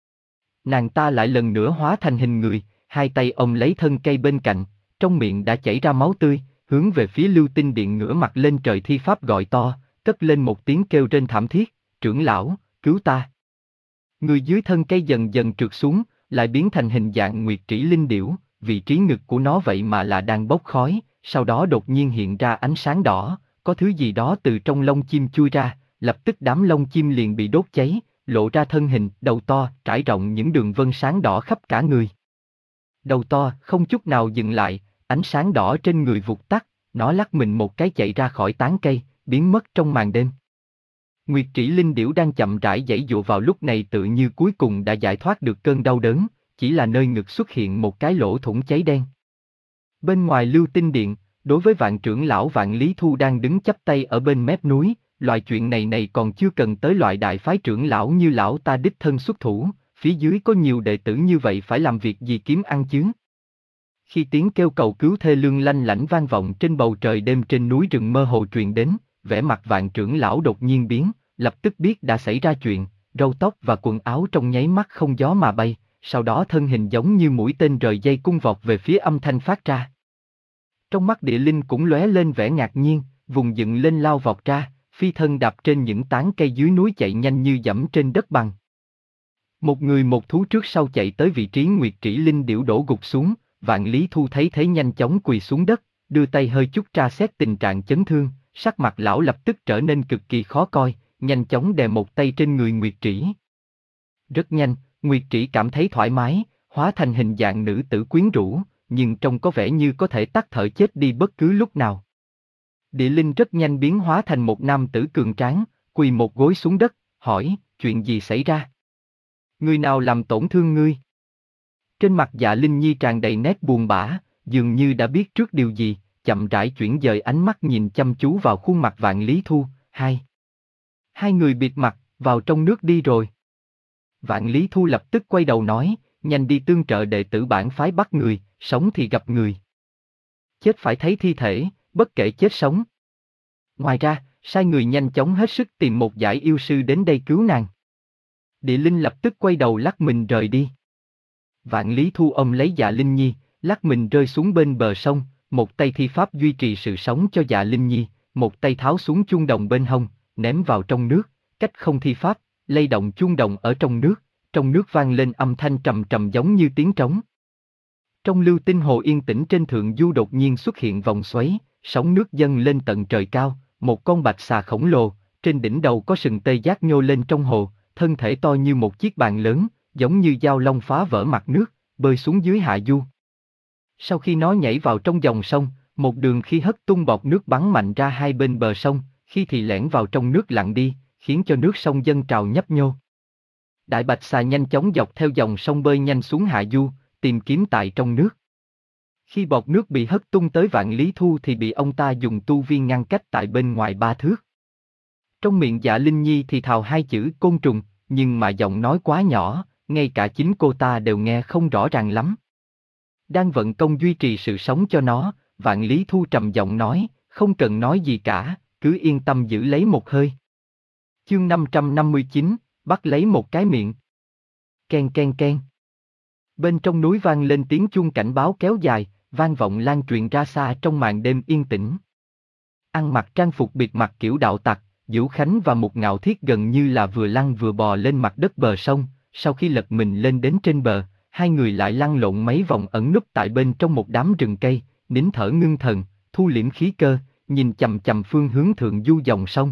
Nàng ta lại lần nữa hóa thành hình người, hai tay ôm lấy thân cây bên cạnh, trong miệng đã chảy ra máu tươi, hướng về phía Lưu Tinh Điện ngửa mặt lên trời thi pháp gọi to, cất lên một tiếng kêu rên thảm thiết, trưởng lão, cứu ta. Người dưới thân cây dần dần trượt xuống, lại biến thành hình dạng nguyệt trĩ linh điểu, vị trí ngực của nó vậy mà là đang bốc khói, sau đó đột nhiên hiện ra ánh sáng đỏ, có thứ gì đó từ trong lông chim chui ra, lập tức đám lông chim liền bị đốt cháy, lộ ra thân hình, đầu to, trải rộng những đường vân sáng đỏ khắp cả người. Đầu to, không chút nào dừng lại, ánh sáng đỏ trên người vụt tắt, nó lắc mình một cái chạy ra khỏi tán cây, biến mất trong màn đêm. Nguyệt trĩ linh điểu đang chậm rãi giãy giụa vào lúc này tự như cuối cùng đã giải thoát được cơn đau đớn, chỉ là nơi ngực xuất hiện một cái lỗ thủng cháy đen. Bên ngoài Lưu Tinh Điện, đối với vạn trưởng lão Vạn Lý Thu đang đứng chắp tay ở bên mép núi, loại chuyện này này còn chưa cần tới loại đại phái trưởng lão như lão ta đích thân xuất thủ, phía dưới có nhiều đệ tử như vậy phải làm việc gì kiếm ăn chứ? Khi tiếng kêu cầu cứu thê lương lanh lảnh vang vọng trên bầu trời đêm trên núi rừng mơ hồ truyền đến, vẻ mặt vạn trưởng lão đột nhiên biến, lập tức biết đã xảy ra chuyện, râu tóc và quần áo trong nháy mắt không gió mà bay, sau đó thân hình giống như mũi tên rời dây cung vọt về phía âm thanh phát ra. Trong mắt Địa Linh cũng lóe lên vẻ ngạc nhiên, vùng dựng lên lao vọt ra, phi thân đạp trên những tán cây dưới núi chạy nhanh như dẫm trên đất bằng. Một người một thú trước sau chạy tới vị trí Nguyệt Trĩ Linh Điểu đổ gục xuống, Vạn Lý Thu thấy thế nhanh chóng quỳ xuống đất, đưa tay hơi chút tra xét tình trạng chấn thương, sắc mặt lão lập tức trở nên cực kỳ khó coi, nhanh chóng đè một tay trên người Nguyệt Trĩ. Rất nhanh, Nguyệt Trĩ cảm thấy thoải mái, hóa thành hình dạng nữ tử quyến rũ, nhưng trông có vẻ như có thể tắt thở chết đi bất cứ lúc nào. Địa Linh rất nhanh biến hóa thành một nam tử cường tráng, quỳ một gối xuống đất, hỏi, chuyện gì xảy ra? Người nào làm tổn thương ngươi? Trên mặt Dạ Linh Nhi tràn đầy nét buồn bã, dường như đã biết trước điều gì, chậm rãi chuyển dời ánh mắt nhìn chăm chú vào khuôn mặt Vạn Lý Thu, hai. Hai người bịt mặt, vào trong nước đi rồi. Vạn Lý Thu lập tức quay đầu nói, nhanh đi tương trợ đệ tử bản phái bắt người, sống thì gặp người. Chết phải thấy thi thể, bất kể chết sống. Ngoài ra, sai người nhanh chóng hết sức tìm một giải yêu sư đến đây cứu nàng. Địa Linh lập tức quay đầu lắc mình rời đi. Vạn Lý Thu ôm lấy Dạ Linh Nhi, lắc mình rơi xuống bên bờ sông, một tay thi pháp duy trì sự sống cho Dạ Linh Nhi, một tay tháo xuống chuông đồng bên hông, ném vào trong nước, cách không thi pháp, lay động chuông đồng ở trong nước, trong nước vang lên âm thanh trầm trầm giống như tiếng trống. Trong lưu tinh hồ yên tĩnh trên thượng du đột nhiên xuất hiện vòng xoáy, sóng nước dâng lên tận trời cao, một con bạch xà khổng lồ, trên đỉnh đầu có sừng tê giác nhô lên trong hồ, thân thể to như một chiếc bàn lớn, giống như dao long phá vỡ mặt nước, bơi xuống dưới hạ du. Sau khi nó nhảy vào trong dòng sông, một đường khi hất tung bọt nước bắn mạnh ra hai bên bờ sông, khi thì lẻn vào trong nước lặn đi, khiến cho nước sông dâng trào nhấp nhô. Đại bạch xà nhanh chóng dọc theo dòng sông bơi nhanh xuống hạ du, tìm kiếm tại trong nước. Khi bọt nước bị hất tung tới Vạn Lý Thu thì bị ông ta dùng tu vi ngăn cách tại bên ngoài ba thước. Trong miệng Dạ Linh Nhi thì thào hai chữ côn trùng, nhưng mà giọng nói quá nhỏ, ngay cả chính cô ta đều nghe không rõ ràng lắm. Đang vận công duy trì sự sống cho nó, Vạn Lý Thu trầm giọng nói, không cần nói gì cả, cứ yên tâm giữ lấy một hơi. Chương năm trăm năm mươi chín, bắt lấy một cái miệng. Ken ken ken. Bên trong núi vang lên tiếng chuông cảnh báo kéo dài, vang vọng lan truyền ra xa trong màn đêm yên tĩnh. Ăn mặc trang phục bịt mặt kiểu đạo tặc, Vũ Khánh và Mục Ngạo Thiết gần như là vừa lăn vừa bò lên mặt đất bờ sông, sau khi lật mình lên đến trên bờ, hai người lại lăn lộn mấy vòng ẩn núp tại bên trong một đám rừng cây, nín thở ngưng thần, thu liễm khí cơ, nhìn chằm chằm phương hướng thượng du dòng sông.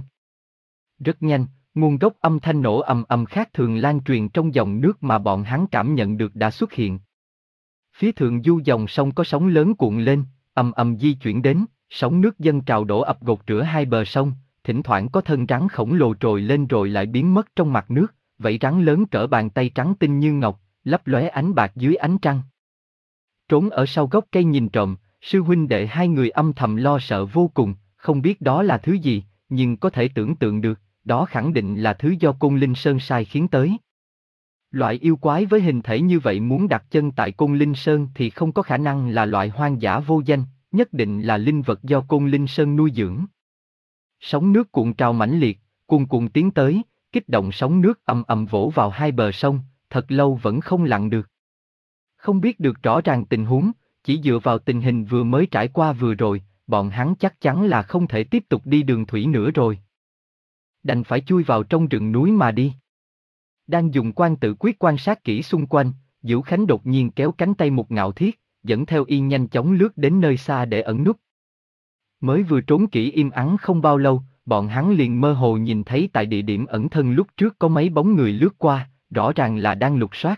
Rất nhanh, nguồn gốc âm thanh nổ ầm ầm khác thường lan truyền trong dòng nước mà bọn hắn cảm nhận được đã xuất hiện. Phía thượng du dòng sông có sóng lớn cuộn lên, ầm ầm di chuyển đến, sóng nước dâng trào đổ ập gột rửa hai bờ sông, thỉnh thoảng có thân rắn khổng lồ trồi lên rồi lại biến mất trong mặt nước, vảy rắn lớn cỡ bàn tay trắng tinh như ngọc, lấp lóe ánh bạc dưới ánh trăng. Trốn ở sau gốc cây nhìn trộm, sư huynh đệ hai người âm thầm lo sợ vô cùng, không biết đó là thứ gì, nhưng có thể tưởng tượng được, đó khẳng định là thứ do Côn Linh Sơn sai khiến tới. Loại yêu quái với hình thể như vậy muốn đặt chân tại Côn Linh Sơn thì không có khả năng là loại hoang dã vô danh, nhất định là linh vật do Côn Linh Sơn nuôi dưỡng. Sóng nước cuộn trào mãnh liệt, cuồn cuộn tiến tới, kích động sóng nước ầm ầm vỗ vào hai bờ sông, thật lâu vẫn không lặn được. Không biết được rõ ràng tình huống, chỉ dựa vào tình hình vừa mới trải qua vừa rồi, bọn hắn chắc chắn là không thể tiếp tục đi đường thủy nữa rồi. Đành phải chui vào trong rừng núi mà đi. Đang dùng quan tự quyết quan sát kỹ xung quanh, Vũ Khánh đột nhiên kéo cánh tay Mục Ngạo Thiết, dẫn theo y nhanh chóng lướt đến nơi xa để ẩn núp. Mới vừa trốn kỹ im ắng không bao lâu, bọn hắn liền mơ hồ nhìn thấy tại địa điểm ẩn thân lúc trước có mấy bóng người lướt qua, rõ ràng là đang lục soát.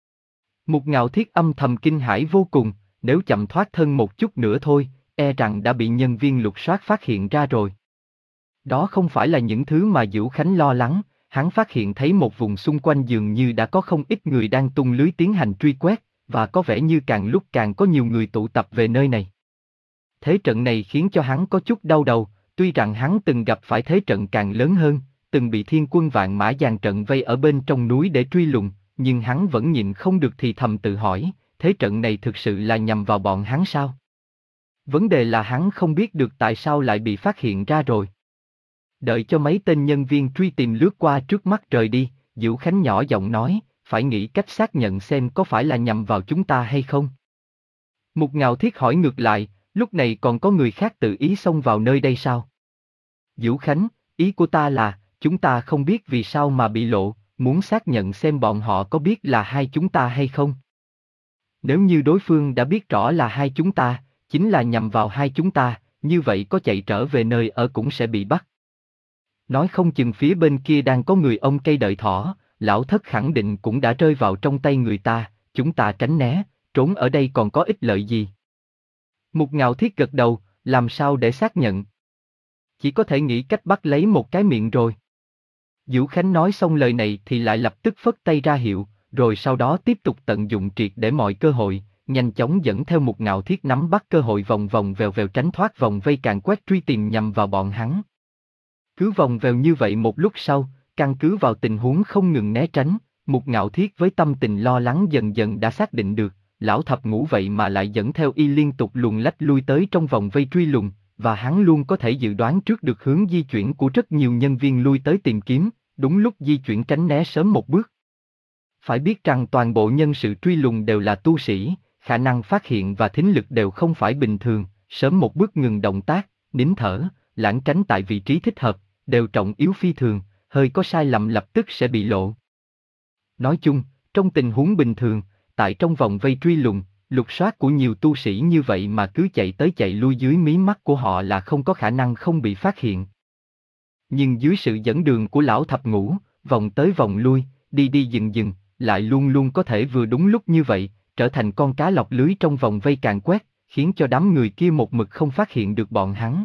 Mục Ngạo Thiết âm thầm kinh hãi vô cùng, nếu chậm thoát thân một chút nữa thôi, e rằng đã bị nhân viên lục soát phát hiện ra rồi. Đó không phải là những thứ mà Vũ Khánh lo lắng, hắn phát hiện thấy một vùng xung quanh dường như đã có không ít người đang tung lưới tiến hành truy quét, và có vẻ như càng lúc càng có nhiều người tụ tập về nơi này. Thế trận này khiến cho hắn có chút đau đầu, tuy rằng hắn từng gặp phải thế trận càng lớn hơn, từng bị thiên quân vạn mã dàn trận vây ở bên trong núi để truy lùng, nhưng hắn vẫn nhịn không được thì thầm tự hỏi, thế trận này thực sự là nhằm vào bọn hắn sao? Vấn đề là hắn không biết được tại sao lại bị phát hiện ra rồi. Đợi cho mấy tên nhân viên truy tìm lướt qua trước mắt rời đi, Vũ Khánh nhỏ giọng nói, phải nghĩ cách xác nhận xem có phải là nhằm vào chúng ta hay không. Mục Ngạo Thiết hỏi ngược lại, lúc này còn có người khác tự ý xông vào nơi đây sao? Vũ Khánh, ý của ta là, chúng ta không biết vì sao mà bị lộ, muốn xác nhận xem bọn họ có biết là hai chúng ta hay không. Nếu như đối phương đã biết rõ là hai chúng ta, chính là nhằm vào hai chúng ta, như vậy có chạy trở về nơi ở cũng sẽ bị bắt. Nói không chừng phía bên kia đang có người ôm cây đợi thỏ, lão thất khẳng định cũng đã rơi vào trong tay người ta, chúng ta tránh né, trốn ở đây còn có ích lợi gì. Mục Ngạo Thiết gật đầu, làm sao để xác nhận. Chỉ có thể nghĩ cách bắt lấy một cái miệng rồi. Vũ Khánh nói xong lời này thì lại lập tức phất tay ra hiệu, rồi sau đó tiếp tục tận dụng triệt để mọi cơ hội, nhanh chóng dẫn theo Mục Ngạo Thiết nắm bắt cơ hội vòng vòng vèo vèo tránh thoát vòng vây càn quét truy tìm nhằm vào bọn hắn. Cứ vòng vèo như vậy một lúc sau, căn cứ vào tình huống không ngừng né tránh, Mục Ngạo Thiết với tâm tình lo lắng dần dần đã xác định được, lão thập ngũ vậy mà lại dẫn theo y liên tục luồn lách lui tới trong vòng vây truy lùng, và hắn luôn có thể dự đoán trước được hướng di chuyển của rất nhiều nhân viên lui tới tìm kiếm, đúng lúc di chuyển tránh né sớm một bước. Phải biết rằng toàn bộ nhân sự truy lùng đều là tu sĩ, khả năng phát hiện và thính lực đều không phải bình thường, sớm một bước ngừng động tác, nín thở, lảng tránh tại vị trí thích hợp, đều trọng yếu phi thường, hơi có sai lầm lập tức sẽ bị lộ. Nói chung, trong tình huống bình thường, tại trong vòng vây truy lùng, lục soát của nhiều tu sĩ như vậy mà cứ chạy tới chạy lui dưới mí mắt của họ là không có khả năng không bị phát hiện. Nhưng dưới sự dẫn đường của lão thập ngũ, vòng tới vòng lui, đi đi dừng dừng, lại luôn luôn có thể vừa đúng lúc như vậy, trở thành con cá lọc lưới trong vòng vây càn quét, khiến cho đám người kia một mực không phát hiện được bọn hắn.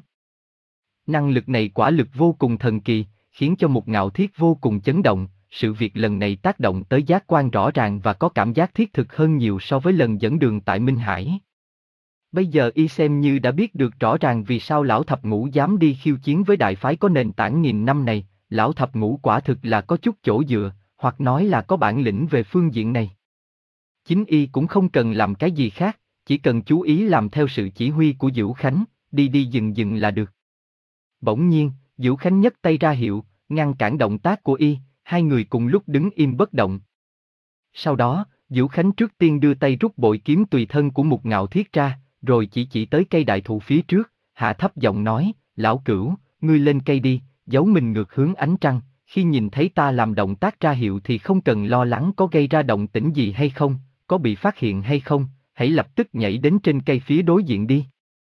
Năng lực này quả lực vô cùng thần kỳ, khiến cho Mục Ngạo Thiết vô cùng chấn động, sự việc lần này tác động tới giác quan rõ ràng và có cảm giác thiết thực hơn nhiều so với lần dẫn đường tại Minh Hải. Bây giờ y xem như đã biết được rõ ràng vì sao lão thập ngũ dám đi khiêu chiến với đại phái có nền tảng nghìn năm này, lão thập ngũ quả thực là có chút chỗ dựa, hoặc nói là có bản lĩnh về phương diện này. Chính y cũng không cần làm cái gì khác, chỉ cần chú ý làm theo sự chỉ huy của Vũ Khánh, đi đi dừng dừng là được. Bỗng nhiên, Vũ Khánh nhấc tay ra hiệu, ngăn cản động tác của y, hai người cùng lúc đứng im bất động. Sau đó, Vũ Khánh trước tiên đưa tay rút bội kiếm tùy thân của Mục Ngạo Thiết ra, rồi chỉ chỉ tới cây đại thụ phía trước, hạ thấp giọng nói, lão cửu, ngươi lên cây đi, giấu mình ngược hướng ánh trăng, khi nhìn thấy ta làm động tác ra hiệu thì không cần lo lắng có gây ra động tĩnh gì hay không, có bị phát hiện hay không, hãy lập tức nhảy đến trên cây phía đối diện đi.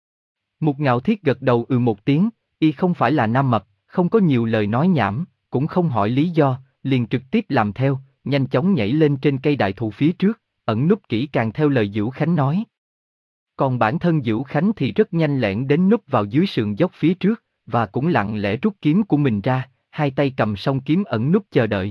Mục Ngạo Thiết gật đầu ừ một tiếng, y không phải là nam mập, không có nhiều lời nói nhảm, cũng không hỏi lý do, liền trực tiếp làm theo, nhanh chóng nhảy lên trên cây đại thụ phía trước, ẩn núp kỹ càng theo lời Vũ Khánh nói. Còn bản thân Vũ Khánh thì rất nhanh lẹn đến núp vào dưới sườn dốc phía trước, và cũng lặng lẽ rút kiếm của mình ra, hai tay cầm song kiếm ẩn núp chờ đợi.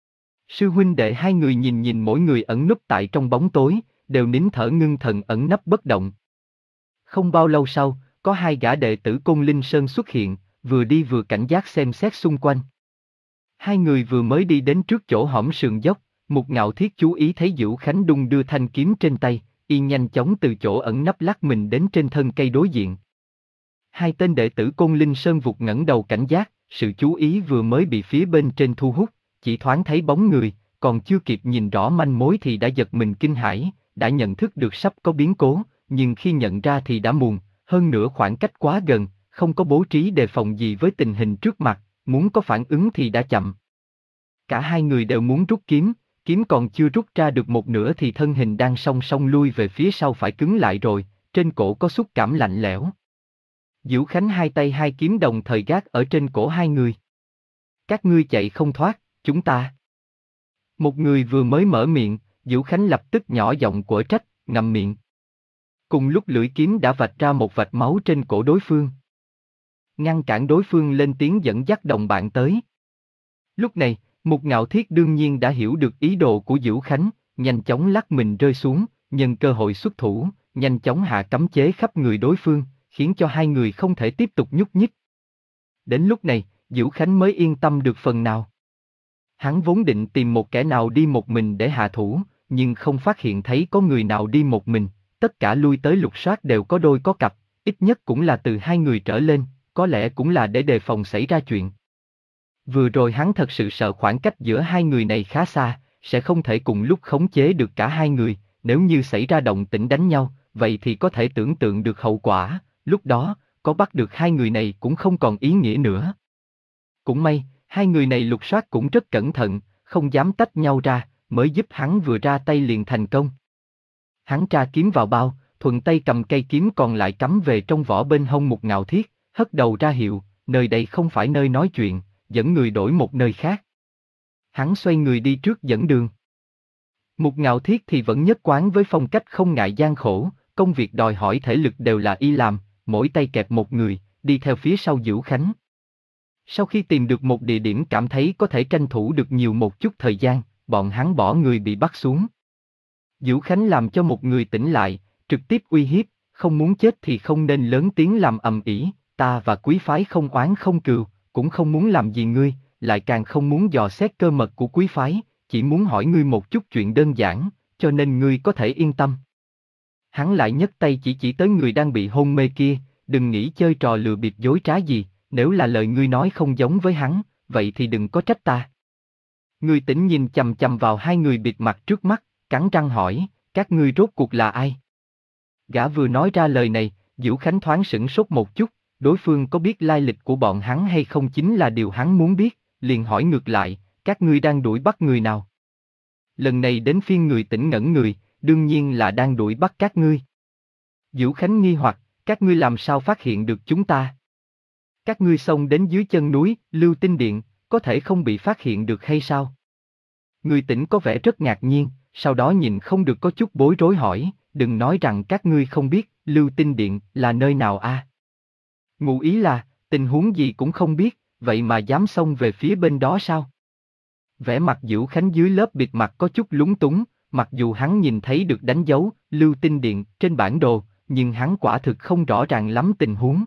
Sư huynh đệ hai người nhìn nhìn mỗi người ẩn núp tại trong bóng tối, đều nín thở ngưng thần ẩn nấp bất động. Không bao lâu sau, có hai gã đệ tử Côn Linh Sơn xuất hiện, vừa đi vừa cảnh giác xem xét xung quanh. Hai người vừa mới đi đến trước chỗ hõm sườn dốc, Mục Ngạo Thiết chú ý thấy Vũ Khánh đung đưa thanh kiếm trên tay, y nhanh chóng từ chỗ ẩn nấp lắc mình đến trên thân cây đối diện. Hai tên đệ tử Côn Linh Sơn vụt ngẩng đầu cảnh giác, sự chú ý vừa mới bị phía bên trên thu hút, chỉ thoáng thấy bóng người, còn chưa kịp nhìn rõ manh mối thì đã giật mình kinh hãi, đã nhận thức được sắp có biến cố, nhưng khi nhận ra thì đã muộn, hơn nữa khoảng cách quá gần, không có bố trí đề phòng gì với tình hình trước mặt, muốn có phản ứng thì đã chậm. Cả hai người đều muốn rút kiếm, kiếm còn chưa rút ra được một nửa thì thân hình đang song song lui về phía sau phải cứng lại rồi, trên cổ có xúc cảm lạnh lẽo. Vũ Khánh hai tay hai kiếm đồng thời gác ở trên cổ hai người. Các ngươi chạy không thoát, chúng ta. Một người vừa mới mở miệng, Vũ Khánh lập tức nhỏ giọng quở trách, ngậm miệng. Cùng lúc lưỡi kiếm đã vạch ra một vạch máu trên cổ đối phương. Ngăn cản đối phương lên tiếng dẫn dắt đồng bạn tới. Lúc này, Mục Ngạo Thiết đương nhiên đã hiểu được ý đồ của Vũ Khánh, nhanh chóng lắc mình rơi xuống, nhân cơ hội xuất thủ, nhanh chóng hạ cấm chế khắp người đối phương, khiến cho hai người không thể tiếp tục nhúc nhích. Đến lúc này, Vũ Khánh mới yên tâm được phần nào. Hắn vốn định tìm một kẻ nào đi một mình để hạ thủ, nhưng không phát hiện thấy có người nào đi một mình, tất cả lui tới lục soát đều có đôi có cặp, ít nhất cũng là từ hai người trở lên, có lẽ cũng là để đề phòng xảy ra chuyện. Vừa rồi hắn thật sự sợ khoảng cách giữa hai người này khá xa, sẽ không thể cùng lúc khống chế được cả hai người, nếu như xảy ra động tĩnh đánh nhau, vậy thì có thể tưởng tượng được hậu quả, lúc đó, có bắt được hai người này cũng không còn ý nghĩa nữa. Cũng may, hai người này lục soát cũng rất cẩn thận, không dám tách nhau ra, mới giúp hắn vừa ra tay liền thành công. Hắn tra kiếm vào bao, thuận tay cầm cây kiếm còn lại cắm về trong vỏ bên hông Mục Ngạo Thiết, hất đầu ra hiệu, nơi đây không phải nơi nói chuyện, dẫn người đổi một nơi khác. Hắn xoay người đi trước dẫn đường. Mục Ngạo Thiết thì vẫn nhất quán với phong cách không ngại gian khổ, công việc đòi hỏi thể lực đều là y làm, mỗi tay kẹp một người, đi theo phía sau Dữu Khánh. Sau khi tìm được một địa điểm cảm thấy có thể tranh thủ được nhiều một chút thời gian, bọn hắn bỏ người bị bắt xuống. Dữu Khánh làm cho một người tỉnh lại, trực tiếp uy hiếp, không muốn chết thì không nên lớn tiếng làm ầm ĩ, ta và quý phái không oán không cừu, cũng không muốn làm gì ngươi, lại càng không muốn dò xét cơ mật của quý phái, chỉ muốn hỏi ngươi một chút chuyện đơn giản, cho nên ngươi có thể yên tâm. Hắn lại nhấc tay chỉ chỉ tới người đang bị hôn mê kia, đừng nghĩ chơi trò lừa bịp dối trá gì, nếu là lời ngươi nói không giống với hắn, vậy thì đừng có trách ta. Người tỉnh nhìn chằm chằm vào hai người bịt mặt trước mắt, cắn răng hỏi, các ngươi rốt cuộc là ai? Gã vừa nói ra lời này, Dữu Khánh thoáng sửng sốt một chút, đối phương có biết lai lịch của bọn hắn hay không chính là điều hắn muốn biết, liền hỏi ngược lại, các ngươi đang đuổi bắt người nào? Lần này đến phiên người tỉnh ngẩn người, đương nhiên là đang đuổi bắt các ngươi. Dữu Khánh nghi hoặc, các ngươi làm sao phát hiện được chúng ta? Các ngươi xông đến dưới chân núi, Lưu Tinh Điện, có thể không bị phát hiện được hay sao? Người tỉnh có vẻ rất ngạc nhiên, sau đó nhìn không được có chút bối rối hỏi, đừng nói rằng các ngươi không biết, Lưu Tinh Điện là nơi nào a? À? Ngụ ý là, tình huống gì cũng không biết, vậy mà dám xông về phía bên đó sao? Vẻ mặt Dữu Khánh dưới lớp bịt mặt có chút lúng túng, mặc dù hắn nhìn thấy được đánh dấu, Lưu Tinh Điện, trên bản đồ, nhưng hắn quả thực không rõ ràng lắm tình huống.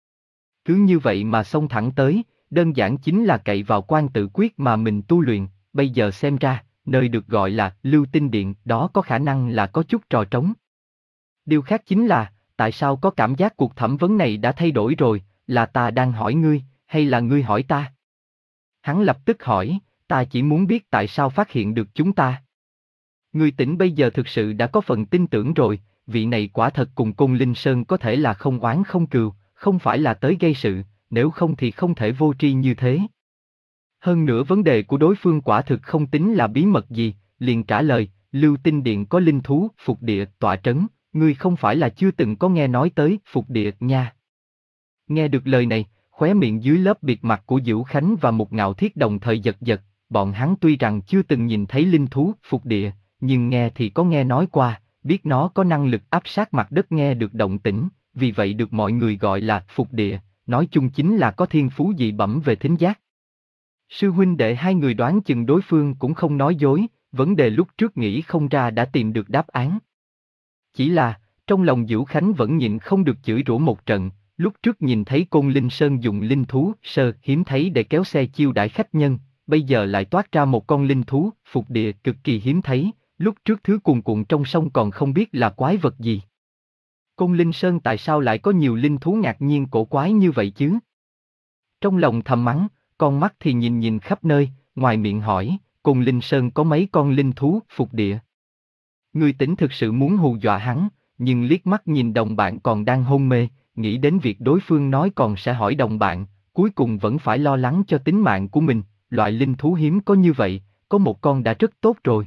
Cứ như vậy mà xông thẳng tới, đơn giản chính là cậy vào quan tự quyết mà mình tu luyện, bây giờ xem ra, nơi được gọi là Lưu Tinh Điện đó có khả năng là có chút trò trống. Điều khác chính là, tại sao có cảm giác cuộc thẩm vấn này đã thay đổi rồi, là ta đang hỏi ngươi, hay là ngươi hỏi ta? Hắn lập tức hỏi, ta chỉ muốn biết tại sao phát hiện được chúng ta. Người tỉnh bây giờ thực sự đã có phần tin tưởng rồi, vị này quả thật cùng Côn Linh Sơn có thể là không oán không cừu, không phải là tới gây sự, nếu không thì không thể vô tri như thế. Hơn nữa vấn đề của đối phương quả thực không tính là bí mật gì, liền trả lời, Lưu Tinh Điện có linh thú, Phục Địa, tọa trấn, ngươi không phải là chưa từng có nghe nói tới Phục Địa nha. Nghe được lời này, khóe miệng dưới lớp bịt mặt của Dữu Khánh và Mục Ngạo Thiết đồng thời giật giật, bọn hắn tuy rằng chưa từng nhìn thấy linh thú, Phục Địa, nhưng nghe thì có nghe nói qua, biết nó có năng lực áp sát mặt đất nghe được động tĩnh, vì vậy được mọi người gọi là Phục Địa, nói chung chính là có thiên phú dị bẩm về thính giác. Sư huynh đệ hai người đoán chừng đối phương cũng không nói dối, vấn đề lúc trước nghĩ không ra đã tìm được đáp án. Chỉ là, trong lòng Dữu Khánh vẫn nhịn không được chửi rủa một trận, lúc trước nhìn thấy Côn Linh Sơn dùng linh thú, sơ, hiếm thấy để kéo xe chiêu đãi khách nhân, bây giờ lại toát ra một con linh thú, Phục Địa cực kỳ hiếm thấy, lúc trước thứ cuồn cuộn trong sông còn không biết là quái vật gì. Côn Linh Sơn tại sao lại có nhiều linh thú ngạc nhiên cổ quái như vậy chứ? Trong lòng thầm mắng, con mắt thì nhìn nhìn khắp nơi, ngoài miệng hỏi, Côn Linh Sơn có mấy con linh thú, Phục Địa. Người tỉnh thực sự muốn hù dọa hắn, nhưng liếc mắt nhìn đồng bạn còn đang hôn mê, nghĩ đến việc đối phương nói còn sẽ hỏi đồng bạn, cuối cùng vẫn phải lo lắng cho tính mạng của mình, loại linh thú hiếm có như vậy, có một con đã rất tốt rồi.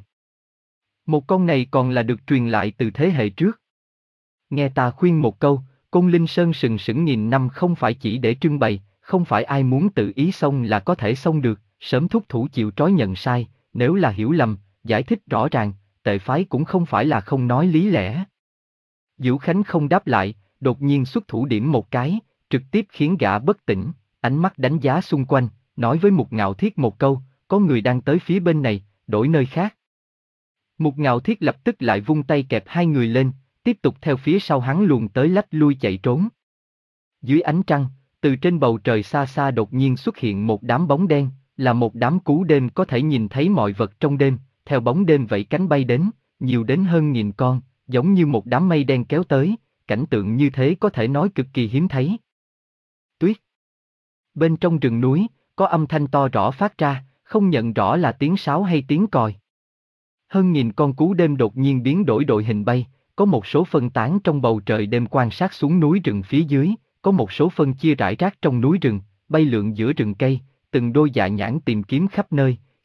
Một con này còn là được truyền lại từ thế hệ trước. Nghe ta khuyên một câu, Côn Linh Sơn sừng sững nghìn năm không phải chỉ để trưng bày, không phải ai muốn tự ý xông là có thể xông được, sớm thúc thủ chịu trói nhận sai, nếu là hiểu lầm, giải thích rõ ràng, tệ phái cũng không phải là không nói lý lẽ. Dữu Khánh không đáp lại, đột nhiên xuất thủ điểm một cái, trực tiếp khiến gã bất tỉnh, ánh mắt đánh giá xung quanh, nói với Mục Ngạo Thiết một câu, có người đang tới phía bên này, đổi nơi khác. Mục Ngạo Thiết lập tức lại vung tay kẹp hai người lên, tiếp tục theo phía sau hắn luồn tới lách lui chạy trốn. Dưới ánh trăng, từ trên bầu trời xa xa đột nhiên xuất hiện một đám bóng đen, là một đám cú đêm có thể nhìn thấy mọi vật trong đêm, theo bóng đêm vẫy cánh bay đến, nhiều đến hơn nghìn con, giống như một đám mây đen kéo tới, cảnh tượng như thế có thể nói cực kỳ hiếm thấy. Tuyết. Bên trong rừng núi, có âm thanh to rõ phát ra, không nhận rõ là tiếng sáo hay tiếng còi. Hơn nghìn con cú đêm đột nhiên biến đổi đội hình bay, có một số phân tán trong bầu trời đêm quan sát xuống núi rừng phía dưới, có một số phân chia rải rác trong núi rừng, bay lượn giữa rừng cây, từng đôi dạ nhãn tìm kiếm khắp nơi,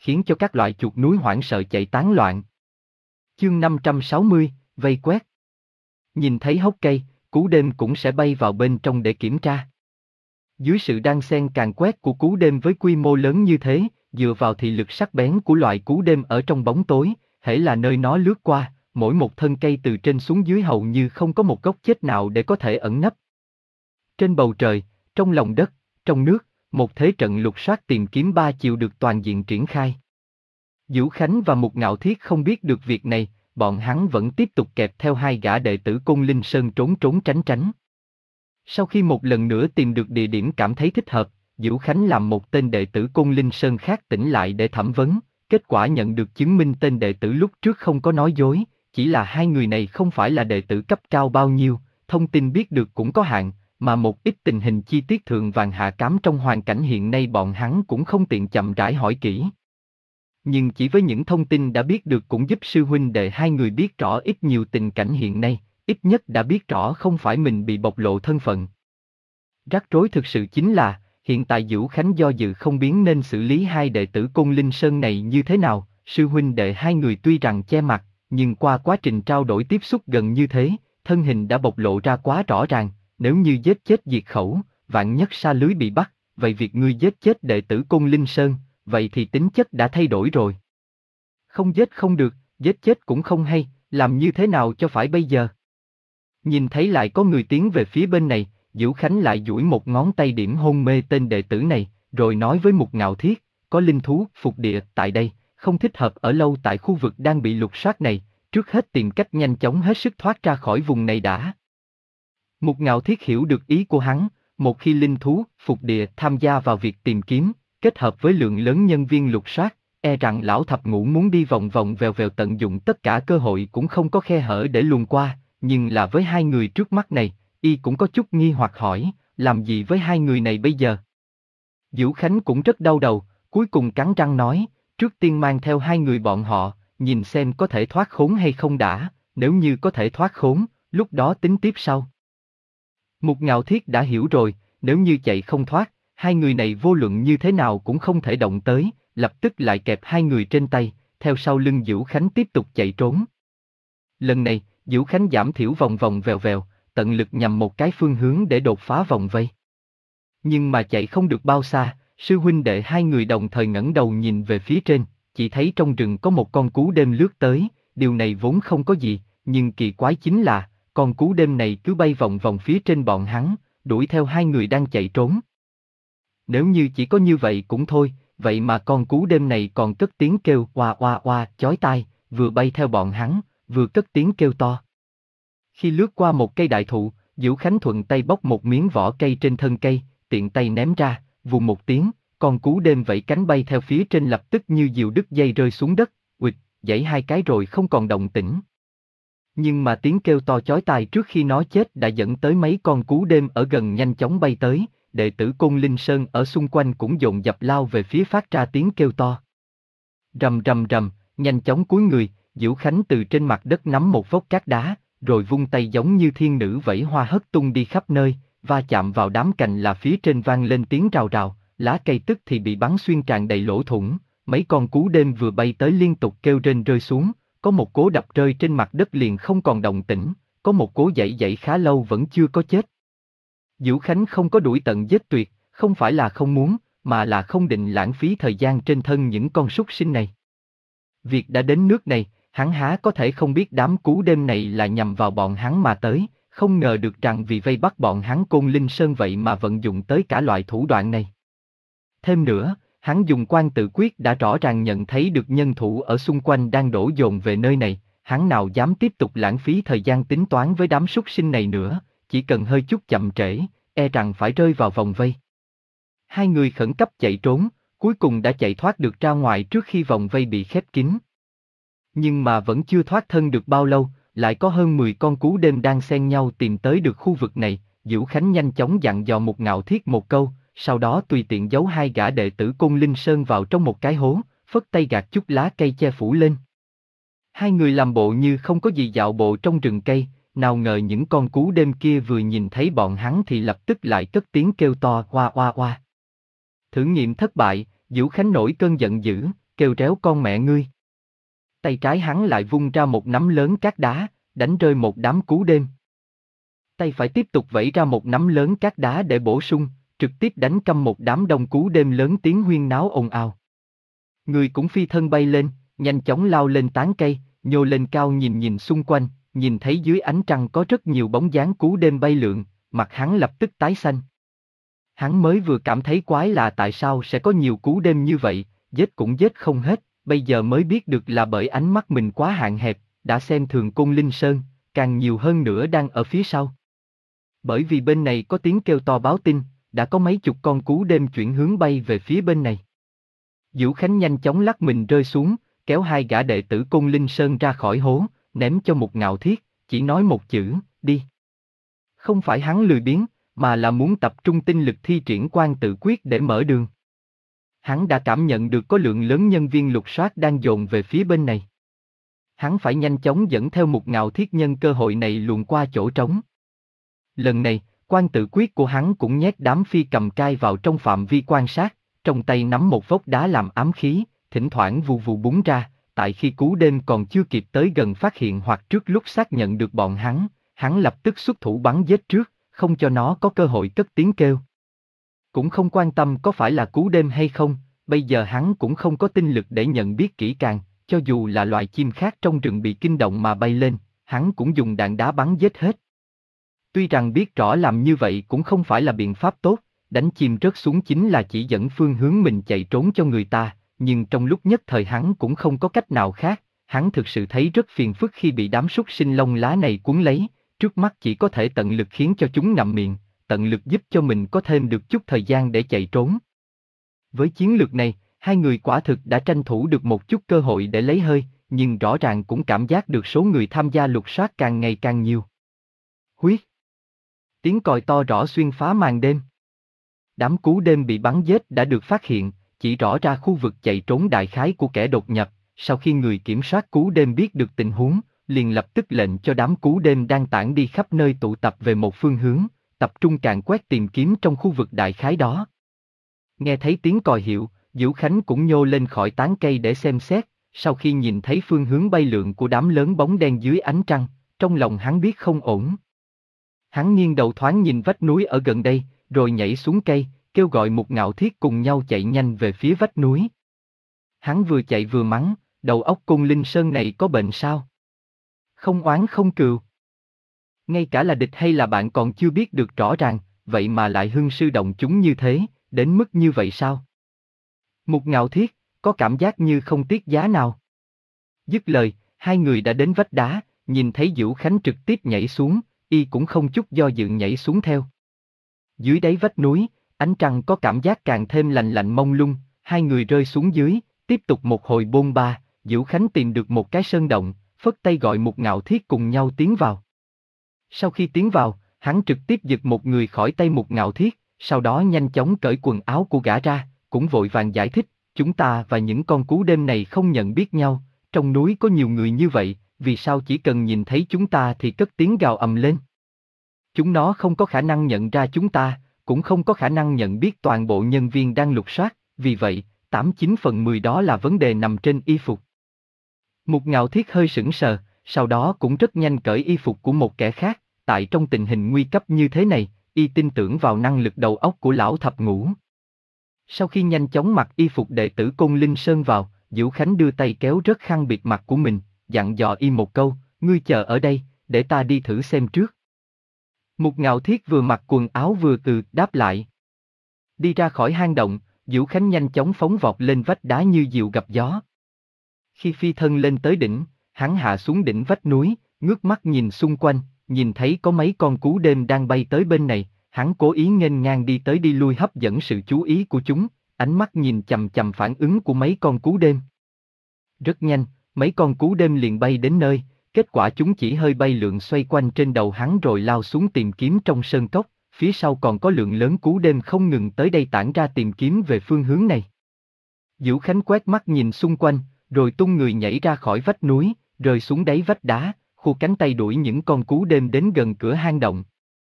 khiến cho các loại chuột núi hoảng sợ chạy tán loạn. Chương năm trăm sáu mươi, vây quét. Nhìn thấy hốc cây, cú đêm cũng sẽ bay vào bên trong để kiểm tra. Dưới sự đan xen càn quét của cú đêm với quy mô lớn như thế, dựa vào thị lực sắc bén của loại cú đêm ở trong bóng tối, hễ là nơi nó lướt qua, mỗi một thân cây từ trên xuống dưới hầu như không có một gốc chết nào để có thể ẩn nấp. Trên bầu trời, trong lòng đất, trong nước, một thế trận lục soát tìm kiếm ba chiều được toàn diện triển khai. Vũ Khánh và Mục Ngạo Thiết không biết được việc này, bọn hắn vẫn tiếp tục kẹp theo hai gã đệ tử Côn Linh Sơn trốn trốn tránh tránh. Sau khi một lần nữa tìm được địa điểm cảm thấy thích hợp, Vũ Khánh làm một tên đệ tử Côn Linh Sơn khác tỉnh lại để thẩm vấn, kết quả nhận được chứng minh tên đệ tử lúc trước không có nói dối, chỉ là hai người này không phải là đệ tử cấp cao bao nhiêu, thông tin biết được cũng có hạn, mà một ít tình hình chi tiết thường vàng hạ cám trong hoàn cảnh hiện nay bọn hắn cũng không tiện chậm rãi hỏi kỹ. Nhưng chỉ với những thông tin đã biết được cũng giúp sư huynh đệ hai người biết rõ ít nhiều tình cảnh hiện nay, ít nhất đã biết rõ không phải mình bị bộc lộ thân phận. Rắc rối thực sự chính là, hiện tại Vũ Khánh do dự không biết nên xử lý hai đệ tử Côn Linh Sơn này như thế nào, sư huynh đệ hai người tuy rằng che mặt, nhưng qua quá trình trao đổi tiếp xúc gần như thế, thân hình đã bộc lộ ra quá rõ ràng, nếu như giết chết diệt khẩu, vạn nhất sa lưới bị bắt, vậy việc ngươi giết chết đệ tử Côn Linh Sơn, vậy thì tính chất đã thay đổi rồi. Không giết không được, giết chết cũng không hay, làm như thế nào cho phải bây giờ? Nhìn thấy lại có người tiến về phía bên này, Vũ Khánh lại duỗi một ngón tay điểm hôn mê tên đệ tử này, rồi nói với Mục Ngạo Thiết, có linh thú, phục địa, tại đây, không thích hợp ở lâu tại khu vực đang bị lục soát này, trước hết tìm cách nhanh chóng hết sức thoát ra khỏi vùng này đã. Mục Ngạo Thiết hiểu được ý của hắn, một khi linh thú, phục địa tham gia vào việc tìm kiếm, kết hợp với lượng lớn nhân viên lục soát, e rằng lão thập ngũ muốn đi vòng vòng vèo vèo tận dụng tất cả cơ hội cũng không có khe hở để luồn qua, nhưng là với hai người trước mắt này, y cũng có chút nghi hoặc hỏi, làm gì với hai người này bây giờ? Vũ Khánh cũng rất đau đầu, cuối cùng cắn răng nói, trước tiên mang theo hai người bọn họ, nhìn xem có thể thoát khốn hay không đã, nếu như có thể thoát khốn, lúc đó tính tiếp sau. Mục Ngạo Thiết đã hiểu rồi, nếu như chạy không thoát, hai người này vô luận như thế nào cũng không thể động tới, lập tức lại kẹp hai người trên tay, theo sau lưng Vũ Khánh tiếp tục chạy trốn. Lần này, Vũ Khánh giảm thiểu vòng vòng vèo vèo, tận lực nhằm một cái phương hướng để đột phá vòng vây. Nhưng mà chạy không được bao xa, sư huynh đệ hai người đồng thời ngẩng đầu nhìn về phía trên, chỉ thấy trong rừng có một con cú đêm lướt tới, điều này vốn không có gì, nhưng kỳ quái chính là, con cú đêm này cứ bay vòng vòng phía trên bọn hắn, đuổi theo hai người đang chạy trốn. Nếu như chỉ có như vậy cũng thôi, vậy mà con cú đêm này còn cất tiếng kêu oa oa oa chói tai, vừa bay theo bọn hắn, vừa cất tiếng kêu to. Khi lướt qua một cây đại thụ, Vũ Khánh thuận tay bóc một miếng vỏ cây trên thân cây, tiện tay ném ra, vù một tiếng, con cú đêm vẫy cánh bay theo phía trên lập tức như diều đứt dây rơi xuống đất, uịch, giãy hai cái rồi không còn động tĩnh. Nhưng mà tiếng kêu to chói tai trước khi nó chết đã dẫn tới mấy con cú đêm ở gần nhanh chóng bay tới, đệ tử Côn Linh Sơn ở xung quanh cũng dồn dập lao về phía phát ra tiếng kêu to. Rầm rầm rầm, nhanh chóng cúi người, Vũ Khánh từ trên mặt đất nắm một vốc cát đá, rồi vung tay giống như thiên nữ vẫy hoa hất tung đi khắp nơi, va chạm vào đám cành là phía trên vang lên tiếng rào rào, lá cây tức thì bị bắn xuyên tràn đầy lỗ thủng, mấy con cú đêm vừa bay tới liên tục kêu rên rơi xuống, có một cố đập rơi trên mặt đất liền không còn động tĩnh, có một cố dãy dãy khá lâu vẫn chưa có chết. Vũ Khánh không có đuổi tận giết tuyệt, không phải là không muốn, mà là không định lãng phí thời gian trên thân những con súc sinh này. Việc đã đến nước này, hắn há có thể không biết đám cú đêm này là nhằm vào bọn hắn mà tới, không ngờ được rằng vì vây bắt bọn hắn Côn Linh Sơn vậy mà vận dụng tới cả loại thủ đoạn này. Thêm nữa, hắn dùng quan tự quyết đã rõ ràng nhận thấy được nhân thủ ở xung quanh đang đổ dồn về nơi này, hắn nào dám tiếp tục lãng phí thời gian tính toán với đám súc sinh này nữa, chỉ cần hơi chút chậm trễ, e rằng phải rơi vào vòng vây. Hai người khẩn cấp chạy trốn, cuối cùng đã chạy thoát được ra ngoài trước khi vòng vây bị khép kín. Nhưng mà vẫn chưa thoát thân được bao lâu, lại có hơn mười con cú đêm đang xen nhau tìm tới được khu vực này, Vũ Khánh nhanh chóng dặn dò Mục Ngạo Thiết một câu, sau đó tùy tiện giấu hai gã đệ tử Côn Linh Sơn vào trong một cái hố, phất tay gạt chút lá cây che phủ lên. Hai người làm bộ như không có gì dạo bộ trong rừng cây, nào ngờ những con cú đêm kia vừa nhìn thấy bọn hắn thì lập tức lại cất tiếng kêu to oa oa oa. Thử nghiệm thất bại, Vũ Khánh nổi cơn giận dữ, kêu réo con mẹ ngươi. Tay trái hắn lại vung ra một nắm lớn cát đá, đánh rơi một đám cú đêm. Tay phải tiếp tục vẩy ra một nắm lớn cát đá để bổ sung, trực tiếp đánh câm một đám đông cú đêm lớn tiếng huyên náo ồn ào. Người cũng phi thân bay lên, nhanh chóng lao lên tán cây, nhô lên cao nhìn nhìn xung quanh, nhìn thấy dưới ánh trăng có rất nhiều bóng dáng cú đêm bay lượn, mặt hắn lập tức tái xanh. Hắn mới vừa cảm thấy quái là tại sao sẽ có nhiều cú đêm như vậy, giết cũng giết không hết, bây giờ mới biết được là bởi ánh mắt mình quá hạn hẹp, đã xem thường Côn Linh Sơn, càng nhiều hơn nữa đang ở phía sau. Bởi vì bên này có tiếng kêu to báo tin, đã có mấy chục con cú đêm chuyển hướng bay về phía bên này. Vũ Khánh nhanh chóng lắc mình rơi xuống, kéo hai gã đệ tử Côn Linh Sơn ra khỏi hố, ném cho một Ngạo Thiết, chỉ nói một chữ, đi. Không phải hắn lười biếng, mà là muốn tập trung tinh lực thi triển quan tự quyết để mở đường. Hắn đã cảm nhận được có lượng lớn nhân viên lục soát đang dồn về phía bên này. Hắn phải nhanh chóng dẫn theo một Ngạo Thiết nhân cơ hội này luồn qua chỗ trống. Lần này, quan tự quyết của hắn cũng nhét đám phi cầm cai vào trong phạm vi quan sát, trong tay nắm một vốc đá làm ám khí, thỉnh thoảng vù vù búng ra, tại khi cú đêm còn chưa kịp tới gần phát hiện hoặc trước lúc xác nhận được bọn hắn, hắn lập tức xuất thủ bắn giết trước, không cho nó có cơ hội cất tiếng kêu. Cũng không quan tâm có phải là cú đêm hay không, bây giờ hắn cũng không có tinh lực để nhận biết kỹ càng, cho dù là loài chim khác trong rừng bị kinh động mà bay lên, hắn cũng dùng đạn đá bắn giết hết. Tuy rằng biết rõ làm như vậy cũng không phải là biện pháp tốt, đánh chim rớt xuống chính là chỉ dẫn phương hướng mình chạy trốn cho người ta, nhưng trong lúc nhất thời hắn cũng không có cách nào khác, hắn thực sự thấy rất phiền phức khi bị đám súc sinh lông lá này cuốn lấy, trước mắt chỉ có thể tận lực khiến cho chúng ngậm miệng, tận lực giúp cho mình có thêm được chút thời gian để chạy trốn. Với chiến lược này, hai người quả thực đã tranh thủ được một chút cơ hội để lấy hơi, nhưng rõ ràng cũng cảm giác được số người tham gia lục soát càng ngày càng nhiều. Huyết! Tiếng còi to rõ xuyên phá màn đêm. Đám cú đêm bị bắn giết đã được phát hiện, chỉ rõ ra khu vực chạy trốn đại khái của kẻ đột nhập, sau khi người kiểm soát cú đêm biết được tình huống, liền lập tức lệnh cho đám cú đêm đang tản đi khắp nơi tụ tập về một phương hướng, tập trung càn quét tìm kiếm trong khu vực đại khái đó. Nghe thấy tiếng còi hiệu, Vũ Khánh cũng nhô lên khỏi tán cây để xem xét, sau khi nhìn thấy phương hướng bay lượn của đám lớn bóng đen dưới ánh trăng, trong lòng hắn biết không ổn. Hắn nghiêng đầu thoáng nhìn vách núi ở gần đây, rồi nhảy xuống cây, kêu gọi một Ngạo Thiết cùng nhau chạy nhanh về phía vách núi. Hắn vừa chạy vừa mắng, đầu óc Côn Linh Sơn này có bệnh sao? Không oán không cừu. Ngay cả là địch hay là bạn còn chưa biết được rõ ràng, vậy mà lại hưng sư động chúng như thế, đến mức như vậy sao? Một Ngạo Thiết, có cảm giác như không tiếc giá nào. Dứt lời, hai người đã đến vách đá, nhìn thấy Vũ Khánh trực tiếp nhảy xuống, y cũng không chút do dự nhảy xuống theo. Dưới đáy vách núi, ánh trăng có cảm giác càng thêm lạnh lạnh mông lung, hai người rơi xuống dưới, tiếp tục một hồi bôn ba, Vũ Khánh tìm được một cái sơn động, phất tay gọi một Ngạo Thiết cùng nhau tiến vào. Sau khi tiến vào, hắn trực tiếp giật một người khỏi tay một Ngạo Thiết, sau đó nhanh chóng cởi quần áo của gã ra, cũng vội vàng giải thích, chúng ta và những con cú đêm này không nhận biết nhau, trong núi có nhiều người như vậy, vì sao chỉ cần nhìn thấy chúng ta thì cất tiếng gào ầm lên. Chúng nó không có khả năng nhận ra chúng ta, cũng không có khả năng nhận biết toàn bộ nhân viên đang lục soát, vì vậy, tám chín phần mười đó là vấn đề nằm trên y phục. Một Ngạo Thiết hơi sững sờ, sau đó cũng rất nhanh cởi y phục của một kẻ khác, tại trong tình hình nguy cấp như thế này, y tin tưởng vào năng lực đầu óc của lão thập ngũ. Sau khi nhanh chóng mặc y phục đệ tử Côn Linh Sơn vào, Vũ Khánh đưa tay kéo rớt khăn bịt mặt của mình, dặn dò y một câu, ngươi chờ ở đây, để ta đi thử xem trước. Một Ngạo Thiết vừa mặc quần áo vừa từ đáp lại. Đi ra khỏi hang động, Vũ Khánh nhanh chóng phóng vọt lên vách đá như diều gặp gió. Khi phi thân lên tới đỉnh, hắn hạ xuống đỉnh vách núi, ngước mắt nhìn xung quanh, nhìn thấy có mấy con cú đêm đang bay tới bên này, hắn cố ý nghênh ngang đi tới đi lui hấp dẫn sự chú ý của chúng, ánh mắt nhìn chằm chằm phản ứng của mấy con cú đêm. Rất nhanh, mấy con cú đêm liền bay đến nơi, kết quả chúng chỉ hơi bay lượn xoay quanh trên đầu hắn rồi lao xuống tìm kiếm trong sơn cốc, phía sau còn có lượng lớn cú đêm không ngừng tới đây tản ra tìm kiếm về phương hướng này. Vũ Khánh quét mắt nhìn xung quanh, rồi tung người nhảy ra khỏi vách núi, rơi xuống đáy vách đá, khu cánh tay đuổi những con cú đêm đến gần cửa hang động.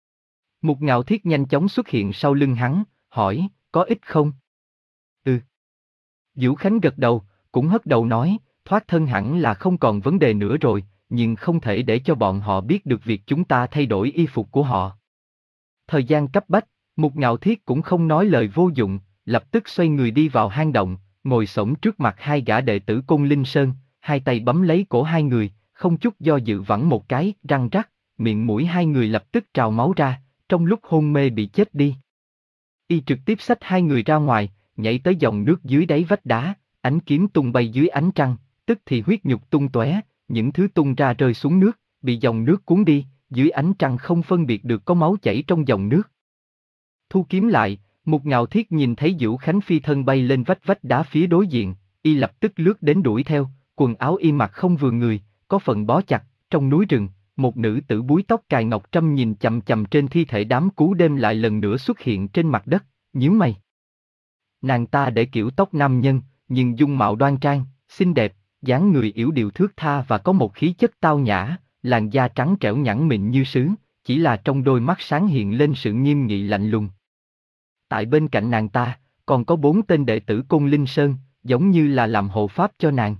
Một Ngạo Thiết nhanh chóng xuất hiện sau lưng hắn, hỏi, có ít không? Ừ. Vũ Khánh gật đầu, cũng hất đầu nói, thoát thân hẳn là không còn vấn đề nữa rồi, nhưng không thể để cho bọn họ biết được việc chúng ta thay đổi y phục của họ. Thời gian cấp bách, Mục Ngạo Thiết cũng không nói lời vô dụng, lập tức xoay người đi vào hang động, ngồi xổm trước mặt hai gã đệ tử Côn Linh Sơn, hai tay bấm lấy cổ hai người, không chút do dự vẳng một cái, răng rắc, miệng mũi hai người lập tức trào máu ra, trong lúc hôn mê bị chết đi. Y trực tiếp xách hai người ra ngoài, nhảy tới dòng nước dưới đáy vách đá, ánh kiếm tung bay dưới ánh trăng, tức thì huyết nhục tung tóe, những thứ tung ra rơi xuống nước, bị dòng nước cuốn đi, dưới ánh trăng không phân biệt được có máu chảy trong dòng nước. Thu kiếm lại, Mục Ngạo Thiết nhìn thấy Vũ Khánh phi thân bay lên vách vách đá phía đối diện, y lập tức lướt đến đuổi theo, quần áo y mặc không vừa người, có phần bó chặt, trong núi rừng, một nữ tử búi tóc cài ngọc trâm nhìn chằm chằm trên thi thể đám cú đêm lại lần nữa xuất hiện trên mặt đất, nhíu mày. Nàng ta để kiểu tóc nam nhân, nhưng dung mạo đoan trang, xinh đẹp, dáng người yểu điệu thướt tha và có một khí chất tao nhã, làn da trắng trẻo nhẵn mịn như sứ, chỉ là trong đôi mắt sáng hiện lên sự nghiêm nghị lạnh lùng. Tại bên cạnh nàng ta, còn có bốn tên đệ tử Côn Linh Sơn, giống như là làm hộ pháp cho nàng.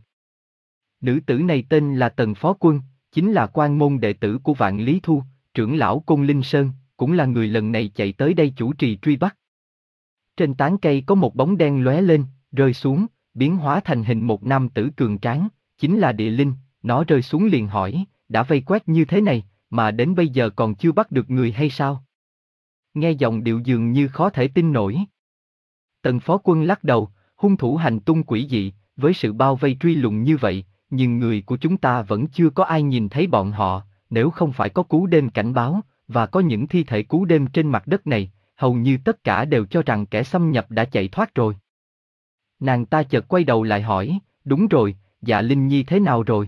Nữ tử này tên là Tần Phó Quân, chính là quan môn đệ tử của Vạn Lý Thu, trưởng lão Côn Linh Sơn, cũng là người lần này chạy tới đây chủ trì truy bắt. Trên tán cây có một bóng đen lóe lên, rơi xuống, biến hóa thành hình một nam tử cường tráng, chính là Địa Linh, nó rơi xuống liền hỏi, đã vây quét như thế này, mà đến bây giờ còn chưa bắt được người hay sao? Nghe giọng điệu dường như khó thể tin nổi. Tần Phó Quân lắc đầu, hung thủ hành tung quỷ dị, với sự bao vây truy lùng như vậy, nhưng người của chúng ta vẫn chưa có ai nhìn thấy bọn họ, nếu không phải có cú đêm cảnh báo, và có những thi thể cú đêm trên mặt đất này, hầu như tất cả đều cho rằng kẻ xâm nhập đã chạy thoát rồi. Nàng ta chợt quay đầu lại hỏi, đúng rồi, Dạ Linh Nhi thế nào rồi?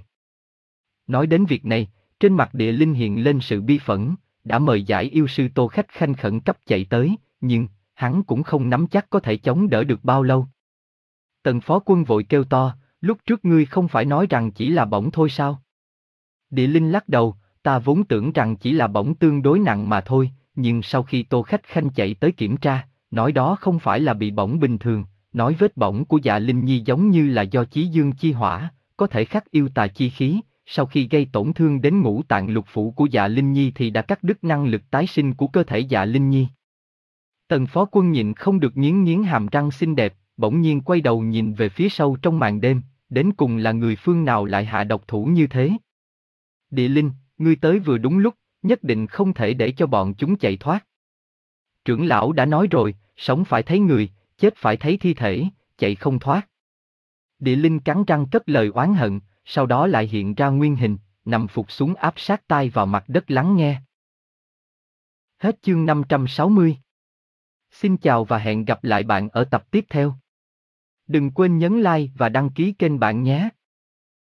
Nói đến việc này, trên mặt Địa Linh hiện lên sự bi phẫn, đã mời giải yêu sư Tô Khách Khanh khẩn cấp chạy tới, nhưng, hắn cũng không nắm chắc có thể chống đỡ được bao lâu. Tần Phó Quân vội kêu to, lúc trước ngươi không phải nói rằng chỉ là bỏng thôi sao? Địa Linh lắc đầu, ta vốn tưởng rằng chỉ là bỏng tương đối nặng mà thôi, nhưng sau khi Tô Khách Khanh chạy tới kiểm tra, nói đó không phải là bị bỏng bình thường, nói vết bỏng của Dạ Linh Nhi giống như là do chí dương chi hỏa, có thể khắc yêu tà chi khí, sau khi gây tổn thương đến ngũ tạng lục phủ của Dạ Linh Nhi thì đã cắt đứt năng lực tái sinh của cơ thể Dạ Linh Nhi. Tần Phó Quân nhịn không được nghiến nghiến hàm răng xinh đẹp, bỗng nhiên quay đầu nhìn về phía sâu trong màn đêm, đến cùng là người phương nào lại hạ độc thủ như thế? Địa Linh, ngươi tới vừa đúng lúc, nhất định không thể để cho bọn chúng chạy thoát. Trưởng lão đã nói rồi, sống phải thấy người, chết phải thấy thi thể, chạy không thoát. Địa Linh cắn răng cất lời oán hận, sau đó lại hiện ra nguyên hình, nằm phục xuống áp sát tai vào mặt đất lắng nghe. Hết chương năm trăm sáu mươi. Xin chào và hẹn gặp lại bạn ở tập tiếp theo. Đừng quên nhấn like và đăng ký kênh bạn nhé.